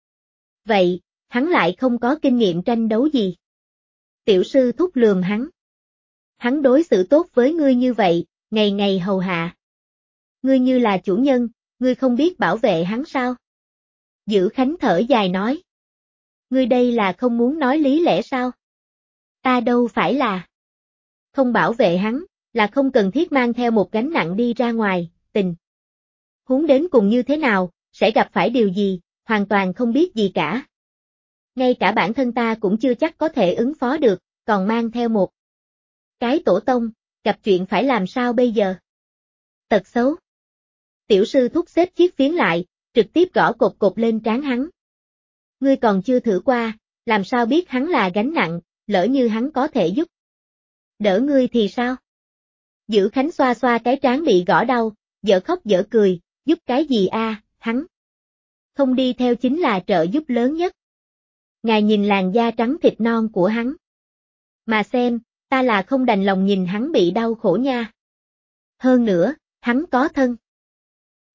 vậy, hắn lại không có kinh nghiệm tranh đấu gì. Tiểu sư thúc lườm hắn. Hắn đối xử tốt với ngươi như vậy, ngày ngày hầu hạ. Ngươi như là chủ nhân, ngươi không biết bảo vệ hắn sao? Dữ Khánh thở dài nói. Ngươi đây là không muốn nói lý lẽ sao? Ta đâu phải là không bảo vệ hắn, là không cần thiết mang theo một gánh nặng đi ra ngoài, tình huống đến cùng như thế nào, sẽ gặp phải điều gì, hoàn toàn không biết gì cả. Ngay cả bản thân ta cũng chưa chắc có thể ứng phó được, còn mang theo một cái tổ tông, gặp chuyện phải làm sao bây giờ? Tật xấu. Tiểu sư thúc xếp chiếc phiến lại, trực tiếp gõ cột cột lên trán hắn. Ngươi còn chưa thử qua, làm sao biết hắn là gánh nặng, lỡ như hắn có thể giúp đỡ ngươi thì sao? Dữ Khánh xoa xoa cái trán bị gõ đau, dở khóc dở cười, giúp cái gì a, hắn không đi theo chính là trợ giúp lớn nhất. Ngài nhìn làn da trắng thịt non của hắn. Mà xem, ta là không đành lòng nhìn hắn bị đau khổ nha. Hơn nữa, hắn có thân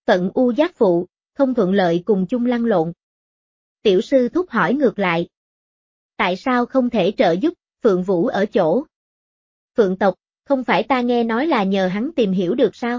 Phận U Giác Phụ, không thuận lợi cùng chung lăn lộn. Tiểu sư thúc hỏi ngược lại. Tại sao không thể trợ giúp Phượng Vũ ở chỗ? Phượng tộc, không phải ta nghe nói là nhờ hắn tìm hiểu được sao?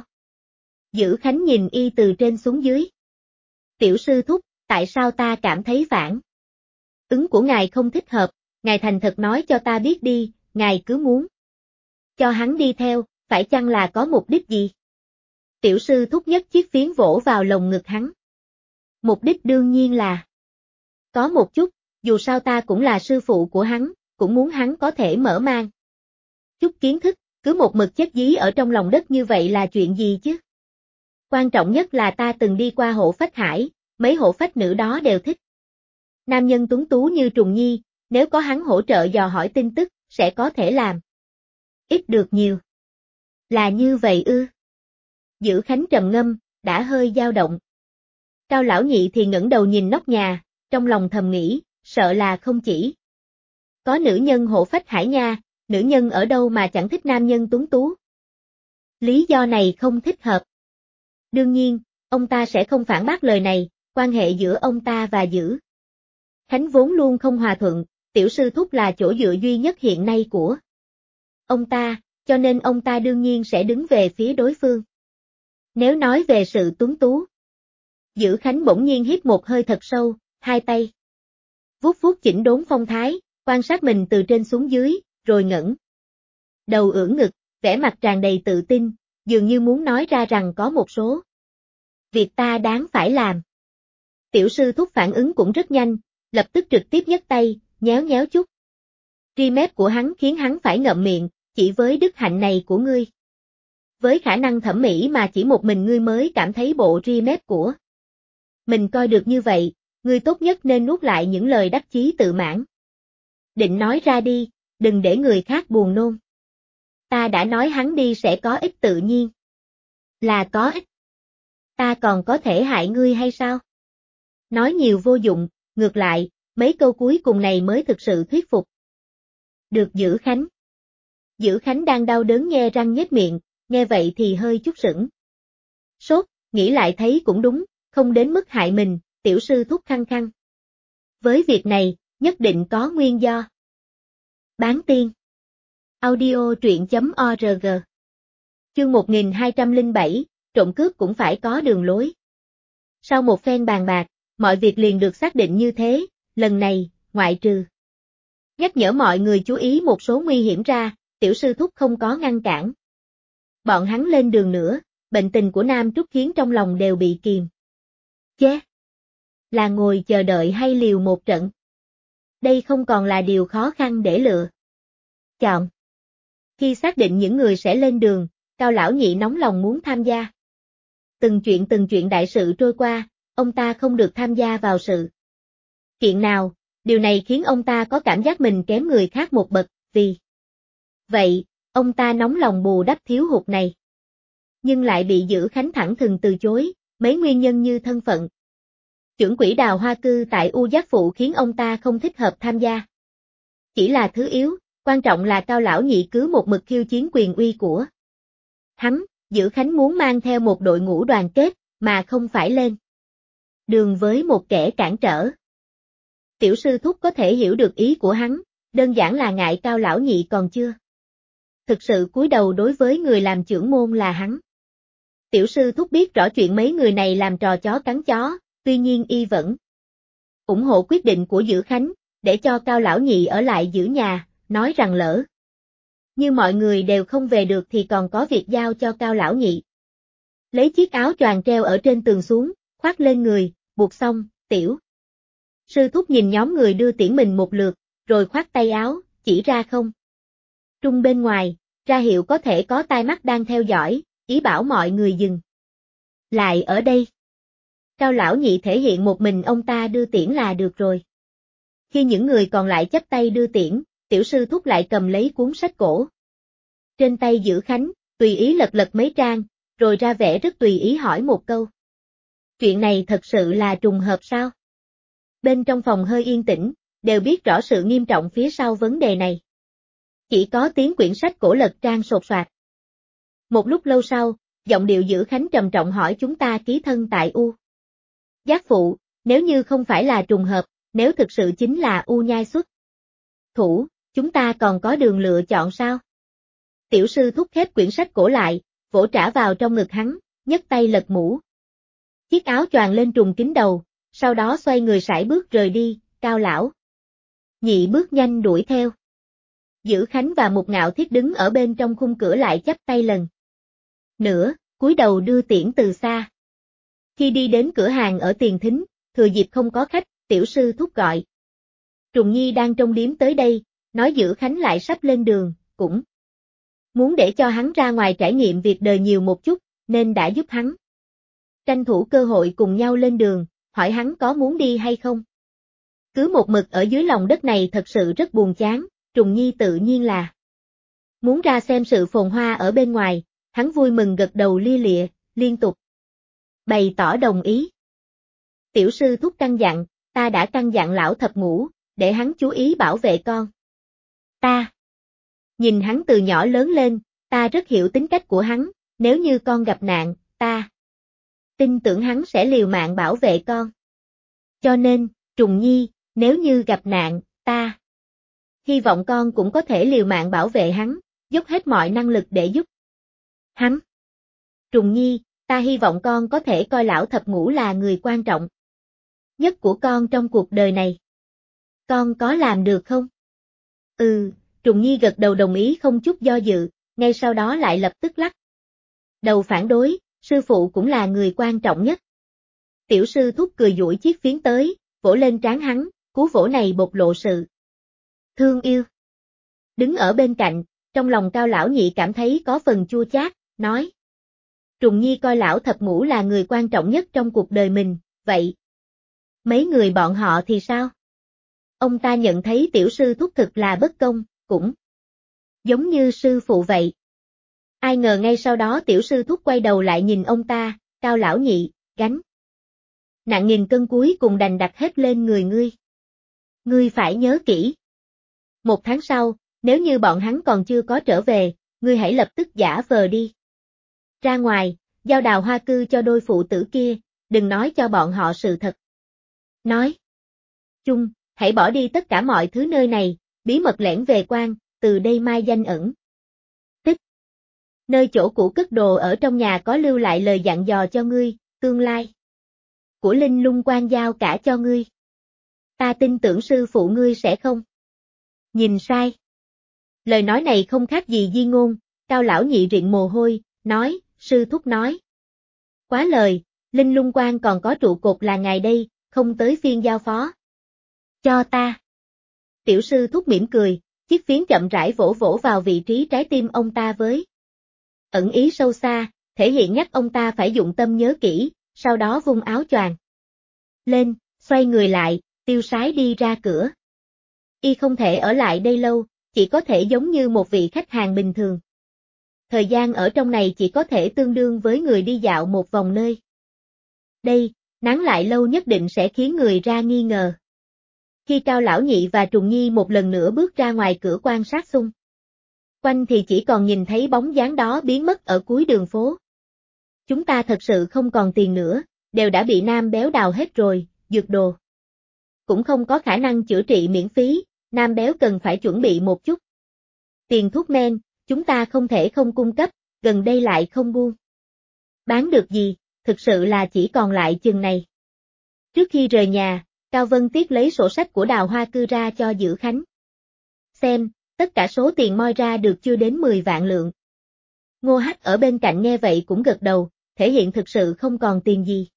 Dữ Khánh nhìn y từ trên xuống dưới. Tiểu sư thúc, tại sao ta cảm thấy phản ứng của ngài không thích hợp, ngài thành thật nói cho ta biết đi, ngài cứ muốn cho hắn đi theo, phải chăng là có mục đích gì? Tiểu sư thúc nhất chiếc phiến vỗ vào lồng ngực hắn. Mục đích đương nhiên là có một chút, dù sao ta cũng là sư phụ của hắn, cũng muốn hắn có thể mở mang chút kiến thức, cứ một mực chất dí ở trong lòng đất như vậy là chuyện gì chứ? Quan trọng nhất là ta từng đi qua hộ phách hải, mấy hộ phách nữ đó đều thích. Nam nhân tuấn tú như Trùng Nhi, nếu có hắn hỗ trợ dò hỏi tin tức, sẽ có thể làm ít được nhiều. Là như vậy ư? Dữ Khánh trầm ngâm, đã hơi dao động. Cao lão nhị thì ngẩng đầu nhìn nóc nhà, trong lòng thầm nghĩ, sợ là không chỉ có nữ nhân hộ phách hải nha, nữ nhân ở đâu mà chẳng thích nam nhân tuấn tú. Lý do này không thích hợp. Đương nhiên, ông ta sẽ không phản bác lời này, quan hệ giữa ông ta và Dữ Khánh vốn luôn không hòa thuận, tiểu sư thúc là chỗ dựa duy nhất hiện nay của ông ta, cho nên ông ta đương nhiên sẽ đứng về phía đối phương. Nếu nói về sự tuấn tú, Dữ Khánh bỗng nhiên hít một hơi thật sâu, hai tay vuốt vuốt chỉnh đốn phong thái, quan sát mình từ trên xuống dưới, rồi ngẩng đầu ưỡn ngực, vẻ mặt tràn đầy tự tin, dường như muốn nói ra rằng có một số việc ta đáng phải làm. Tiểu sư thúc phản ứng cũng rất nhanh, lập tức trực tiếp nhấc tay, nhéo nhéo chút ri mép của hắn khiến hắn phải ngậm miệng, chỉ với đức hạnh này của ngươi. Với khả năng thẩm mỹ mà chỉ một mình ngươi mới cảm thấy bộ ri mép của mình coi được như vậy, ngươi tốt nhất nên nuốt lại những lời đắc chí tự mãn. Định nói ra đi, đừng để người khác buồn nôn. Ta đã nói hắn đi sẽ có ích tự nhiên. Là có ích. Ta còn có thể hại ngươi hay sao? Nói nhiều vô dụng, ngược lại, mấy câu cuối cùng này mới thực sự thuyết phục. Được Dữ Khánh. Dữ Khánh đang đau đớn nhe răng nhếch miệng, nghe vậy thì hơi chút sững sốt, nghĩ lại thấy cũng đúng, không đến mức hại mình, tiểu sư thúc khăng khăng. Với việc này, nhất định có nguyên do. Bán tiên. Audio truyện.org. Chương 1207, trộm cướp cũng phải có đường lối. Sau một phen bàn bạc, mọi việc liền được xác định như thế, lần này, ngoại trừ nhắc nhở mọi người chú ý một số nguy hiểm ra, tiểu sư thúc không có ngăn cản. Bọn hắn lên đường nữa, bệnh tình của Nam Trúc khiến trong lòng đều bị kiềm chế. Là ngồi chờ đợi hay liều một trận? Đây không còn là điều khó khăn để lựa chọn. Khi xác định những người sẽ lên đường, Cao lão nhị nóng lòng muốn tham gia. Từng chuyện đại sự trôi qua, ông ta không được tham gia vào sự kiện nào, điều này khiến ông ta có cảm giác mình kém người khác một bậc, vì vậy, ông ta nóng lòng bù đắp thiếu hụt này. Nhưng lại bị Dữ Khánh thẳng thừng từ chối, mấy nguyên nhân như thân phận. Chưởng quỹ Đào Hoa cư tại U Giác Phụ khiến ông ta không thích hợp tham gia. Chỉ là thứ yếu, quan trọng là Cao lão nhị cứ một mực khiêu chiến quyền uy của hắn, Dữ Khánh muốn mang theo một đội ngũ đoàn kết, mà không phải lên đường với một kẻ cản trở. Tiểu sư thúc có thể hiểu được ý của hắn, đơn giản là ngại Cao lão nhị còn chưa thực sự cúi đầu đối với người làm trưởng môn là hắn. Tiểu sư thúc biết rõ chuyện mấy người này làm trò chó cắn chó, tuy nhiên y vẫn ủng hộ quyết định của Dữ Khánh, để cho Cao lão nhị ở lại giữ nhà, nói rằng lỡ như mọi người đều không về được thì còn có việc giao cho Cao lão nhị. Lấy chiếc áo choàng treo ở trên tường xuống, khoác lên người, buộc xong, tiểu sư thúc nhìn nhóm người đưa tiễn mình một lượt, rồi khoác tay áo, chỉ ra không trung bên ngoài, ra hiệu có thể có tai mắt đang theo dõi, ý bảo mọi người dừng lại ở đây. Cao lão nhị thể hiện một mình ông ta đưa tiễn là được rồi. Khi những người còn lại chắp tay đưa tiễn, tiểu sư thúc lại cầm lấy cuốn sách cổ trên tay Dữ Khánh, tùy ý lật mấy trang, rồi ra vẻ rất tùy ý hỏi một câu. Chuyện này thật sự là trùng hợp sao? Bên trong phòng hơi yên tĩnh, đều biết rõ sự nghiêm trọng phía sau vấn đề này. Chỉ có tiếng quyển sách cổ lật trang sột soạt. Một lúc lâu sau, giọng điệu Dữ Khánh trầm trọng hỏi chúng ta ký thân tại U. Giác phụ, nếu như không phải là trùng hợp, nếu thực sự chính là U Nhai xuất thủ, chúng ta còn có đường lựa chọn sao? Tiểu sư thúc khép quyển sách cổ lại, vỗ trả vào trong ngực hắn, nhấc tay lật mũ. Chiếc áo choàng lên trùng kín đầu, sau đó xoay người sải bước rời đi, Cao lão nhị bước nhanh đuổi theo. Dữ Khánh và Mục Ngạo Thiết đứng ở bên trong khung cửa lại chắp tay lần nữa, cúi đầu đưa tiễn từ xa. Khi đi đến cửa hàng ở Tiền Thính, thừa dịp không có khách, tiểu sư thúc gọi. Trùng Nhi đang trong điếm tới đây, nói Dữ Khánh lại sắp lên đường, cũng muốn để cho hắn ra ngoài trải nghiệm việc đời nhiều một chút, nên đã giúp hắn tranh thủ cơ hội cùng nhau lên đường, hỏi hắn có muốn đi hay không. Cứ một mực ở dưới lòng đất này thật sự rất buồn chán, Trùng Nhi tự nhiên là muốn ra xem sự phồn hoa ở bên ngoài, hắn vui mừng gật đầu lia lịa, liên tục bày tỏ đồng ý. Tiểu sư thúc căn dặn, ta đã căn dặn lão thập ngũ, để hắn chú ý bảo vệ con. Ta nhìn hắn từ nhỏ lớn lên, ta rất hiểu tính cách của hắn, nếu như con gặp nạn, ta tin tưởng hắn sẽ liều mạng bảo vệ con. Cho nên, Trùng Nhi, nếu như gặp nạn, ta hy vọng con cũng có thể liều mạng bảo vệ hắn, dốc hết mọi năng lực để giúp hắn. Trùng Nhi, ta hy vọng con có thể coi lão thập ngũ là người quan trọng nhất của con trong cuộc đời này. Con có làm được không? Trùng Nhi gật đầu đồng ý không chút do dự, ngay sau đó lại lập tức lắc đầu phản đối, sư phụ cũng là người quan trọng nhất. Tiểu sư thúc cười duỗi chiếc phiến tới, vỗ lên trán hắn, cú vỗ này bộc lộ sự thương yêu. Đứng ở bên cạnh, trong lòng Cao lão nhị cảm thấy có phần chua chát, nói. Trùng Nhi coi lão thập ngũ là người quan trọng nhất trong cuộc đời mình, vậy mấy người bọn họ thì sao? Ông ta nhận thấy tiểu sư thúc thực là bất công, cũng giống như sư phụ vậy. Ai ngờ ngay sau đó tiểu sư thúc quay đầu lại nhìn ông ta, Cao lão nhị, gánh nặng nghìn cân cuối cùng đành đặt hết lên người ngươi. Ngươi phải nhớ kỹ. 1 tháng sau, nếu như bọn hắn còn chưa có trở về, ngươi hãy lập tức giả vờ đi ra ngoài, giao đào hoa cư cho đôi phụ tử kia, đừng nói cho bọn họ sự thật. Nói chung, hãy bỏ đi tất cả mọi thứ nơi này, bí mật lẻn về quan, từ đây mai danh ẩn tích. Nơi chỗ cũ cất đồ ở trong nhà có lưu lại lời dặn dò cho ngươi, tương lai của Linh Lung Quan giao cả cho ngươi. Ta tin tưởng sư phụ ngươi sẽ không nhìn sai. Lời nói này không khác gì di ngôn, Cao lão nhị rịn mồ hôi, nói, sư thúc nói quá lời, Linh Lung Quan còn có trụ cột là ngài đây, không tới phiên giao phó cho ta. Tiểu sư thúc mỉm cười, chiếc phiến chậm rãi vỗ vỗ vào vị trí trái tim ông ta với ẩn ý sâu xa, thể hiện nhắc ông ta phải dụng tâm nhớ kỹ, sau đó vung áo choàng lên, xoay người lại, tiêu sái đi ra cửa. Y không thể ở lại đây lâu, chỉ có thể giống như một vị khách hàng bình thường. Thời gian ở trong này chỉ có thể tương đương với người đi dạo một vòng nơi đây, nán lại lâu nhất định sẽ khiến người ra nghi ngờ. Khi Cao lão nhị và Trùng Nhi một lần nữa bước ra ngoài cửa quan sát xung quanh thì chỉ còn nhìn thấy bóng dáng đó biến mất ở cuối đường phố. Chúng ta thật sự không còn tiền nữa, đều đã bị Nam Béo đào hết rồi, dược đồ cũng không có khả năng chữa trị miễn phí, Nam Béo cần phải chuẩn bị một chút tiền thuốc men, chúng ta không thể không cung cấp, gần đây lại không buôn bán được gì, thực sự là chỉ còn lại chừng này. Trước khi rời nhà, Cao Vân Tiết lấy sổ sách của Đào Hoa Cư ra cho Dữ Khánh xem, tất cả số tiền moi ra được chưa đến 10 vạn lượng. Ngô Hắc ở bên cạnh nghe vậy cũng gật đầu, thể hiện thực sự không còn tiền gì.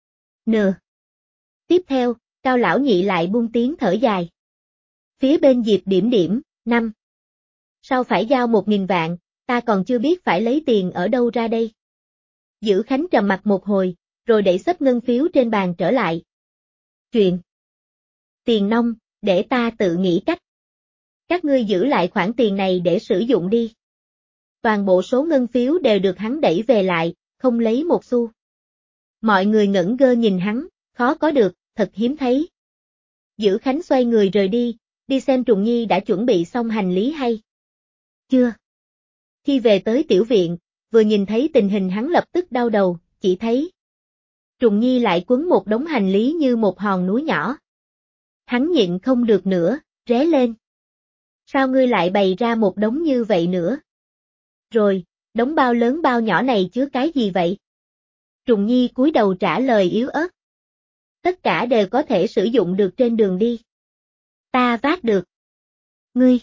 Tiếp theo, Cao lão nhị lại buông tiếng thở dài. Phía bên Diệp Điểm Điểm, 5. Sao phải giao 1.000 vạn, ta còn chưa biết phải lấy tiền ở đâu ra đây. Dữ Khánh trầm mặt một hồi, rồi đẩy xấp ngân phiếu trên bàn trở lại. Chuyện tiền nong, để ta tự nghĩ cách. Các ngươi giữ lại khoản tiền này để sử dụng đi. Toàn bộ số ngân phiếu đều được hắn đẩy về lại, không lấy một xu. Mọi người ngẩn ngơ nhìn hắn, khó có được, thật hiếm thấy. Dữ Khánh xoay người rời đi xem Trùng Nhi đã chuẩn bị xong hành lý hay chưa. Khi về tới tiểu viện, vừa nhìn thấy tình hình hắn lập tức đau đầu, chỉ thấy Trùng Nhi lại quấn một đống hành lý như một hòn núi nhỏ. Hắn nhịn không được nữa, ré lên. Sao ngươi lại bày ra một đống như vậy nữa? Rồi, đống bao lớn bao nhỏ này chứa cái gì vậy? Trùng Nhi cúi đầu trả lời yếu ớt. Tất cả đều có thể sử dụng được trên đường đi. Ta vác được. Ngươi.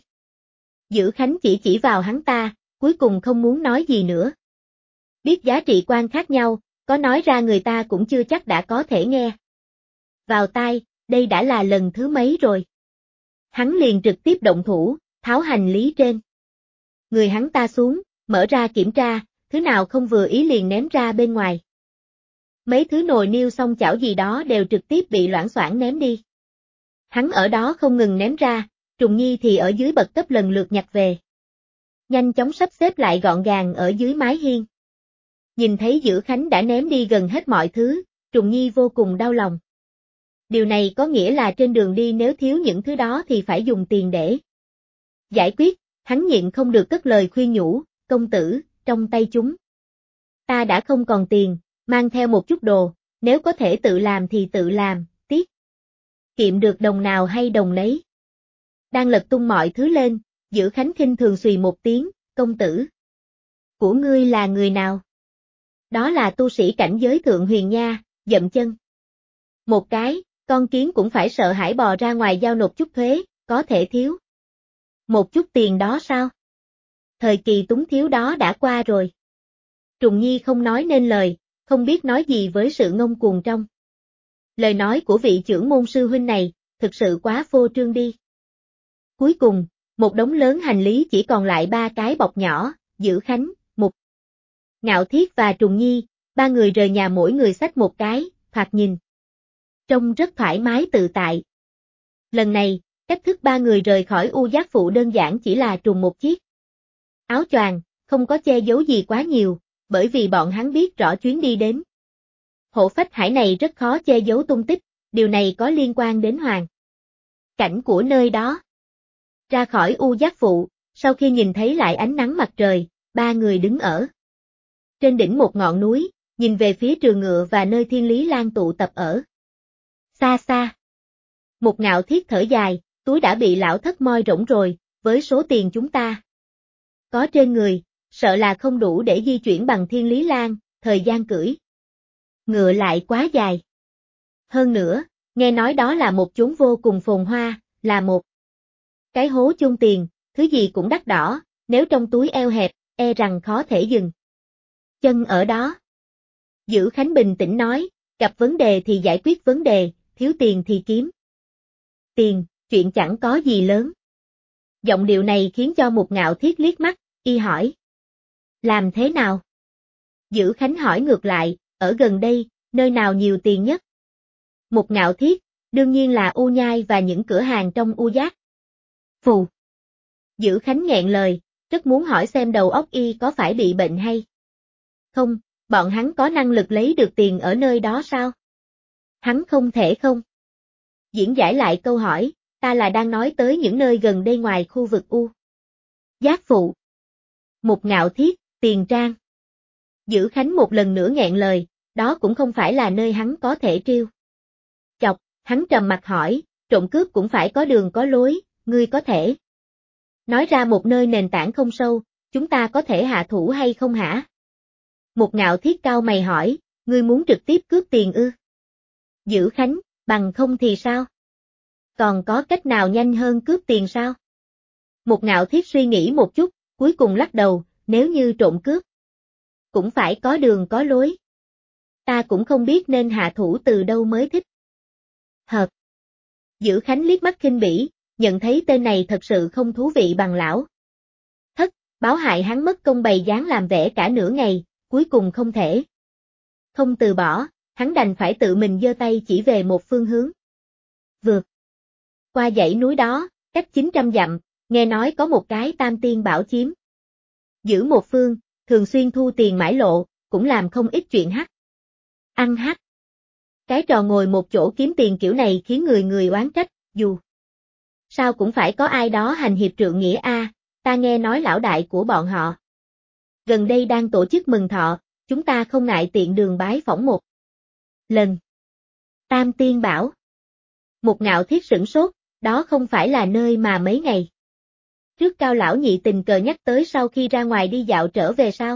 Dữ Khánh chỉ vào hắn ta, cuối cùng không muốn nói gì nữa. Biết giá trị quan khác nhau, có nói ra người ta cũng chưa chắc đã có thể nghe. Vào tai, đây đã là lần thứ mấy rồi. Hắn liền trực tiếp động thủ, tháo hành lý trên. Người hắn ta xuống, mở ra kiểm tra, thứ nào không vừa ý liền ném ra bên ngoài. Mấy thứ nồi niêu xong chảo gì đó đều trực tiếp bị loảng xoảng ném đi. Hắn ở đó không ngừng ném ra, Trùng Nhi thì ở dưới bậc cấp lần lượt nhặt về. Nhanh chóng sắp xếp lại gọn gàng ở dưới mái hiên. Nhìn thấy Dữ Khánh đã ném đi gần hết mọi thứ, Trùng Nhi vô cùng đau lòng. Điều này có nghĩa là trên đường đi nếu thiếu những thứ đó thì phải dùng tiền để giải quyết, hắn nhịn không được cất lời khuyên nhủ, công tử, trong tay chúng. Ta đã không còn tiền, mang theo một chút đồ, nếu có thể tự làm thì tự làm, tiết kiệm được đồng nào hay đồng nấy. Đang lật tung mọi thứ lên, Dữ Khánh khinh thường xùy một tiếng, công tử. Của ngươi là người nào? Đó là tu sĩ cảnh giới thượng huyền nha, dậm chân. Một cái, con kiến cũng phải sợ hãi bò ra ngoài giao nộp chút thuế, có thể thiếu. Một chút tiền đó sao? Thời kỳ túng thiếu đó đã qua rồi. Trùng Nhi không nói nên lời, không biết nói gì với sự ngông cuồng trong. Lời nói của vị trưởng môn sư huynh này, thực sự quá phô trương đi. Cuối cùng, một đống lớn hành lý chỉ còn lại 3 cái bọc nhỏ, Dữ Khánh, Mục Ngạo Thiết và Trùng Nhi, 3 người rời nhà mỗi người xách một cái, thoạt nhìn. Trông rất thoải mái tự tại. Lần này, cách thức 3 người rời khỏi U Giác Phụ đơn giản chỉ là trùng một chiếc áo choàng, không có che giấu gì quá nhiều, bởi vì bọn hắn biết rõ chuyến đi đến Hộ Phách Hải này rất khó che giấu tung tích, điều này có liên quan đến hoàn cảnh của nơi đó. Ra khỏi U Giác Phụ, sau khi nhìn thấy lại ánh nắng mặt trời, 3 người đứng ở trên đỉnh một ngọn núi, nhìn về phía trường ngựa và nơi Thiên Lý Lan tụ tập ở xa xa. Một Ngạo Thiết thở dài, túi đã bị lão thất moi rỗng rồi, với số tiền chúng ta có trên người, sợ là không đủ để di chuyển bằng Thiên Lý Lan, thời gian cưỡi ngựa lại quá dài. Hơn nữa, nghe nói đó là một chốn vô cùng phồn hoa, là một cái hố chôn tiền, thứ gì cũng đắt đỏ, nếu trong túi eo hẹp, e rằng khó thể dừng chân ở đó. Dữ Khánh bình tĩnh nói, gặp vấn đề thì giải quyết vấn đề, thiếu tiền thì kiếm tiền, chuyện chẳng có gì lớn. Giọng điệu này khiến cho Một Ngạo Thiết liếc mắt, y hỏi. Làm thế nào? Dữ Khánh hỏi ngược lại, ở gần đây, nơi nào nhiều tiền nhất? Một Ngạo Thiết, đương nhiên là U Nhai và những cửa hàng trong U Giác Phù. Dữ Khánh nghẹn lời, rất muốn hỏi xem đầu óc y có phải bị bệnh hay không, bọn hắn có năng lực lấy được tiền ở nơi đó sao? Hắn không thể không. Diễn giải lại câu hỏi, ta là đang nói tới những nơi gần đây ngoài khu vực U Giác Phụ. Một Ngạo Thiết, Tiền Trang. Dữ Khánh một lần nữa nghẹn lời, đó cũng không phải là nơi hắn có thể trêu chọc, hắn trầm mặt hỏi, trộm cướp cũng phải có đường có lối, ngươi có thể nói ra một nơi nền tảng không sâu, chúng ta có thể hạ thủ hay không hả? Một Ngạo Thiết cao mày hỏi, ngươi muốn trực tiếp cướp tiền ư? Dữ Khánh, bằng không thì sao? Còn có cách nào nhanh hơn cướp tiền sao? Một Ngạo Thiết suy nghĩ một chút, cuối cùng lắc đầu, nếu như trộm cướp cũng phải có đường có lối. Ta cũng không biết nên hạ thủ từ đâu mới thích hợp. Dữ Khánh liếc mắt khinh bỉ, nhận thấy tên này thật sự không thú vị bằng lão thất, báo hại hắn mất công bày dáng làm vẻ cả nửa ngày, cuối cùng không thể không từ bỏ, hắn đành phải tự mình giơ tay chỉ về một phương hướng. Vượt qua dãy núi đó, cách 900 dặm, nghe nói có một cái Tam Tiên Bảo chiếm giữ một phương, thường xuyên thu tiền mãi lộ, cũng làm không ít chuyện hắc ăn hắc. Cái trò ngồi một chỗ kiếm tiền kiểu này khiến người người oán trách, dù sao cũng phải có ai đó hành hiệp trượng nghĩa a, ta nghe nói lão đại của bọn họ gần đây đang tổ chức mừng thọ, chúng ta không ngại tiện đường bái phỏng một lần. Tam Tiên bảo. Một Ngạo Thiết sửng sốt, đó không phải là nơi mà mấy ngày trước Cao lão nhị tình cờ nhắc tới sau khi ra ngoài đi dạo trở về sao?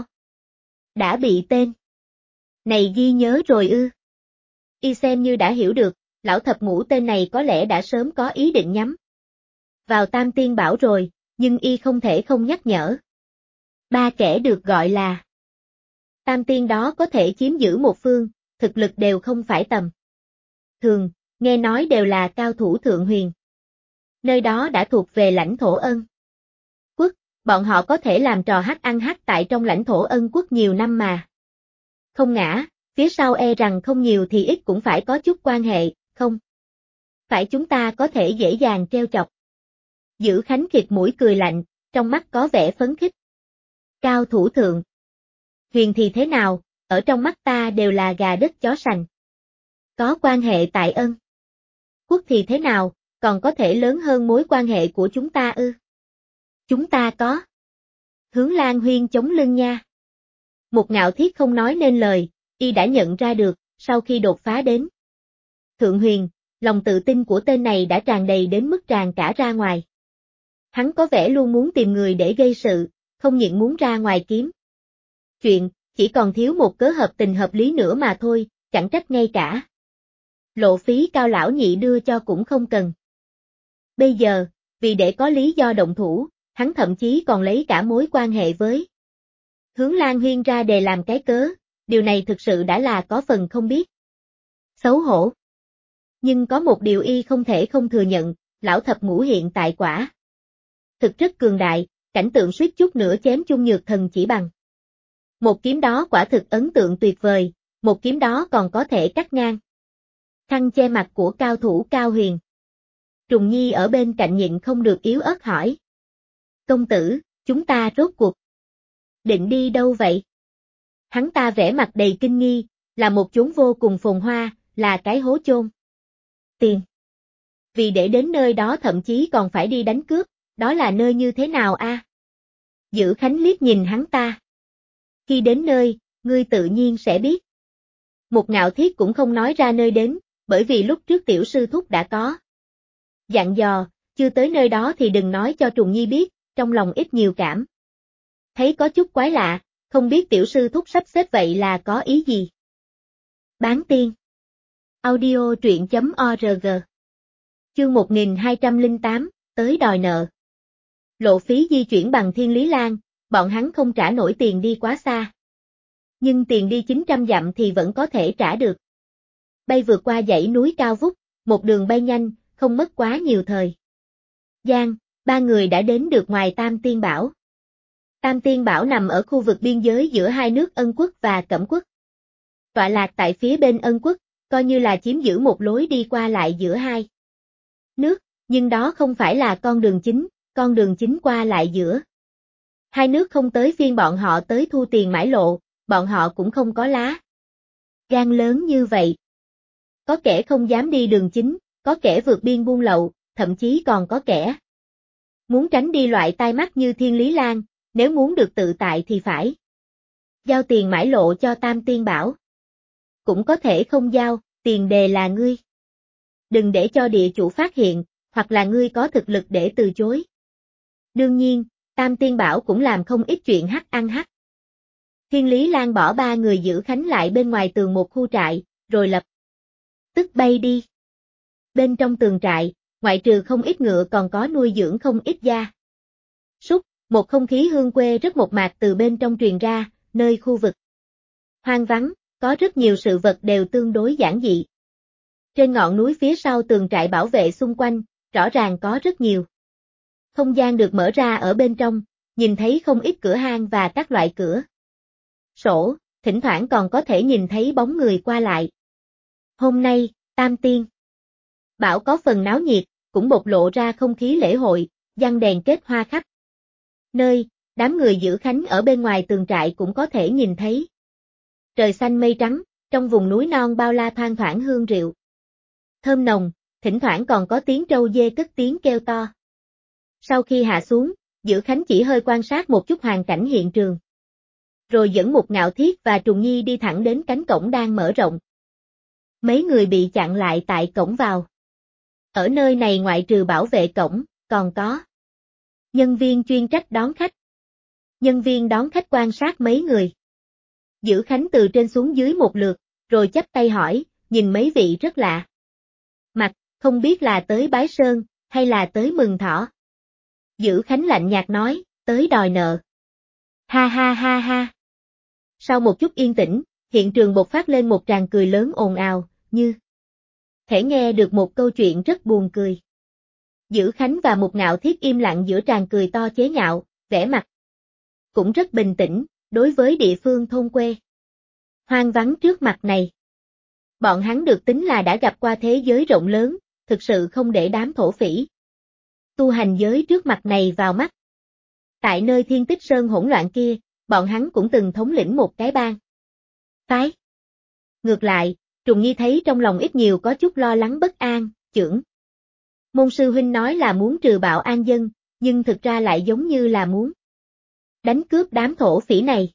Đã bị tên này ghi nhớ rồi ư? Y xem như đã hiểu được, lão thập ngũ tên này có lẽ đã sớm có ý định nhắm vào Tam Tiên bảo rồi, nhưng y không thể không nhắc nhở. Ba kẻ được gọi là Tam Tiên đó có thể chiếm giữ một phương, thực lực đều không phải tầm thường, nghe nói đều là cao thủ thượng huyền. Nơi đó đã thuộc về lãnh thổ Ân Quốc, bọn họ có thể làm trò hắc ăn hắc tại trong lãnh thổ Ân Quốc nhiều năm mà không ngã, phía sau e rằng không nhiều thì ít cũng phải có chút quan hệ, không phải chúng ta có thể dễ dàng treo chọc. Dữ Khánh khịt mũi cười lạnh, trong mắt có vẻ phấn khích. Cao thủ thượng huyền thì thế nào, ở trong mắt ta đều là gà đất chó sành. Có quan hệ tại Ân Quốc thì thế nào, còn có thể lớn hơn mối quan hệ của chúng ta ư? Chúng ta có Hướng Lan Huyên chống lưng nha. Một Ngạo Thiết không nói nên lời, y đã nhận ra được, sau khi đột phá đến Thượng Huyền, lòng tự tin của tên này đã tràn đầy đến mức tràn cả ra ngoài. Hắn có vẻ luôn muốn tìm người để gây sự, không những muốn ra ngoài kiếm chuyện, chỉ còn thiếu một cớ hợp tình hợp lý nữa mà thôi, chẳng trách ngay cả lộ phí Cao lão nhị đưa cho cũng không cần. Bây giờ, vì để có lý do động thủ, hắn thậm chí còn lấy cả mối quan hệ với Hướng Lan Huyên ra để làm cái cớ, điều này thực sự đã là có phần không biết xấu hổ. Nhưng có một điều y không thể không thừa nhận, lão thập ngũ hiện tại quả thực rất cường đại, cảnh tượng suýt chút nữa chém chung nhược thần chỉ bằng một kiếm đó quả thực ấn tượng tuyệt vời, một kiếm đó còn có thể cắt ngang khăn che mặt của cao thủ Cao Huyền. Trùng Nhi ở bên cạnh nhịn không được yếu ớt hỏi. Công tử, chúng ta rốt cuộc định đi đâu vậy? Hắn ta vẻ mặt đầy kinh nghi, là một chốn vô cùng phồn hoa, là cái hố chôn tiền. Vì để đến nơi đó thậm chí còn phải đi đánh cướp, đó là nơi như thế nào a? Dữ Khánh liếc nhìn hắn ta. Khi đến nơi, ngươi tự nhiên sẽ biết. Một Ngạo Thiết cũng không nói ra nơi đến, bởi vì lúc trước tiểu sư thúc đã có dặn dò, chưa tới nơi đó thì đừng nói cho Trùng Nhi biết, trong lòng ít nhiều cảm thấy có chút quái lạ, không biết tiểu sư thúc sắp xếp vậy là có ý gì. Bán tiên. Audio truyện.org. Chương 1208, tới đòi nợ. Lộ phí di chuyển bằng Thiên Lý Lan, bọn hắn không trả nổi tiền đi quá xa. Nhưng tiền đi 900 dặm thì vẫn có thể trả được. Bay vượt qua dãy núi cao vút, một đường bay nhanh, không mất quá nhiều thời gian, ba người đã đến được ngoài Tam Tiên Bảo. Tam Tiên Bảo nằm ở khu vực biên giới giữa hai nước Ân Quốc và Cẩm Quốc. Tọa lạc tại phía bên Ân Quốc, coi như là chiếm giữ một lối đi qua lại giữa hai nước, nhưng đó không phải là con đường chính qua lại giữa hai nước không tới phiên bọn họ tới thu tiền mãi lộ, bọn họ cũng không có lá gan lớn như vậy. Có kẻ không dám đi đường chính, có kẻ vượt biên buôn lậu, thậm chí còn có kẻ muốn tránh đi loại tai mắt như Thiên Lý Lan, nếu muốn được tự tại thì phải giao tiền mãi lộ cho Tam Tiên Bảo. Cũng có thể không giao, tiền đề là ngươi đừng để cho địa chủ phát hiện, hoặc là ngươi có thực lực để từ chối. Đương nhiên, Tam Tiên Bảo cũng làm không ít chuyện hắc ăn hắc. Thiên Lý Lan bỏ ba người giữ Khánh lại bên ngoài tường một khu trại, rồi lập tức bay đi. Bên trong tường trại, ngoại trừ không ít ngựa còn có nuôi dưỡng không ít gia súc, một không khí hương quê rất mộc mạc từ bên trong truyền ra, nơi khu vực hoang vắng, có rất nhiều sự vật đều tương đối giản dị. Trên ngọn núi phía sau tường trại bảo vệ xung quanh, rõ ràng có rất nhiều không gian được mở ra ở bên trong, nhìn thấy không ít cửa hang và các loại cửa sổ, thỉnh thoảng còn có thể nhìn thấy bóng người qua lại. Hôm nay, Tam Tiên Bảo có phần náo nhiệt, cũng bộc lộ ra không khí lễ hội, giăng đèn kết hoa khắp nơi, đám người giữ Khánh ở bên ngoài tường trại cũng có thể nhìn thấy. Trời xanh mây trắng, trong vùng núi non bao la thoang thoảng hương rượu thơm nồng, thỉnh thoảng còn có tiếng trâu dê cất tiếng kêu to. Sau khi hạ xuống, Giữ Khánh chỉ hơi quan sát một chút hoàn cảnh hiện trường. rồi dẫn Mục Ngạo Thiết và Trùng Nhi đi thẳng đến cánh cổng đang mở rộng. Mấy người bị chặn lại tại cổng vào. Ở nơi này ngoại trừ bảo vệ cổng, còn có nhân viên chuyên trách đón khách. Nhân viên đón khách quan sát mấy người. Dữ Khánh từ trên xuống dưới một lượt, rồi chắp tay hỏi, nhìn mấy vị rất lạ. Mặt, không biết là tới bái sơn, hay là tới mừng thọ. Dữ Khánh lạnh nhạt nói, tới đòi nợ. Ha ha ha ha. Sau một chút yên tĩnh, hiện trường bộc phát lên một tràng cười lớn ồn ào, như thể nghe được một câu chuyện rất buồn cười. Dữ Khánh và Mục Ngạo Thiết im lặng giữa tràng cười to chế nhạo, vẻ mặt cũng rất bình tĩnh, đối với địa phương thôn quê hoang vắng trước mặt này. Bọn hắn được tính là đã gặp qua thế giới rộng lớn, thực sự không để đám thổ phỉ tu hành giới trước mặt này vào mắt. Tại nơi Thiên Tích Sơn hỗn loạn kia, bọn hắn cũng từng thống lĩnh một cái bang phái. Ngược lại, Trùng Nhi thấy trong lòng ít nhiều có chút lo lắng bất an, trưởng môn sư huynh nói là muốn trừ bạo an dân, nhưng thực ra lại giống như là muốn đánh cướp đám thổ phỉ này.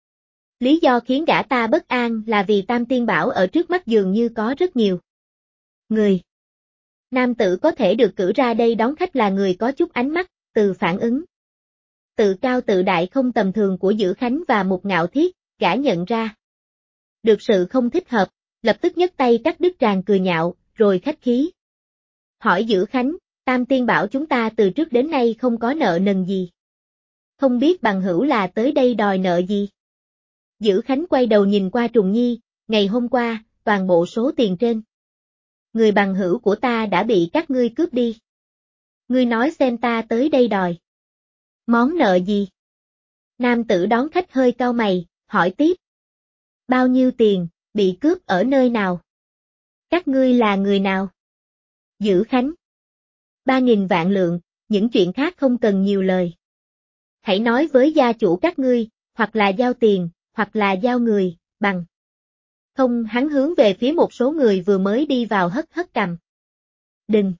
Lý do khiến gã ta bất an là vì Tam Tiên Bảo ở trước mắt dường như có rất nhiều người. Nam tử có thể được cử ra đây đón khách là người có chút ánh mắt, từ phản ứng tự cao tự đại không tầm thường của Dữ Khánh và Mục Ngạo Thiết, gã nhận ra được sự không thích hợp, lập tức nhấc tay cắt đứt tràng cười nhạo, rồi khách khí hỏi Dữ Khánh, Tam Tiên Bảo chúng ta từ trước đến nay không có nợ nần gì. Không biết bằng hữu là tới đây đòi nợ gì? Dữ Khánh quay đầu nhìn qua Trùng Nhi, ngày hôm qua, toàn bộ số tiền trên người bằng hữu của ta đã bị các ngươi cướp đi. Ngươi nói xem ta tới đây đòi món nợ gì? Nam tử đón khách hơi cau mày, hỏi tiếp. Bao nhiêu tiền, bị cướp ở nơi nào? Các ngươi là người nào? Dữ Khánh. 3.000 vạn lượng, những chuyện khác không cần nhiều lời. Hãy nói với gia chủ các ngươi, hoặc là giao tiền, hoặc là giao người, bằng. Không, hắn hướng về phía một số người vừa mới đi vào hất hất cằm. Đừng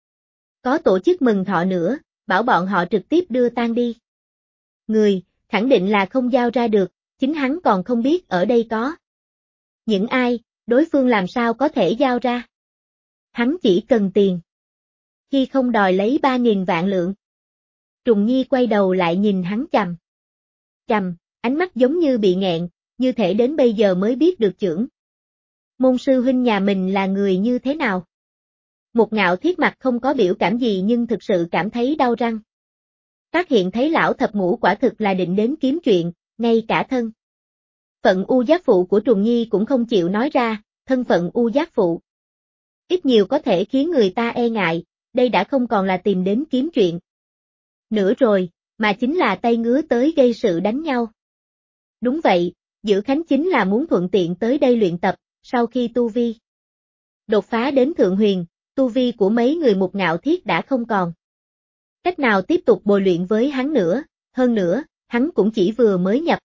có tổ chức mừng thọ nữa, bảo bọn họ trực tiếp đưa tang đi. Người, khẳng định là không giao ra được, chính hắn còn không biết ở đây có những ai, đối phương làm sao có thể giao ra. Hắn chỉ cần tiền. Khi không đòi lấy 3.000 vạn lượng. Trùng Nhi quay đầu lại nhìn hắn chằm. Chằm, ánh mắt giống như bị nghẹn, như thể đến bây giờ mới biết được trưởng môn sư huynh nhà mình là người như thế nào. Mục Ngạo Thiết mặt không có biểu cảm gì nhưng thực sự cảm thấy đau răng. Phát hiện thấy lão thập ngũ quả thực là định đến kiếm chuyện, ngay cả thân phận U Giác Phụ của Trùng Nhi cũng không chịu nói ra, thân phận U Giác Phụ ít nhiều có thể khiến người ta e ngại, đây đã không còn là tìm đến kiếm chuyện nữa rồi, mà chính là tay ngứa tới gây sự đánh nhau. Đúng vậy, Dữ Khánh chính là muốn thuận tiện tới đây luyện tập, sau khi tu vi đột phá đến thượng huyền, tu vi của mấy người Mục Ngạo Thiết đã không còn cách nào tiếp tục bồi luyện với hắn nữa, hơn nữa, hắn cũng chỉ vừa mới nhập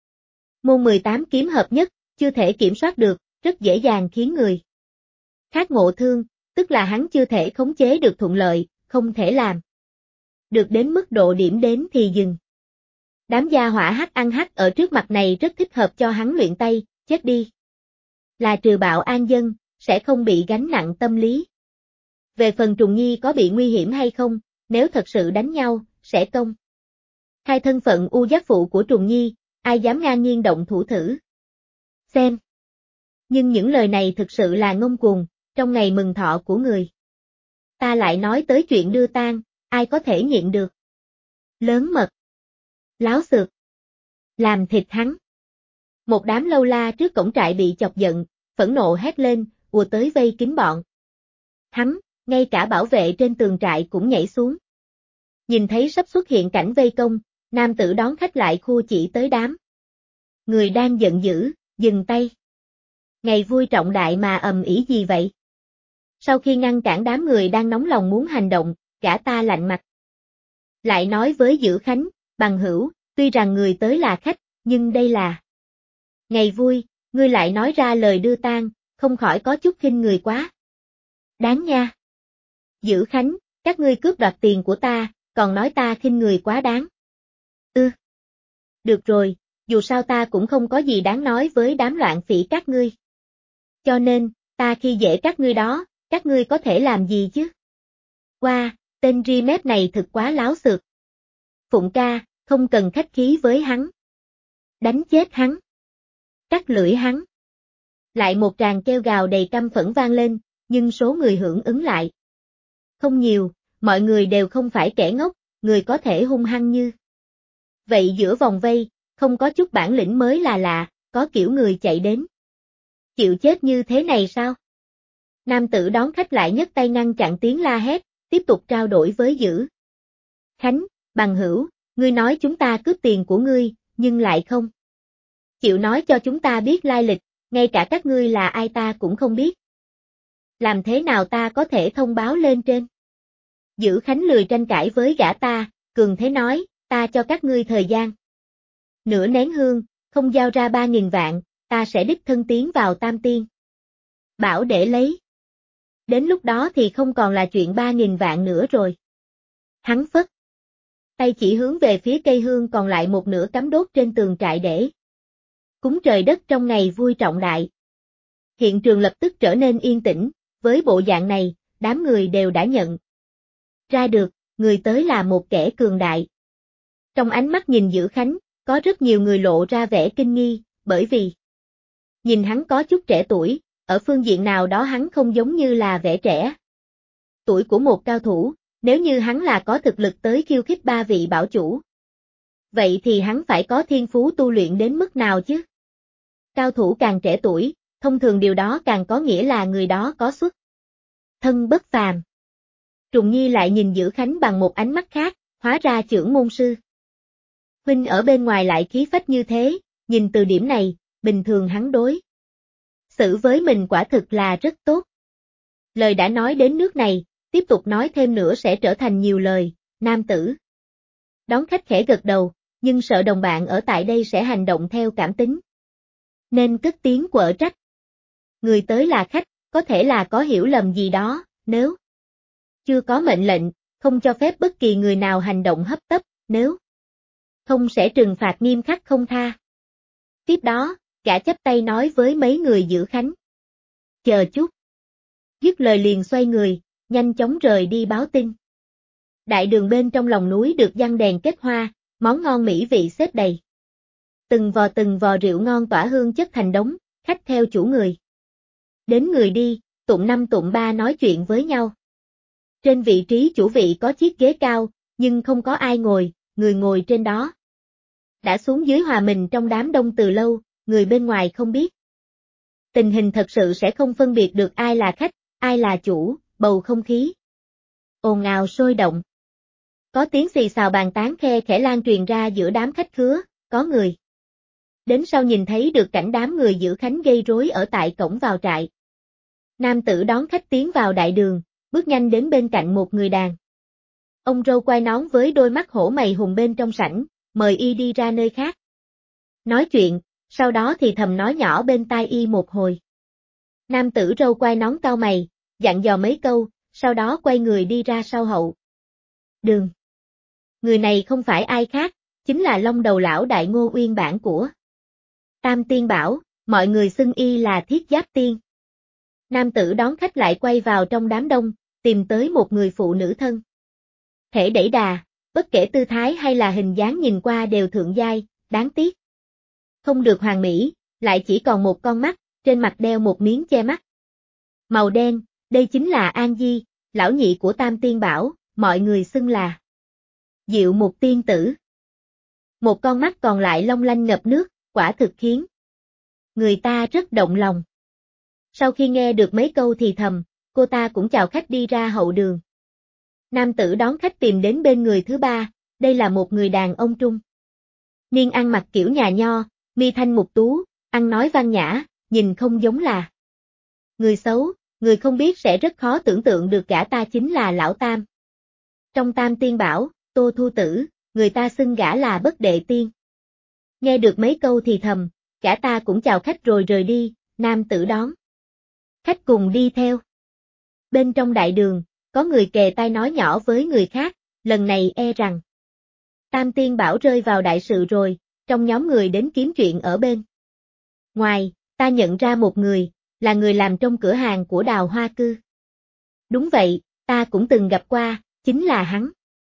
môn 18 kiếm hợp nhất, chưa thể kiểm soát được, rất dễ dàng khiến người khác ngộ thương, tức là hắn chưa thể khống chế được thuận lợi, không thể làm được đến mức độ điểm đến thì dừng. Đám gia hỏa hắc ăn hắc ở trước mặt này rất thích hợp cho hắn luyện tay, chết đi là trừ bạo an dân, sẽ không bị gánh nặng tâm lý. Về phần Trùng Nhi có bị nguy hiểm hay không, nếu thật sự đánh nhau, sẽ công khai thân phận U Giác Phụ của Trùng Nhi, ai dám ngang nhiên động thủ thử xem. Nhưng những lời này thực sự là ngông cuồng, trong ngày mừng thọ của người ta lại nói tới chuyện đưa tang, ai có thể nhịn được. Lớn mật, láo xược, làm thịt hắn. Một đám lâu la trước cổng trại bị chọc giận, phẫn nộ hét lên, ùa tới vây kín bọn hắn, ngay cả bảo vệ trên tường trại cũng nhảy xuống. Nhìn thấy sắp xuất hiện cảnh vây công, nam tử đón khách lại khua chỉ tới đám người đang giận dữ, dừng tay. Ngày vui trọng đại mà ầm ĩ gì vậy? Sau khi ngăn cản đám người đang nóng lòng muốn hành động, gã ta lạnh mặt lại nói với Dữ Khánh, bằng hữu, tuy rằng người tới là khách, nhưng đây là ngày vui, ngươi lại nói ra lời đưa tang, không khỏi có chút khinh người quá. Đáng nha. Dữ Khánh, các ngươi cướp đoạt tiền của ta, còn nói ta khinh người quá đáng. Được rồi, dù sao ta cũng không có gì đáng nói với đám loạn phỉ các ngươi. Cho nên, ta khi dễ các ngươi đó, các ngươi có thể làm gì chứ? Wow, tên Rimet này thực quá láo xược. Phụng ca, không cần khách khí với hắn. Đánh chết hắn. Cắt lưỡi hắn. Lại một tràng kêu gào đầy căm phẫn vang lên, nhưng số người hưởng ứng lại không nhiều, mọi người đều không phải kẻ ngốc, người có thể hung hăng như. Vậy giữa vòng vây, không có chút bản lĩnh mới là lạ, có kiểu người chạy đến. Chịu chết như thế này sao? Nam tử đón khách lại nhấc tay ngăn chặn tiếng la hét, tiếp tục trao đổi với Dữ Khánh, bằng hữu, ngươi nói chúng ta cướp tiền của ngươi, nhưng lại không chịu nói cho chúng ta biết lai lịch, ngay cả các ngươi là ai ta cũng không biết. Làm thế nào ta có thể thông báo lên trên? Dữ Khánh lười tranh cãi với gã ta, cường thế nói, ta cho các ngươi thời gian. Nửa nén hương, không giao ra 3.000 vạn, ta sẽ đích thân tiến vào Tam Tiên Bảo để lấy. Đến lúc đó thì không còn là chuyện 3.000 vạn nữa rồi. Hắn phất tay chỉ hướng về phía cây hương còn lại một nửa cắm đốt trên tường trại để cúng trời đất trong ngày vui trọng đại. Hiện trường lập tức trở nên yên tĩnh, với bộ dạng này, đám người đều đã nhận ra được, người tới là một kẻ cường đại. Trong ánh mắt nhìn Dữ Khánh, có rất nhiều người lộ ra vẻ kinh nghi, bởi vì nhìn hắn có chút trẻ tuổi, ở phương diện nào đó hắn không giống như là vẻ trẻ tuổi của một cao thủ, nếu như hắn là có thực lực tới khiêu khích ba vị bảo chủ. Vậy thì hắn phải có thiên phú tu luyện đến mức nào chứ? Cao thủ càng trẻ tuổi, thông thường điều đó càng có nghĩa là người đó có xuất thân bất phàm. Trùng Nhi lại nhìn Dữ Khánh bằng một ánh mắt khác, hóa ra chưởng môn sư huynh ở bên ngoài lại khí phách như thế, nhìn từ điểm này, bình thường hắn đối xử với mình quả thực là rất tốt. Lời đã nói đến nước này, tiếp tục nói thêm nữa sẽ trở thành nhiều lời, nam tử đón khách khẽ gật đầu, nhưng sợ đồng bạn ở tại đây sẽ hành động theo cảm tính, nên cất tiếng quở trách. Người tới là khách, có thể là có hiểu lầm gì đó, nếu chưa có mệnh lệnh, không cho phép bất kỳ người nào hành động hấp tấp, nếu không sẽ trừng phạt nghiêm khắc không tha. Tiếp đó, gã chắp tay nói với mấy người Dữ Khánh. Chờ chút. Dứt lời liền xoay người, nhanh chóng rời đi báo tin. Đại đường bên trong lòng núi được giăng đèn kết hoa, món ngon mỹ vị xếp đầy. Từng vò rượu ngon tỏa hương chất thành đống, khách theo chủ người đến người đi, tụng năm tụng ba nói chuyện với nhau. Trên vị trí chủ vị có chiếc ghế cao, nhưng không có ai ngồi, người ngồi trên đó đã xuống dưới hòa mình trong đám đông từ lâu, người bên ngoài không biết. Tình hình thật sự sẽ không phân biệt được ai là khách, ai là chủ, bầu không khí ồn ào sôi động. Có tiếng xì xào bàn tán khe khẽ lan truyền ra giữa đám khách khứa, có người đến sau nhìn thấy được cảnh đám người Dữ Khánh gây rối ở tại cổng vào trại. Nam tử đón khách tiến vào đại đường, bước nhanh đến bên cạnh một người đàn ông râu quai nón với đôi mắt hổ mày hùng bên trong sảnh, mời y đi ra nơi khác nói chuyện, sau đó thì thầm nói nhỏ bên tai y một hồi. Nam tử râu quai nón cau mày, dặn dò mấy câu, sau đó quay người đi ra sau hậu đường. Người này không phải ai khác, chính là Long Đầu lão đại Ngô Uyên bản của Tam Tiên Bảo, mọi người xưng y là Thiết Giáp Tiên. Nam tử đón khách lại quay vào trong đám đông, tìm tới một người phụ nữ thân thể đẩy đà, bất kể tư thái hay là hình dáng nhìn qua đều thượng giai, đáng tiếc không được hoàn mỹ, lại chỉ còn một con mắt, trên mặt đeo một miếng che mắt màu đen, đây chính là An Di, lão nhị của Tam Tiên Bảo, mọi người xưng là Diệu Mục Tiên Tử. Một con mắt còn lại long lanh ngập nước, quả thực khiến người ta rất động lòng. Sau khi nghe được mấy câu thì thầm, cô ta cũng chào khách đi ra hậu đường. Nam tử đón khách tìm đến bên người thứ ba, đây là một người đàn ông trung niên ăn mặc kiểu nhà nho, mi thanh mục tú, ăn nói văn nhã, nhìn không giống là người xấu, người không biết sẽ rất khó tưởng tượng được gã ta chính là lão Tam. Trong Tam Tiên Bảo, Tô Thu Tử, người ta xưng gã là Bất Đệ Tiên. Nghe được mấy câu thì thầm, gã ta cũng chào khách rồi rời đi, nam tử đón khách cùng đi theo. Bên trong đại đường, có người kề tai nói nhỏ với người khác, lần này e rằng Tam Tiên Bảo rơi vào đại sự rồi, trong nhóm người đến kiếm chuyện ở bên ngoài, ta nhận ra một người, là người làm trong cửa hàng của Đào Hoa Cư. Đúng vậy, ta cũng từng gặp qua, chính là hắn.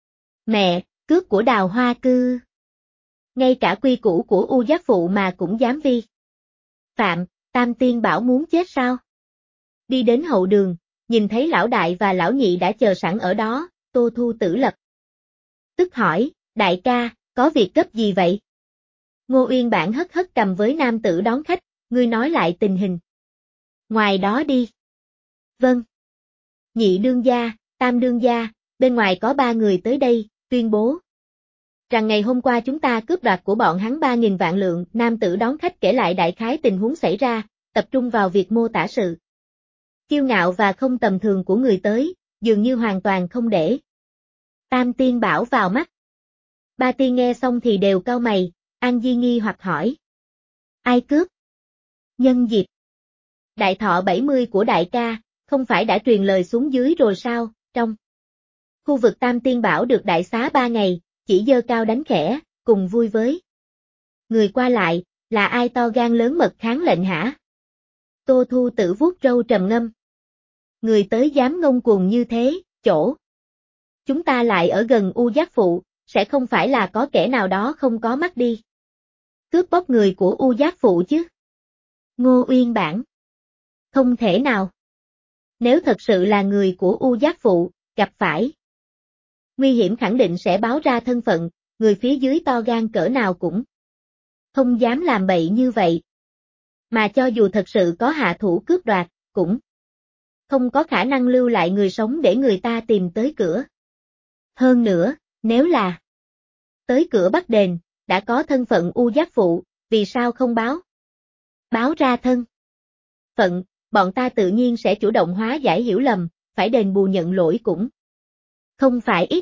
Mẹ, cướp của Đào Hoa Cư. Ngay cả quy củ của U Giác Phụ mà cũng dám vi phạm, Tam Tiên Bảo muốn chết sao? Đi đến hậu đường, nhìn thấy lão đại và lão nhị đã chờ sẵn ở đó, Tô Thu Tử lập tức hỏi, đại ca, có việc gấp gì vậy? Ngô Uyên Bản hất hất cầm với nam tử đón khách, ngươi nói lại tình hình. Ngoài đó đi. Vâng. Nhị đương gia, tam đương gia, bên ngoài có 3 người tới đây, tuyên bố rằng ngày hôm qua chúng ta cướp đoạt của bọn hắn 3.000 vạn lượng, nam tử đón khách kể lại đại khái tình huống xảy ra, tập trung vào việc mô tả sự kiêu ngạo và không tầm thường của người tới, dường như hoàn toàn không để Tam Tiên Bảo vào mắt. Ba tiên nghe xong thì đều cau mày, An Di nghi hoặc hỏi. Ai cướp? Nhân dịp đại thọ 70 của đại ca, không phải đã truyền lời xuống dưới rồi sao, trong khu vực Tam Tiên Bảo được đại xá 3 ngày, chỉ dơ cao đánh khẽ, cùng vui với người qua lại, là ai to gan lớn mật kháng lệnh hả? Tô Thu Tử vuốt râu trầm ngâm. Người tới dám ngông cuồng như thế, chỗ chúng ta lại ở gần U Giác Phụ, sẽ không phải là có kẻ nào đó không có mắt đi. Cướp bóc người của U Giác Phụ chứ? Ngô Uyên Bản. Không thể nào. Nếu thật sự là người của U Giác Phụ, gặp phải nguy hiểm khẳng định sẽ báo ra thân phận, người phía dưới to gan cỡ nào cũng không dám làm bậy như vậy. Mà cho dù thật sự có hạ thủ cướp đoạt, cũng không có khả năng lưu lại người sống để người ta tìm tới cửa. Hơn nữa, nếu là tới cửa bắt đền, đã có thân phận U Giác Phụ, vì sao không báo? Báo ra thân phận, bọn ta tự nhiên sẽ chủ động hóa giải hiểu lầm, phải đền bù nhận lỗi cũng không phải ít.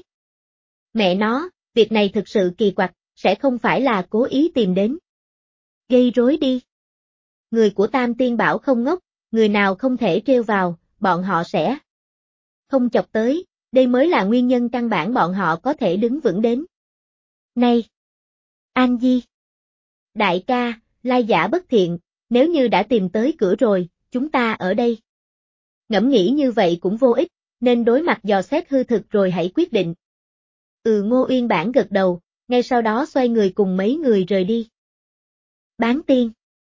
Mẹ nó, việc này thực sự kỳ quặc, sẽ không phải là cố ý tìm đến gây rối đi. Người của Tam Tiên Bảo không ngốc, người nào không thể trêu vào, bọn họ sẽ không chọc tới, đây mới là nguyên nhân căn bản bọn họ có thể đứng vững đến. Này! An Di! Đại ca, lai giả bất thiện, nếu như đã tìm tới cửa rồi, chúng ta ở đây. Ngẫm nghĩ như vậy cũng vô ích, nên đối mặt dò xét hư thực rồi hãy quyết định. Ngô Uyên Bản gật đầu, ngay sau đó xoay người cùng mấy người rời đi. Bán tiên.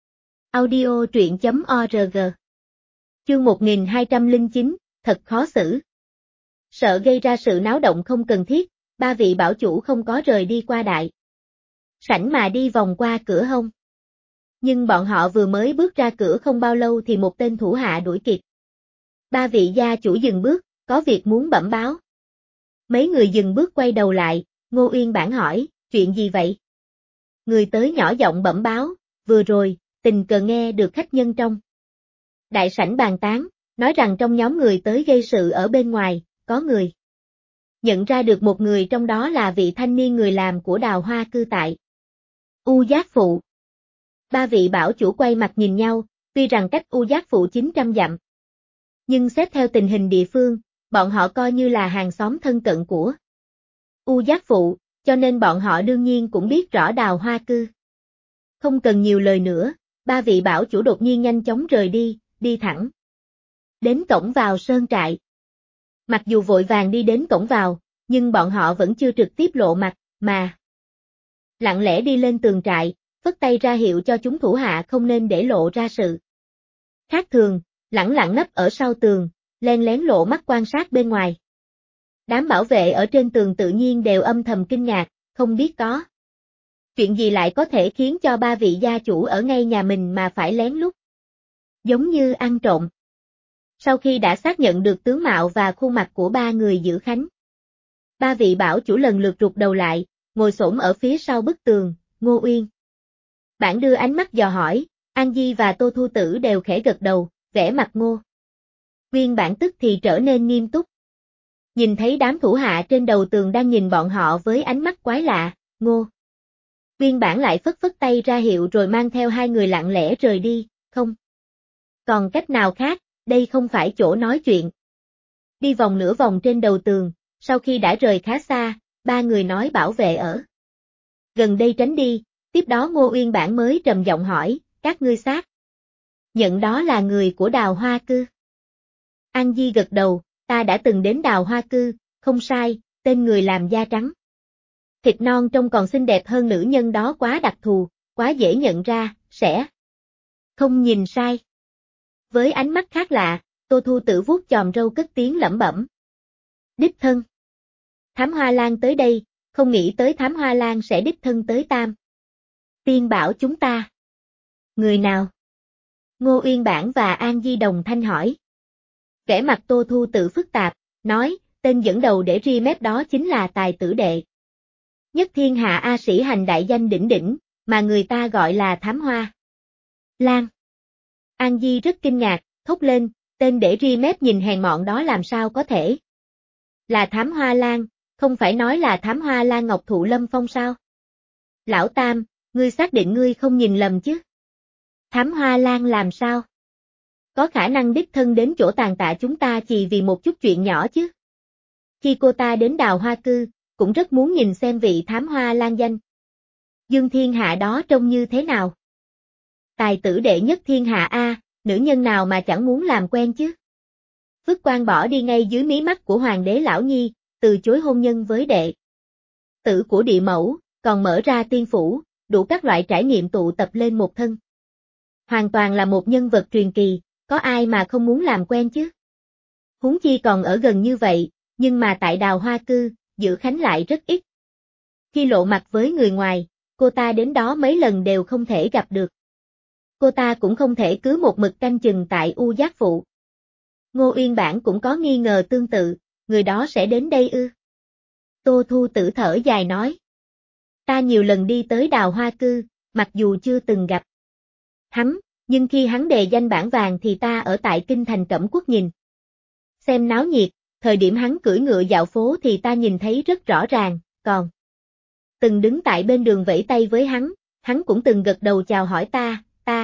Audio truyện.org. Chương 1209, thật khó xử. Sợ gây ra sự náo động không cần thiết, 3 vị bảo chủ không có rời đi qua đại sảnh mà đi vòng qua cửa hông. Nhưng bọn họ vừa mới bước ra cửa không bao lâu thì một tên thủ hạ đuổi kịp. 3 vị gia chủ dừng bước, có việc muốn bẩm báo. Mấy người dừng bước quay đầu lại, Ngô Uyên Bản hỏi, chuyện gì vậy? Người tới nhỏ giọng bẩm báo, vừa rồi, tình cờ nghe được khách nhân trong đại sảnh bàn tán, nói rằng trong nhóm người tới gây sự ở bên ngoài, có người nhận ra được một người trong đó là vị thanh niên người làm của Đào Hoa Cư tại U Giác Phụ. 3 vị bảo chủ quay mặt nhìn nhau, tuy rằng cách U Giác Phụ 900 dặm. Nhưng xét theo tình hình địa phương, bọn họ coi như là hàng xóm thân cận của U Giác Phụ, cho nên bọn họ đương nhiên cũng biết rõ Đào Hoa Cư. Không cần nhiều lời nữa, 3 vị bảo chủ đột nhiên nhanh chóng rời đi, đi thẳng đến cổng vào sơn trại. Mặc dù vội vàng đi đến cổng vào, nhưng bọn họ vẫn chưa trực tiếp lộ mặt, mà lặng lẽ đi lên tường trại, phất tay ra hiệu cho chúng thủ hạ không nên để lộ ra sự khác thường, lẳng lặng nấp ở sau tường, len lén lộ mắt quan sát bên ngoài. Đám bảo vệ ở trên tường tự nhiên đều âm thầm kinh ngạc, không biết có chuyện gì lại có thể khiến cho 3 vị gia chủ ở ngay nhà mình mà phải lén lút. Giống như ăn trộm. Sau khi đã xác nhận được tướng mạo và khuôn mặt của 3 người giữ khánh, 3 vị bảo chủ lần lượt rụt đầu lại, ngồi xổm ở phía sau bức tường, Ngô Uyên Bản đưa ánh mắt dò hỏi, An Di và Tô Thu Tử đều khẽ gật đầu, vẻ mặt Ngô Uyên Bản tức thì trở nên nghiêm túc. Nhìn thấy đám thủ hạ trên đầu tường đang nhìn bọn họ với ánh mắt quái lạ, Ngô Uyên Bản lại phất phất tay ra hiệu rồi mang theo 2 người lặng lẽ rời đi, không còn cách nào khác, đây không phải chỗ nói chuyện. Đi vòng nửa vòng trên đầu tường, sau khi đã rời khá xa, 3 người nói bảo vệ ở gần đây tránh đi, tiếp đó Ngô Uyên Bản mới trầm giọng hỏi, các ngươi xác nhận đó là người của Đào Hoa Cư. An Di gật đầu, ta đã từng đến Đào Hoa Cư, không sai, tên người làm da trắng. Thịt non trông còn xinh đẹp hơn nữ nhân đó quá đặc thù, quá dễ nhận ra, sẽ không nhìn sai. Với ánh mắt khác lạ, Tô Thu Tử vuốt chòm râu cất tiếng lẩm bẩm. Đích thân. Thám Hoa Lan tới đây, không nghĩ tới Thám Hoa Lan sẽ đích thân tới Tam Tiên bảo chúng ta. Người nào? Ngô Uyên Bản và An Di đồng thanh hỏi. Vẻ mặt Tô Thu Tử phức tạp, nói, tên dẫn đầu để ri mép đó chính là tài tử đệ. Nhất thiên hạ A Sĩ Hành đại danh đỉnh đỉnh, mà người ta gọi là Thám Hoa Lan. An Di rất kinh ngạc, thốt lên, tên để ri mép nhìn hèn mọn đó làm sao có thể là Thám Hoa Lan, không phải nói là Thám Hoa Lan Ngọc Thụ Lâm Phong sao? Lão Tam, ngươi xác định ngươi không nhìn lầm chứ? Thám Hoa Lan làm sao? Có khả năng đích thân đến chỗ tàn tạ chúng ta chỉ vì một chút chuyện nhỏ chứ? Khi cô ta đến Đào Hoa Cư, cũng rất muốn nhìn xem vị Thám Hoa Lan danh Dương thiên hạ đó trông như thế nào. Tài tử đệ nhất thiên hạ a, nữ nhân nào mà chẳng muốn làm quen chứ? Phước Quan bỏ đi ngay dưới mí mắt của Hoàng đế Lão Nhi, từ chối hôn nhân với đệ tử của địa mẫu, còn mở ra tiên phủ, đủ các loại trải nghiệm tụ tập lên một thân. Hoàn toàn là một nhân vật truyền kỳ, có ai mà không muốn làm quen chứ? Huống chi còn ở gần như vậy, nhưng mà tại Đào Hoa Cư, Giữ Khánh lại rất ít. Khi lộ mặt với người ngoài, cô ta đến đó mấy lần đều không thể gặp được. Cô ta cũng không thể cứ một mực canh chừng tại U Giác Phụ. Ngô Uyên Bản cũng có nghi ngờ tương tự, người đó sẽ đến đây ư? Tô Thu Tử thở dài nói. Ta nhiều lần đi tới Đào Hoa Cư, mặc dù chưa từng gặp hắn, nhưng khi hắn đề danh bản vàng thì ta ở tại kinh thành Cẩm Quốc nhìn xem náo nhiệt, thời điểm hắn cưỡi ngựa dạo phố thì ta nhìn thấy rất rõ ràng, còn từng đứng tại bên đường vẫy tay với hắn cũng từng gật đầu chào hỏi ta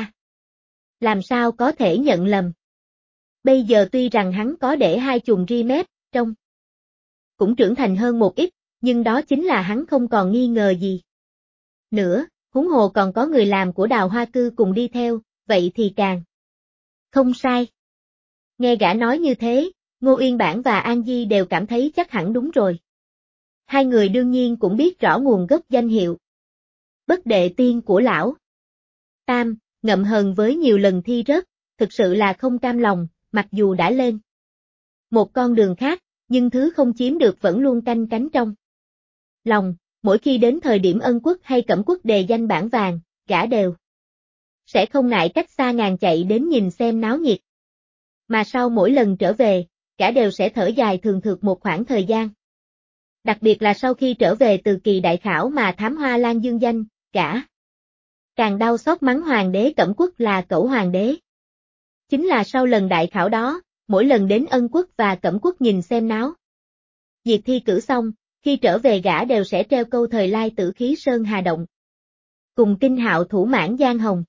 làm sao có thể nhận lầm. Bây giờ tuy rằng hắn có để hai chùm ri mép, trông cũng trưởng thành hơn một ít, nhưng đó chính là hắn không còn nghi ngờ gì nữa, huống hồ còn có người làm của Đào Hoa Cư cùng đi theo, vậy thì càng không sai. Nghe gã nói như thế, Ngô Uyên Bản và An Di đều cảm thấy chắc hẳn đúng rồi. Hai người đương nhiên cũng biết rõ nguồn gốc danh hiệu Bất Đệ Tiên của lão Tam, ngậm hờn với nhiều lần thi rớt, thực sự là không cam lòng, mặc dù đã lên một con đường khác, nhưng thứ không chiếm được vẫn luôn canh cánh trong lòng. Mỗi khi đến thời điểm Ân Quốc hay Cẩm Quốc đề danh bản vàng, gã đều sẽ không ngại cách xa ngàn chạy đến nhìn xem náo nhiệt. Mà sau mỗi lần trở về, gã đều sẽ thở dài thường thượt một khoảng thời gian. Đặc biệt là sau khi trở về từ kỳ đại khảo mà Thám Hoa Lan dương danh, gã càng đau xót mắng Hoàng đế Cẩm Quốc là cẩu hoàng đế. Chính là sau lần đại khảo đó, mỗi lần đến Ân Quốc và Cẩm Quốc nhìn xem náo nhiệt thi cử xong, khi trở về gã đều sẽ treo câu thời lai tử khí sơn hà động cùng kinh hạo thủ mãn giang hồng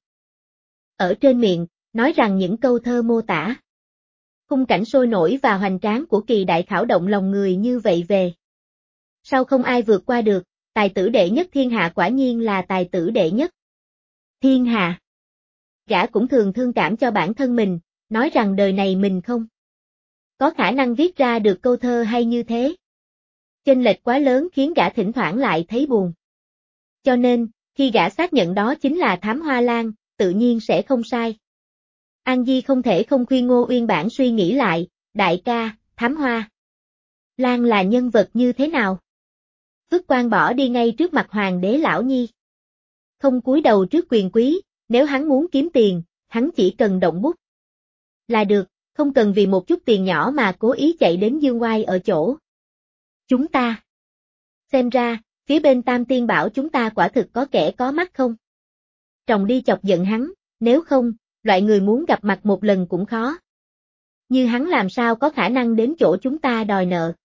ở trên miệng, nói rằng những câu thơ mô tả khung cảnh sôi nổi và hoành tráng của kỳ đại khảo động lòng người như vậy về. Sao không ai vượt qua được, tài tử đệ nhất thiên hạ quả nhiên là tài tử đệ nhất thiên hạ. Gã cũng thường thương cảm cho bản thân mình, nói rằng đời này mình không có khả năng viết ra được câu thơ hay như thế. Chênh lệch quá lớn khiến gã thỉnh thoảng lại thấy buồn. Cho nên, khi gã xác nhận đó chính là Thám Hoa Lan, tự nhiên sẽ không sai. An Di không thể không khuyên Ngô Uyên Bản suy nghĩ lại, đại ca, Thám Hoa Lan là nhân vật như thế nào? Phước Quan bỏ đi ngay trước mặt Hoàng đế Lão Nhi. Không cúi đầu trước quyền quý, nếu hắn muốn kiếm tiền, hắn chỉ cần động bút là được, không cần vì một chút tiền nhỏ mà cố ý chạy đến dương oai ở chỗ chúng ta. Xem ra, phía bên Tam Tiên bảo chúng ta quả thực có kẻ có mắt không? Tròng đi chọc giận hắn, nếu không, loại người muốn gặp mặt một lần cũng khó. Như hắn làm sao có khả năng đến chỗ chúng ta đòi nợ?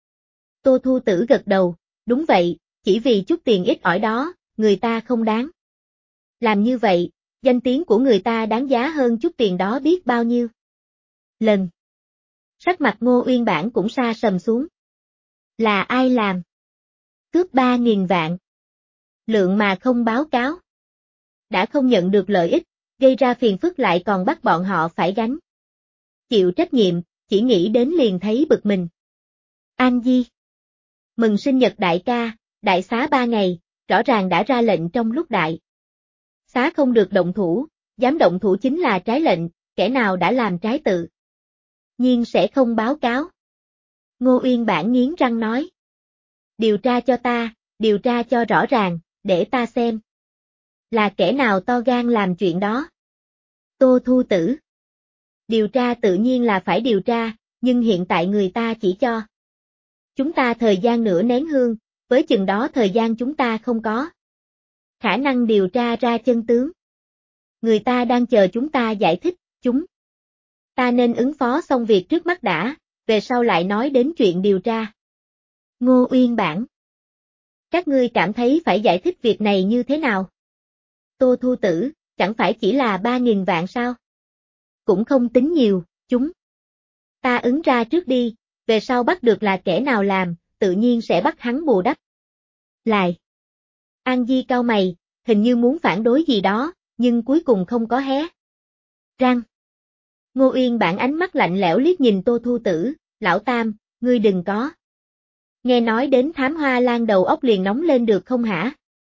Tô Thu Tử gật đầu, đúng vậy, chỉ vì chút tiền ít ỏi đó, người ta không đáng làm như vậy, danh tiếng của người ta đáng giá hơn chút tiền đó biết bao nhiêu lần. Sắc mặt Ngô Uyên Bản cũng sa sầm xuống. Là ai làm? Cướp 3.000 vạn lượng mà không báo cáo. đã không nhận được lợi ích, gây ra phiền phức lại còn bắt bọn họ phải gánh chịu trách nhiệm, chỉ nghĩ đến liền thấy bực mình. An Di, mừng sinh nhật đại ca, đại xá 3 ngày, rõ ràng đã ra lệnh trong lúc đại xá không được động thủ, dám động thủ chính là trái lệnh, kẻ nào đã làm trái tự nhiên sẽ không báo cáo. Ngô Uyên Bản nghiến răng nói. Điều tra cho ta, điều tra cho rõ ràng, để ta xem. Là kẻ nào to gan làm chuyện đó? Tô Thu Tử. Điều tra tự nhiên là phải điều tra, nhưng hiện tại người ta chỉ cho chúng ta thời gian nửa nén hương, với chừng đó thời gian chúng ta không có khả năng điều tra ra chân tướng. Người ta đang chờ chúng ta giải thích, chúng ta nên ứng phó xong việc trước mắt đã, về sau lại nói đến chuyện điều tra. Ngô Uyên Bản. Các ngươi cảm thấy phải giải thích việc này như thế nào? Tô Thu Tử, chẳng phải chỉ là 3.000 vạn sao? Cũng không tính nhiều, chúng ta ứng ra trước đi, về sau bắt được là kẻ nào làm, tự nhiên sẽ bắt hắn bù đắp lại. An Di cau mày, hình như muốn phản đối gì đó, nhưng cuối cùng không có hé răng. Ngô Uyên Bản ánh mắt lạnh lẽo liếc nhìn Tô Thu Tử, lão Tam, ngươi đừng có. Nghe nói đến Thám Hoa Lan đầu óc liền nóng lên được không hả?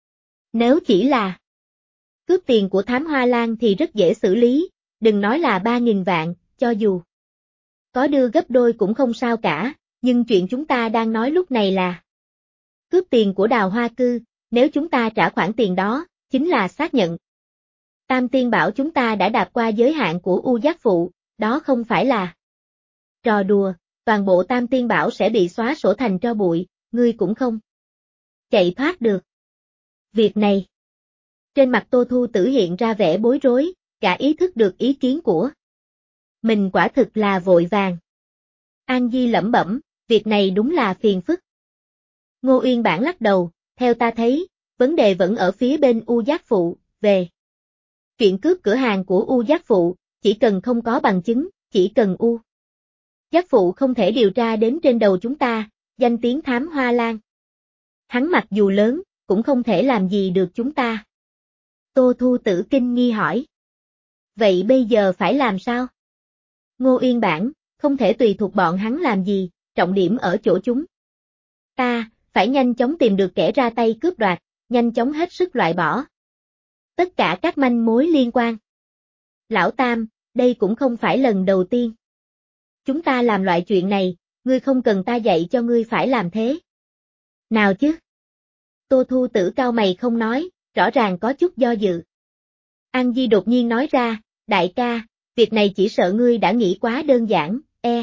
Nếu chỉ là cướp tiền của Thám Hoa Lan thì rất dễ xử lý, đừng nói là 3.000 vạn, cho dù có đưa gấp đôi cũng không sao cả, nhưng chuyện chúng ta đang nói lúc này là cướp tiền của Đào Hoa Cư, nếu chúng ta trả khoản tiền đó, chính là xác nhận Tam Tiên bảo chúng ta đã đạp qua giới hạn của U Giác Phụ, đó không phải là trò đùa, toàn bộ Tam Tiên bảo sẽ bị xóa sổ thành tro bụi, ngươi cũng không chạy thoát được. Việc này, trên mặt Tô Thu Tử hiện ra vẻ bối rối, cả ý thức được ý kiến của mình quả thực là vội vàng. An Di lẩm bẩm, việc này đúng là phiền phức. Ngô Uyên Bản lắc đầu, theo ta thấy, vấn đề vẫn ở phía bên U Giác Phụ, về chuyện cướp cửa hàng của U Giác Phụ, chỉ cần không có bằng chứng, chỉ cần U Giác Phụ không thể điều tra đến trên đầu chúng ta, danh tiếng Thám Hoa Lan hắn mặc dù lớn, cũng không thể làm gì được chúng ta. Tô Thu Tử kinh nghi hỏi. Vậy bây giờ phải làm sao? Ngô Uyên Bản, không thể tùy thuộc bọn hắn làm gì, trọng điểm ở chỗ chúng ta, phải nhanh chóng tìm được kẻ ra tay cướp đoạt, nhanh chóng hết sức loại bỏ tất cả các manh mối liên quan. Lão Tam, đây cũng không phải lần đầu tiên chúng ta làm loại chuyện này, ngươi không cần ta dạy cho ngươi phải làm thế. Nào chứ? Tô Thu Tử cau mày không nói, rõ ràng có chút do dự. An Di đột nhiên nói ra, đại ca, việc này chỉ sợ ngươi đã nghĩ quá đơn giản,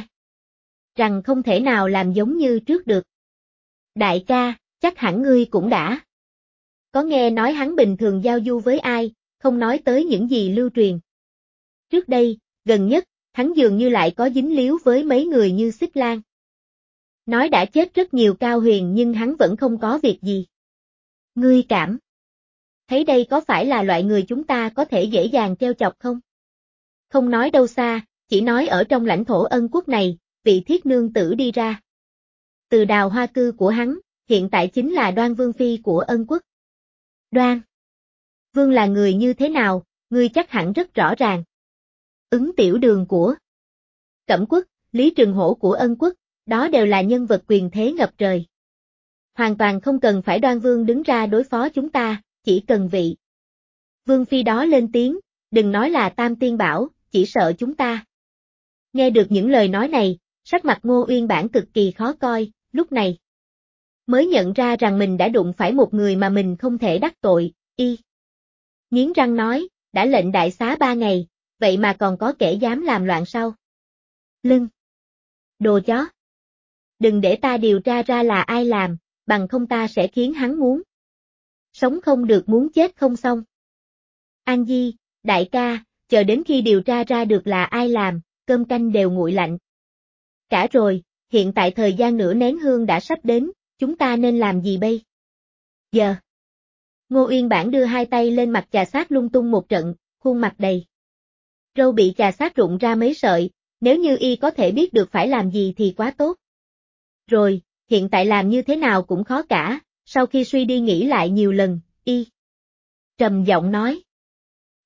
rằng không thể nào làm giống như trước được. Đại ca, chắc hẳn ngươi cũng đã có nghe nói hắn bình thường giao du với ai, không nói tới những gì lưu truyền. Trước đây, gần nhất, hắn dường như lại có dính líu với mấy người như Xích Lan. Nói đã chết rất nhiều cao huyền nhưng hắn vẫn không có việc gì. Ngươi cảm thấy đây có phải là loại người chúng ta có thể dễ dàng treo chọc không? Không nói đâu xa, chỉ nói ở trong lãnh thổ Ân Quốc này, vị thiết nương tử đi ra từ Đào Hoa Cư của hắn, hiện tại chính là Đoan Vương Phi của Ân Quốc. Đoan Vương là người như thế nào, ngươi chắc hẳn rất rõ ràng. Ứng Tiểu Đường của Cẩm Quốc, Lý Trường Hổ của Ân Quốc, đó đều là nhân vật quyền thế ngập trời. Hoàn toàn không cần phải Đoan Vương đứng ra đối phó chúng ta, chỉ cần vị Vương Phi đó lên tiếng, đừng nói là Tam Tiên bảo, chỉ sợ chúng ta. Nghe được những lời nói này, sắc mặt Ngô Uyên Bản cực kỳ khó coi, lúc này mới nhận ra rằng mình đã đụng phải một người mà mình không thể đắc tội, nghiến răng nói, đã lệnh đại xá 3 ngày, vậy mà còn có kẻ dám làm loạn sao? Lưng đồ chó. Đừng để ta điều tra ra là ai làm, bằng không ta sẽ khiến hắn muốn sống không được muốn chết không xong. An Di, đại ca, chờ đến khi điều tra ra được là ai làm, cơm canh đều nguội lạnh cả rồi, hiện tại thời gian nửa nén hương đã sắp đến, chúng ta nên làm gì bây giờ? Ngô Uyên Bản đưa hai tay lên mặt chà sát lung tung một trận, khuôn mặt đầy râu bị chà sát rụng ra mấy sợi, nếu như y có thể biết được phải làm gì thì quá tốt. Rồi, hiện tại làm như thế nào cũng khó cả, sau khi suy đi nghĩ lại nhiều lần, y trầm giọng nói.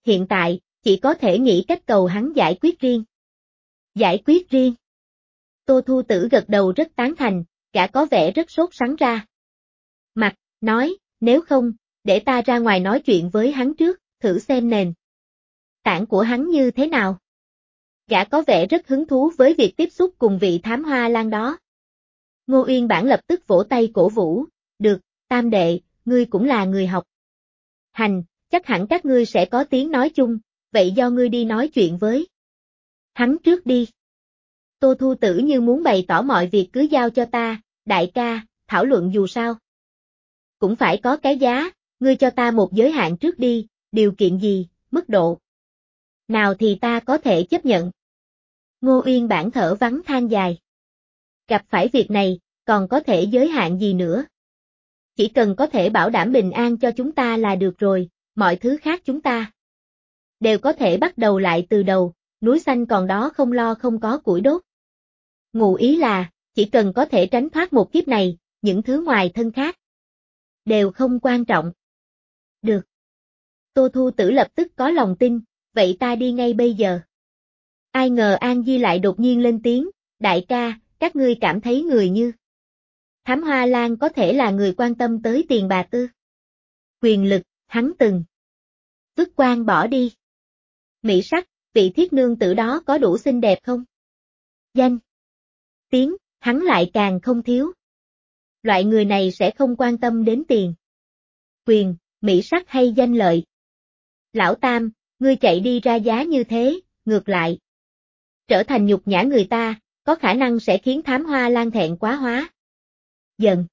Hiện tại, chỉ có thể nghĩ cách cầu hắn giải quyết riêng. Giải quyết riêng. Tô Thu Tử gật đầu rất tán thành, gã có vẻ rất sốt sắng ra. Mặt, nói, nếu không, để ta ra ngoài nói chuyện với hắn trước, thử xem nền tảng của hắn như thế nào. Gã có vẻ rất hứng thú với việc tiếp xúc cùng vị thám hoa lang đó. Ngô Uyên Bản lập tức vỗ tay cổ vũ, được, Tam đệ, ngươi cũng là người học hành, chắc hẳn các ngươi sẽ có tiếng nói chung, vậy do ngươi đi nói chuyện với hắn trước đi. Tô Thu Tử như muốn bày tỏ mọi việc cứ giao cho ta, đại ca, thảo luận dù sao cũng phải có cái giá, ngươi cho ta một giới hạn trước đi, điều kiện gì, mức độ nào thì ta có thể chấp nhận. Ngô Uyên Bản thở vắng than dài. Gặp phải việc này, còn có thể giới hạn gì nữa? Chỉ cần có thể bảo đảm bình an cho chúng ta là được rồi, mọi thứ khác chúng ta đều có thể bắt đầu lại từ đầu, núi xanh còn đó không lo không có củi đốt. Ngụ ý là, chỉ cần có thể tránh thoát một kiếp này, những thứ ngoài thân khác đều không quan trọng. Được. Tô Thu Tử lập tức có lòng tin, vậy ta đi ngay bây giờ. Ai ngờ An Di lại đột nhiên lên tiếng, đại ca, các ngươi cảm thấy người như Thám Hoa Lang có thể là người quan tâm tới tiền bạc ư? Quyền lực, hắn từng vứt quan bỏ đi. Mỹ sắc, vị thiết nương tử đó có đủ xinh đẹp không? Danh tiếng, hắn lại càng không thiếu. Loại người này sẽ không quan tâm đến tiền, quyền, mỹ sắc hay danh lợi. Lão Tam, ngươi chạy đi ra giá như thế, ngược lại trở thành nhục nhã người ta, có khả năng sẽ khiến Thám Hoa Lang thẹn quá hóa giận.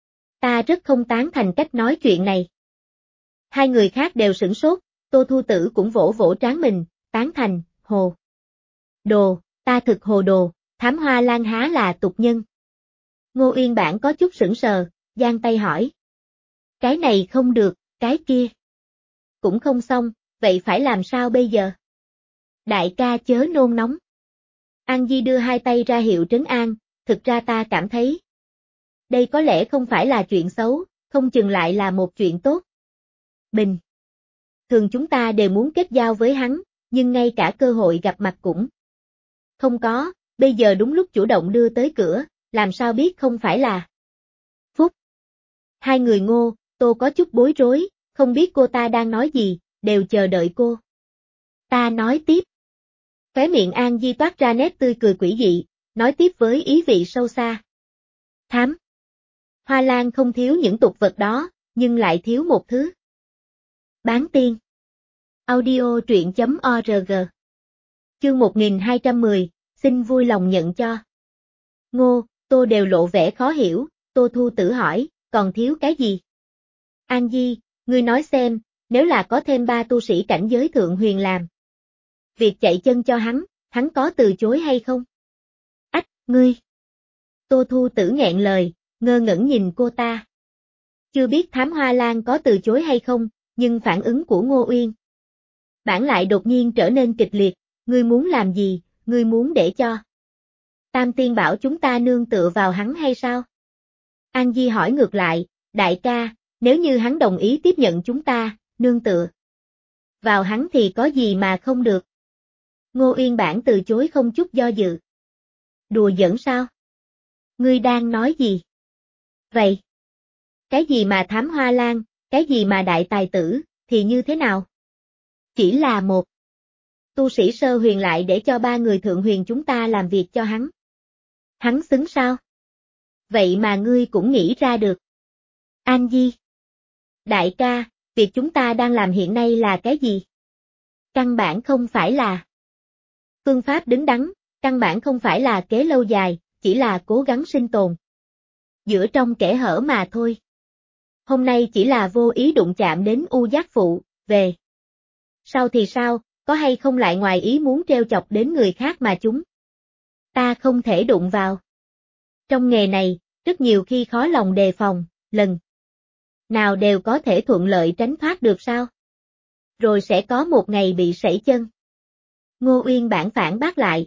Ta rất không tán thành cách nói chuyện này. Hai người khác đều sửng sốt, Tô Thu Tử cũng vỗ vỗ trán mình, tán thành, hồ đồ, ta thực hồ đồ, Thám Hoa Lang há là tục nhân. Ngô Uyên Bản có chút sững sờ, giang tay hỏi. Cái này không được, cái kia cũng không xong, vậy phải làm sao bây giờ? Đại ca chớ nôn nóng. An Di đưa hai tay ra hiệu trấn an, thực ra ta cảm thấy đây có lẽ không phải là chuyện xấu, không chừng lại là một chuyện tốt. Bình thường chúng ta đều muốn kết giao với hắn, nhưng ngay cả cơ hội gặp mặt cũng không có, bây giờ đúng lúc chủ động đưa tới cửa, làm sao biết không phải là phúc. Hai người Ngô, Tô có chút bối rối, không biết cô ta đang nói gì, đều chờ đợi cô ta nói tiếp. Khóe miệng An Di toát ra nét tươi cười quỷ dị, nói tiếp với ý vị sâu xa. Thám Hoa Lang không thiếu những tục vật đó, nhưng lại thiếu một thứ. Bán tiên. Audio truyện.org. Chương 1210, xin vui lòng nhận cho. Ngô, Tô đều lộ vẻ khó hiểu, Tô Thu Tử hỏi, còn thiếu cái gì? An Di, ngươi nói xem, nếu là có thêm 3 tu sĩ cảnh giới thượng huyền làm việc chạy chân cho hắn có từ chối hay không? Ách, ngươi. Tô Thu Tử nghẹn lời, ngơ ngẩn nhìn cô ta. Chưa biết Thám Hoa Lang có từ chối hay không, nhưng phản ứng của Ngô Uyên Bản lại đột nhiên trở nên kịch liệt, ngươi muốn làm gì, ngươi muốn để cho Tam Tiên bảo chúng ta nương tựa vào hắn hay sao? An Di hỏi ngược lại, đại ca, nếu như hắn đồng ý tiếp nhận chúng ta, nương tựa vào hắn thì có gì mà không được? Ngô Uyên Bản từ chối không chút do dự. Đùa giỡn sao? Ngươi đang nói gì? Vậy, cái gì mà Thám Hoa Lang, cái gì mà đại tài tử, thì như thế nào? Chỉ là một tu sĩ sơ huyền lại để cho 3 người thượng huyền chúng ta làm việc cho hắn. Hắn xứng sao? Vậy mà ngươi cũng nghĩ ra được. An Di. Đại ca, việc chúng ta đang làm hiện nay là cái gì? Căn bản không phải là phương pháp đứng đắn, căn bản không phải là kế lâu dài, chỉ là cố gắng sinh tồn giữa trong kẽ hở mà thôi. Hôm nay chỉ là vô ý đụng chạm đến U Giác Phụ, về sau thì sao, có hay không lại ngoài ý muốn treo chọc đến người khác mà chúng ta không thể đụng vào. Trong nghề này, rất nhiều khi khó lòng đề phòng, lần nào đều có thể thuận lợi tránh thoát được sao? Rồi sẽ có một ngày bị sẩy chân. Ngô Uyên Bản phản bác lại.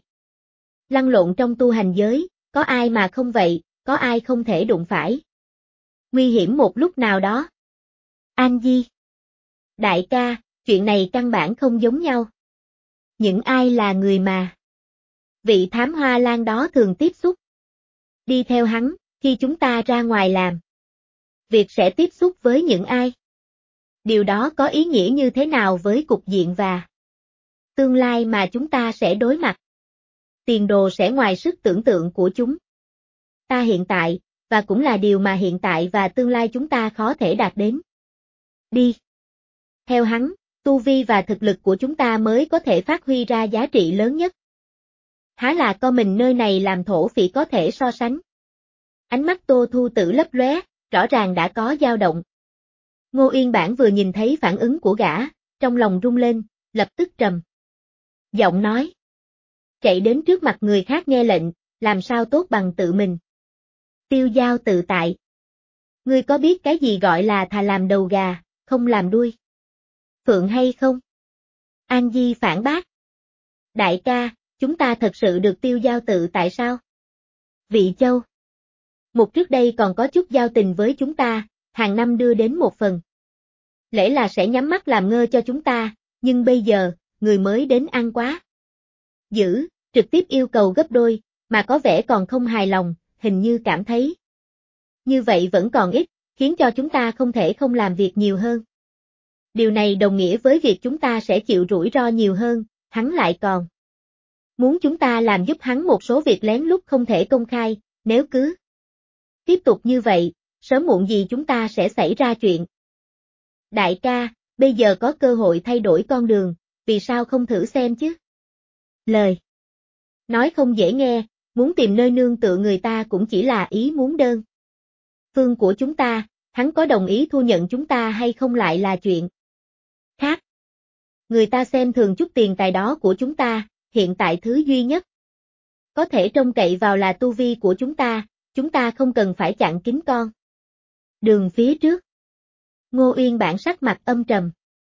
Lăn lộn trong tu hành giới, có ai mà không vậy, có ai không thể đụng phải. Nguy hiểm một lúc nào đó. An Di. Đại ca, Chuyện này căn bản không giống nhau. Những ai là người mà vị thám hoa lan đó thường tiếp xúc? Đi theo hắn, khi chúng ta ra ngoài làm việc sẽ tiếp xúc với những ai? Điều đó có ý nghĩa như thế nào với cục diện và tương lai mà chúng ta sẽ đối mặt? Tiền đồ sẽ ngoài sức tưởng tượng của chúng ta hiện tại, và cũng là điều mà hiện tại và tương lai chúng ta khó thể đạt đến. Đi theo hắn, tu vi và thực lực của chúng ta mới có thể phát huy ra giá trị lớn nhất. Há là co mình nơi này làm thổ phỉ có thể so sánh. Ánh mắt Tô Thu Tử lấp lóe, rõ ràng đã có dao động. Ngô Uyên Bản vừa nhìn thấy phản ứng của gã, trong lòng rung lên, lập tức trầm giọng nói. Chạy đến trước mặt người khác nghe lệnh, làm sao tốt bằng tự mình. Tiêu Giao tự tại. Ngươi có biết cái gì gọi là thà làm đầu gà, không làm đuôi phượng hay không? An Di phản bác. Đại ca, chúng ta thật sự được Tiêu Giao tự tại sao? Vị Châu. Một trước đây còn có chút giao tình với chúng ta, hàng năm đưa đến một phần. Lẽ là sẽ nhắm mắt làm ngơ cho chúng ta, nhưng bây giờ, người mới đến ăn quá dữ, trực tiếp yêu cầu gấp đôi, mà có vẻ còn không hài lòng, hình như cảm thấy như vậy vẫn còn ít, khiến cho chúng ta không thể không làm việc nhiều hơn. Điều này đồng nghĩa với việc chúng ta sẽ chịu rủi ro nhiều hơn, hắn lại còn muốn chúng ta làm giúp hắn một số việc lén lút không thể công khai, nếu cứ tiếp tục như vậy, sớm muộn gì chúng ta sẽ xảy ra chuyện. Đại ca, bây giờ có cơ hội thay đổi con đường, vì sao không thử xem chứ? Lời nói không dễ nghe, muốn tìm nơi nương tựa người ta cũng chỉ là ý muốn đơn phương của chúng ta, hắn có đồng ý thu nhận chúng ta hay không lại là chuyện khác. Người ta xem thường chút tiền tài đó của chúng ta, hiện tại thứ duy nhất có thể trông cậy vào là tu vi của chúng ta không cần phải chặn kín con đường phía trước. Ngô Uyên Bản sắc mặt âm trầm.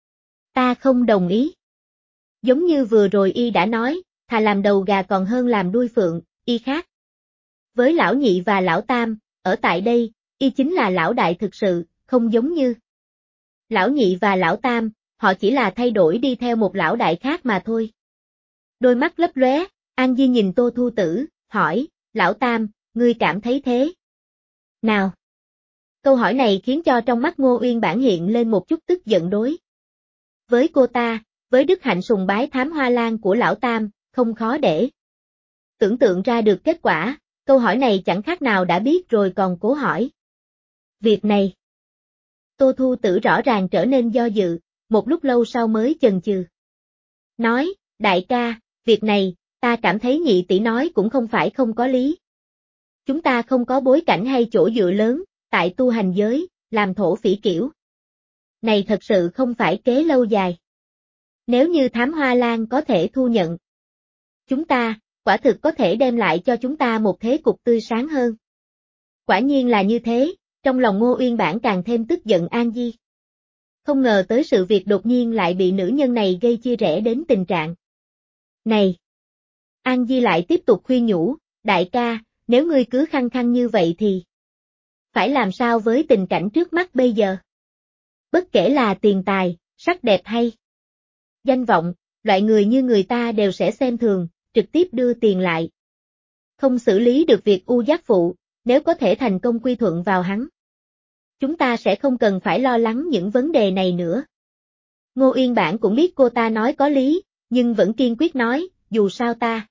Ta không đồng ý. Giống như vừa rồi y đã nói, thà làm đầu gà còn hơn làm đuôi phượng, y khác. Với lão nhị và lão tam, ở tại đây, y chính là lão đại thực sự, không giống như lão nhị và lão tam, họ chỉ là thay đổi đi theo một lão đại khác mà thôi. Đôi mắt lấp lóe, An Di nhìn Tô Thu Tử, hỏi, lão tam, ngươi cảm thấy thế nào? Câu hỏi này khiến cho trong mắt Ngô Uyên Bản hiện lên một chút tức giận đối với cô ta, với đức hạnh sùng bái thám hoa lan của lão tam, không khó để tưởng tượng ra được kết quả, câu hỏi này chẳng khác nào đã biết rồi còn cố hỏi. Việc này, Tô Thu Tử rõ ràng trở nên do dự, một lúc lâu sau mới chần chừ. Nói, đại ca, việc này, ta cảm thấy nhị tỷ nói cũng không phải không có lý. Chúng ta không có bối cảnh hay chỗ dựa lớn, tại tu hành giới, làm thổ phỉ kiểu này thật sự không phải kế lâu dài. Nếu như thám hoa lan có thể thu nhận chúng ta, quả thực có thể đem lại cho chúng ta một thế cục tươi sáng hơn. Quả nhiên là như thế, trong lòng Ngô Uyên Bản càng thêm tức giận An Di. Không ngờ tới sự việc đột nhiên lại bị nữ nhân này gây chia rẽ đến tình trạng này. An Di lại tiếp tục khuyên nhủ, đại ca, nếu ngươi cứ khăng khăng như vậy thì phải làm sao với tình cảnh trước mắt bây giờ? Bất kể là tiền tài, sắc đẹp hay danh vọng, loại người như người ta đều sẽ xem thường, trực tiếp đưa tiền lại. Không xử lý được việc u giác phụ, nếu có thể thành công quy thuận vào hắn. Chúng ta sẽ không cần phải lo lắng những vấn đề này nữa. Ngô Uyên Bản cũng biết cô ta nói có lý, nhưng vẫn kiên quyết nói, dù sao ta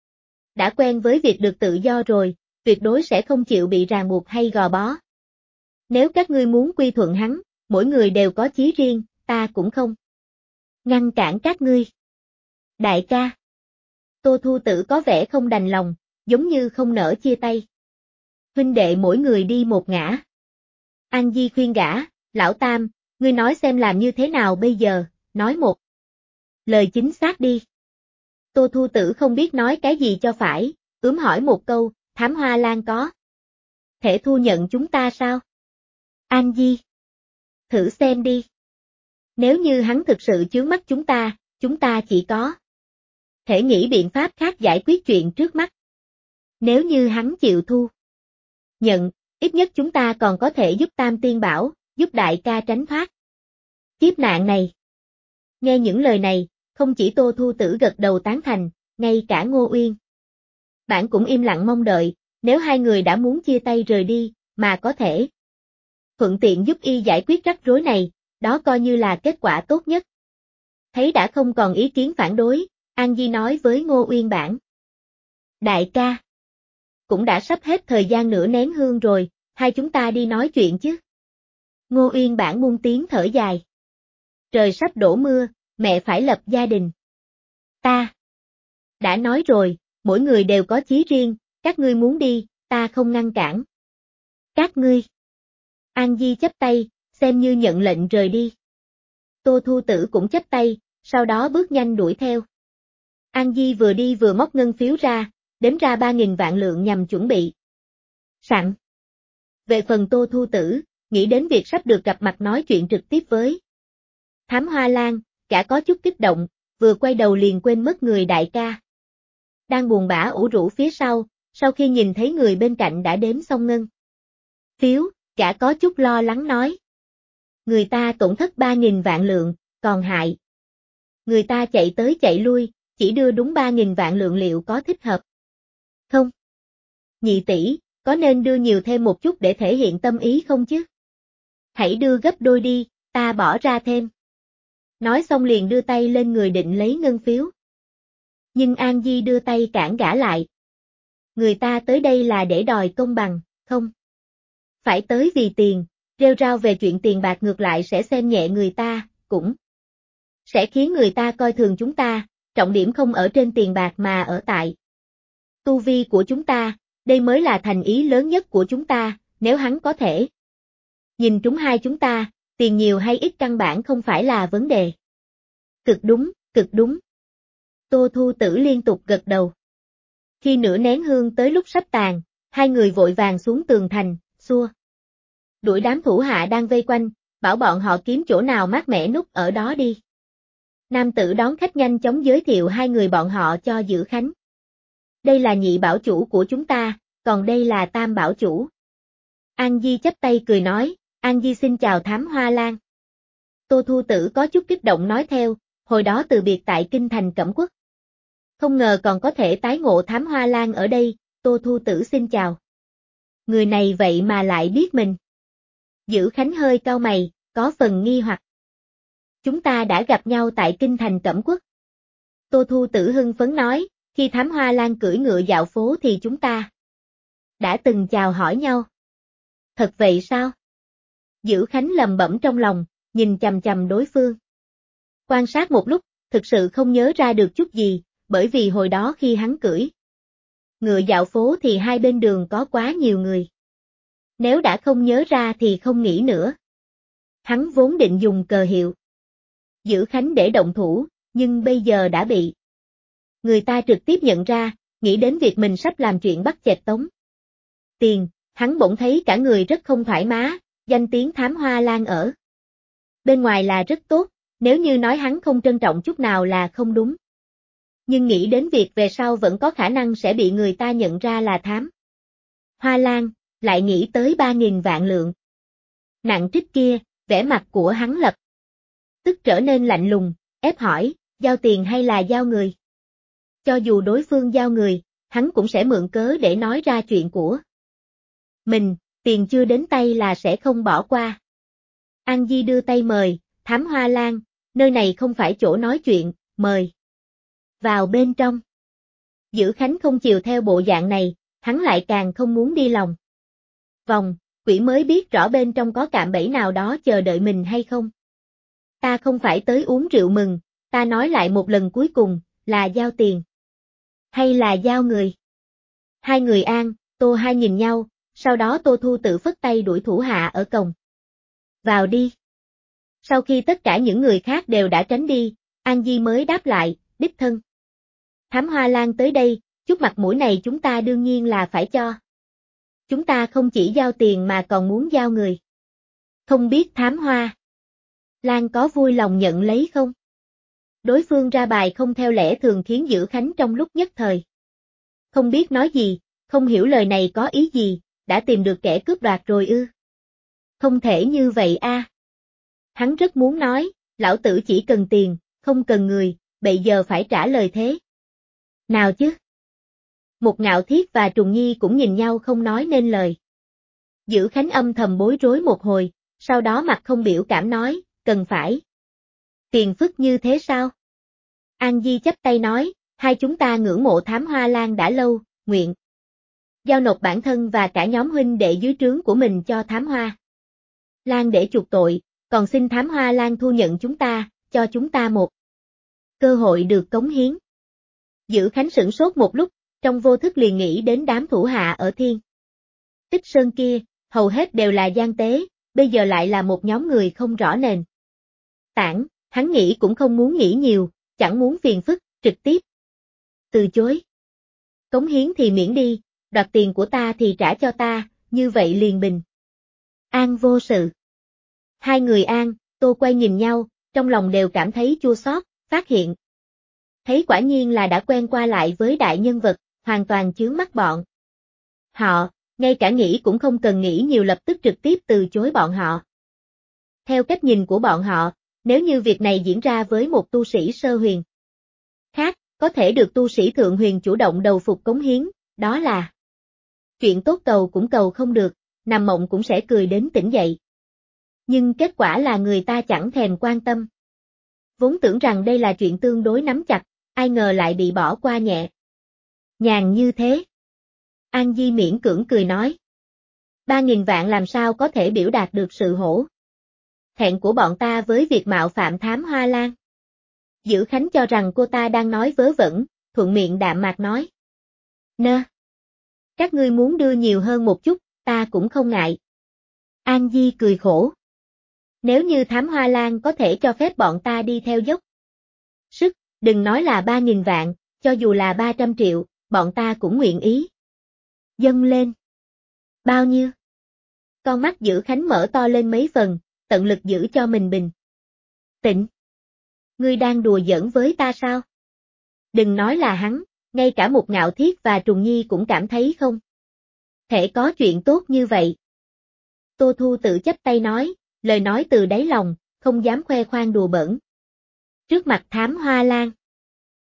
đã quen với việc được tự do rồi, tuyệt đối sẽ không chịu bị ràng buộc hay gò bó. Nếu các ngươi muốn quy thuận hắn, mỗi người đều có chí riêng, ta cũng không ngăn cản các ngươi. Đại ca. Tô Thu Tử có vẻ không đành lòng, giống như không nỡ chia tay. Huynh đệ mỗi người đi một ngã. An Di khuyên gã, lão tam, ngươi nói xem làm như thế nào bây giờ, nói một lời chính xác đi. Tô Thu Tử không biết nói cái gì cho phải, hỏi một câu, thám hoa lan có thể thu nhận chúng ta sao? An Di. Thử xem đi. Nếu như hắn thực sự chướng mắt chúng ta chỉ có thể nghĩ biện pháp khác giải quyết chuyện trước mắt. Nếu như hắn chịu thu nhận, ít nhất chúng ta còn có thể giúp Tam Tiên Bảo, giúp đại ca tránh thoát kiếp nạn này. Nghe những lời này, không chỉ Tô Thu Tử gật đầu tán thành, ngay cả Ngô Uyên. Bạn cũng im lặng mong đợi, nếu hai người đã muốn chia tay rời đi, mà có thể thuận tiện giúp y giải quyết rắc rối này, đó coi như là kết quả tốt nhất. Thấy đã không còn ý kiến phản đối, An Di nói với Ngô Uyên Bản. Đại ca, cũng đã sắp hết thời gian nửa nén hương rồi, hai chúng ta đi nói chuyện chứ. Ngô Uyên Bản buông tiếng thở dài. Trời sắp đổ mưa, mẹ phải lập gia đình. Ta đã nói rồi, mỗi người đều có chí riêng, các ngươi muốn đi, ta không ngăn cản. Các ngươi. An Di chắp tay, xem như nhận lệnh rời đi. Tô Thu Tử cũng chắp tay, sau đó bước nhanh đuổi theo. An Di vừa đi vừa móc ngân phiếu ra, đếm ra 3.000 vạn lượng nhằm chuẩn bị sẵn. Về phần Tô Thu Tử, nghĩ đến việc sắp được gặp mặt nói chuyện trực tiếp với Thám Hoa Lan, cả có chút kích động, vừa quay đầu liền quên mất người đại ca. Đang buồn bã ủ rũ phía sau khi nhìn thấy người bên cạnh đã đếm xong ngân phiếu, cả có chút lo lắng nói. Người ta tổn thất 3.000 vạn lượng, còn hại. Người ta chạy tới chạy lui, chỉ đưa đúng 3.000 vạn lượng liệu có thích hợp không? Nhị tỷ, có nên đưa nhiều thêm một chút để thể hiện tâm ý không chứ? Hãy đưa gấp đôi đi, ta bỏ ra thêm. Nói xong liền đưa tay lên người định lấy ngân phiếu. Nhưng An Di đưa tay cản gã lại. Người ta tới đây là để đòi công bằng, không? Phải tới vì tiền, rêu rao về chuyện tiền bạc ngược lại sẽ xem nhẹ người ta, cũng sẽ khiến người ta coi thường chúng ta, trọng điểm không ở trên tiền bạc mà ở tại tu vi của chúng ta, đây mới là thành ý lớn nhất của chúng ta, nếu hắn có thể nhìn trúng hai chúng ta, tiền nhiều hay ít căn bản không phải là vấn đề. Cực đúng, cực đúng. Tô Thu Tử liên tục gật đầu. Khi nửa nén hương tới lúc sắp tàn, hai người vội vàng xuống tường thành, xua đuổi đám thủ hạ đang vây quanh, bảo bọn họ kiếm chỗ nào mát mẻ núp ở đó đi. Nam tử đón khách nhanh chóng giới thiệu hai người bọn họ cho Dữ Khánh. Đây là nhị bảo chủ của chúng ta, còn đây là tam bảo chủ. An Di chắp tay cười nói, An Di xin chào Thám Hoa Lan. Tô Thu Tử có chút kích động nói theo, hồi đó từ biệt tại kinh thành Cẩm Quốc. Không ngờ còn có thể tái ngộ Thám Hoa Lan ở đây, Tô Thu Tử xin chào. Người này vậy mà lại biết mình. Dữ Khánh hơi cau mày, có phần nghi hoặc. Chúng ta đã gặp nhau tại kinh thành Cẩm Quốc. Tô Thu Tử hưng phấn nói, khi Thám Hoa Lan cưỡi ngựa dạo phố thì chúng ta đã từng chào hỏi nhau. Thật vậy sao? Dữ Khánh lầm bẩm trong lòng, nhìn chằm chằm đối phương. Quan sát một lúc, thực sự không nhớ ra được chút gì, bởi vì hồi đó khi hắn cưỡi ngựa dạo phố thì hai bên đường có quá nhiều người. Nếu đã không nhớ ra thì không nghĩ nữa. Hắn vốn định dùng cờ hiệu Dữ Khánh để động thủ, nhưng bây giờ đã bị người ta trực tiếp nhận ra, nghĩ đến việc mình sắp làm chuyện bắt chẹt tống tiền, hắn bỗng thấy cả người rất không thoải mái, danh tiếng Thám Hoa Lan ở bên ngoài là rất tốt, nếu như nói hắn không trân trọng chút nào là không đúng. Nhưng nghĩ đến việc về sau vẫn có khả năng sẽ bị người ta nhận ra là Thám Hoa Lan, lại nghĩ tới 3.000 vạn lượng nặng trích kia, vẻ mặt của hắn lập tức trở nên lạnh lùng, ép hỏi, giao tiền hay là giao người? Cho dù đối phương giao người, hắn cũng sẽ mượn cớ để nói ra chuyện của mình, tiền chưa đến tay là sẽ không bỏ qua. An Di đưa tay mời, Thám Hoa Lan, nơi này không phải chỗ nói chuyện, mời vào bên trong. Dữ Khánh không chiều theo bộ dạng này, hắn lại càng không muốn đi lòng vòng, quỷ mới biết rõ bên trong có cạm bẫy nào đó chờ đợi mình hay không. Ta không phải tới uống rượu mừng, ta nói lại một lần cuối cùng, là giao tiền hay là giao người? Hai người An, Tô hai nhìn nhau, sau đó Tô Thu Tử phất tay đuổi thủ hạ ở cổng. Vào đi. Sau khi tất cả những người khác đều đã tránh đi, An Di mới đáp lại, đích thân. Thám Hoa Lan tới đây, chút mặt mũi này chúng ta đương nhiên là phải cho. Chúng ta không chỉ giao tiền mà còn muốn giao người. Không biết Thám Hoa Lan có vui lòng nhận lấy không? Đối phương ra bài không theo lẽ thường khiến Dữ Khánh trong lúc nhất thời không biết nói gì, không hiểu lời này có ý gì, đã tìm được kẻ cướp đoạt rồi ư? Không thể như vậy a. Hắn rất muốn nói, lão tử chỉ cần tiền, không cần người, bây giờ phải trả lời thế. Nào chứ? Một Ngạo Thiết và Trùng Nhi cũng nhìn nhau không nói nên lời. Dữ Khánh âm thầm bối rối một hồi, sau đó mặt không biểu cảm nói, cần phải. Phiền phức như thế sao? An Di chắp tay nói, hai chúng ta ngưỡng mộ Thám Hoa Lan đã lâu, nguyện giao nộp bản thân và cả nhóm huynh đệ dưới trướng của mình cho Thám Hoa Lan để chuộc tội, còn xin Thám Hoa Lan thu nhận chúng ta, cho chúng ta một cơ hội được cống hiến. Dữ Khánh sửng sốt một lúc, trong vô thức liền nghĩ đến đám thủ hạ ở Thiên Tích Sơn kia, hầu hết đều là gian tế, bây giờ lại là một nhóm người không rõ nền tảng, hắn nghĩ cũng không muốn nghĩ nhiều, chẳng muốn phiền phức, trực tiếp từ chối. Cống hiến thì miễn đi, đoạt tiền của ta thì trả cho ta, như vậy liền bình an vô sự. Hai người An, Tô quay nhìn nhau, trong lòng đều cảm thấy chua xót, phát hiện thấy quả nhiên là đã quen qua lại với đại nhân vật, hoàn toàn chướng mắt bọn họ, ngay cả nghĩ cũng không cần nghĩ nhiều lập tức trực tiếp từ chối bọn họ. Theo cách nhìn của bọn họ, nếu như việc này diễn ra với một tu sĩ sơ huyền khác, có thể được tu sĩ thượng huyền chủ động đầu phục cống hiến, đó là chuyện tốt cầu cũng cầu không được, nằm mộng cũng sẽ cười đến tỉnh dậy. Nhưng kết quả là người ta chẳng thèm quan tâm. Vốn tưởng rằng đây là chuyện tương đối nắm chặt, ai ngờ lại bị bỏ qua nhẹ nhàng như thế. An Di miễn cưỡng cười nói. 3.000 vạn làm sao có thể biểu đạt được sự hổ thẹn của bọn ta với việc mạo phạm Thám Hoa Lan. Dữ Khánh cho rằng cô ta đang nói vớ vẩn, thuận miệng đạm mạc nói. Nơ. Các ngươi muốn đưa nhiều hơn một chút, ta cũng không ngại. An Di cười khổ. Nếu như Thám Hoa Lan có thể cho phép bọn ta đi theo dốc sức, đừng nói là 3.000 vạn, cho dù là 300 triệu, bọn ta cũng nguyện ý dâng lên. Bao nhiêu? Con mắt Dữ Khánh mở to lên mấy phần, tận lực giữ cho mình bình tĩnh. Ngươi đang đùa giỡn với ta sao? Đừng nói là hắn, ngay cả một Ngạo Thiết và Trùng Nhi cũng cảm thấy không thể có chuyện tốt như vậy. Tô Thu tự chắp tay nói, lời nói từ đáy lòng, không dám khoe khoang đùa bỡn. Trước mặt Thám Hoa Lan.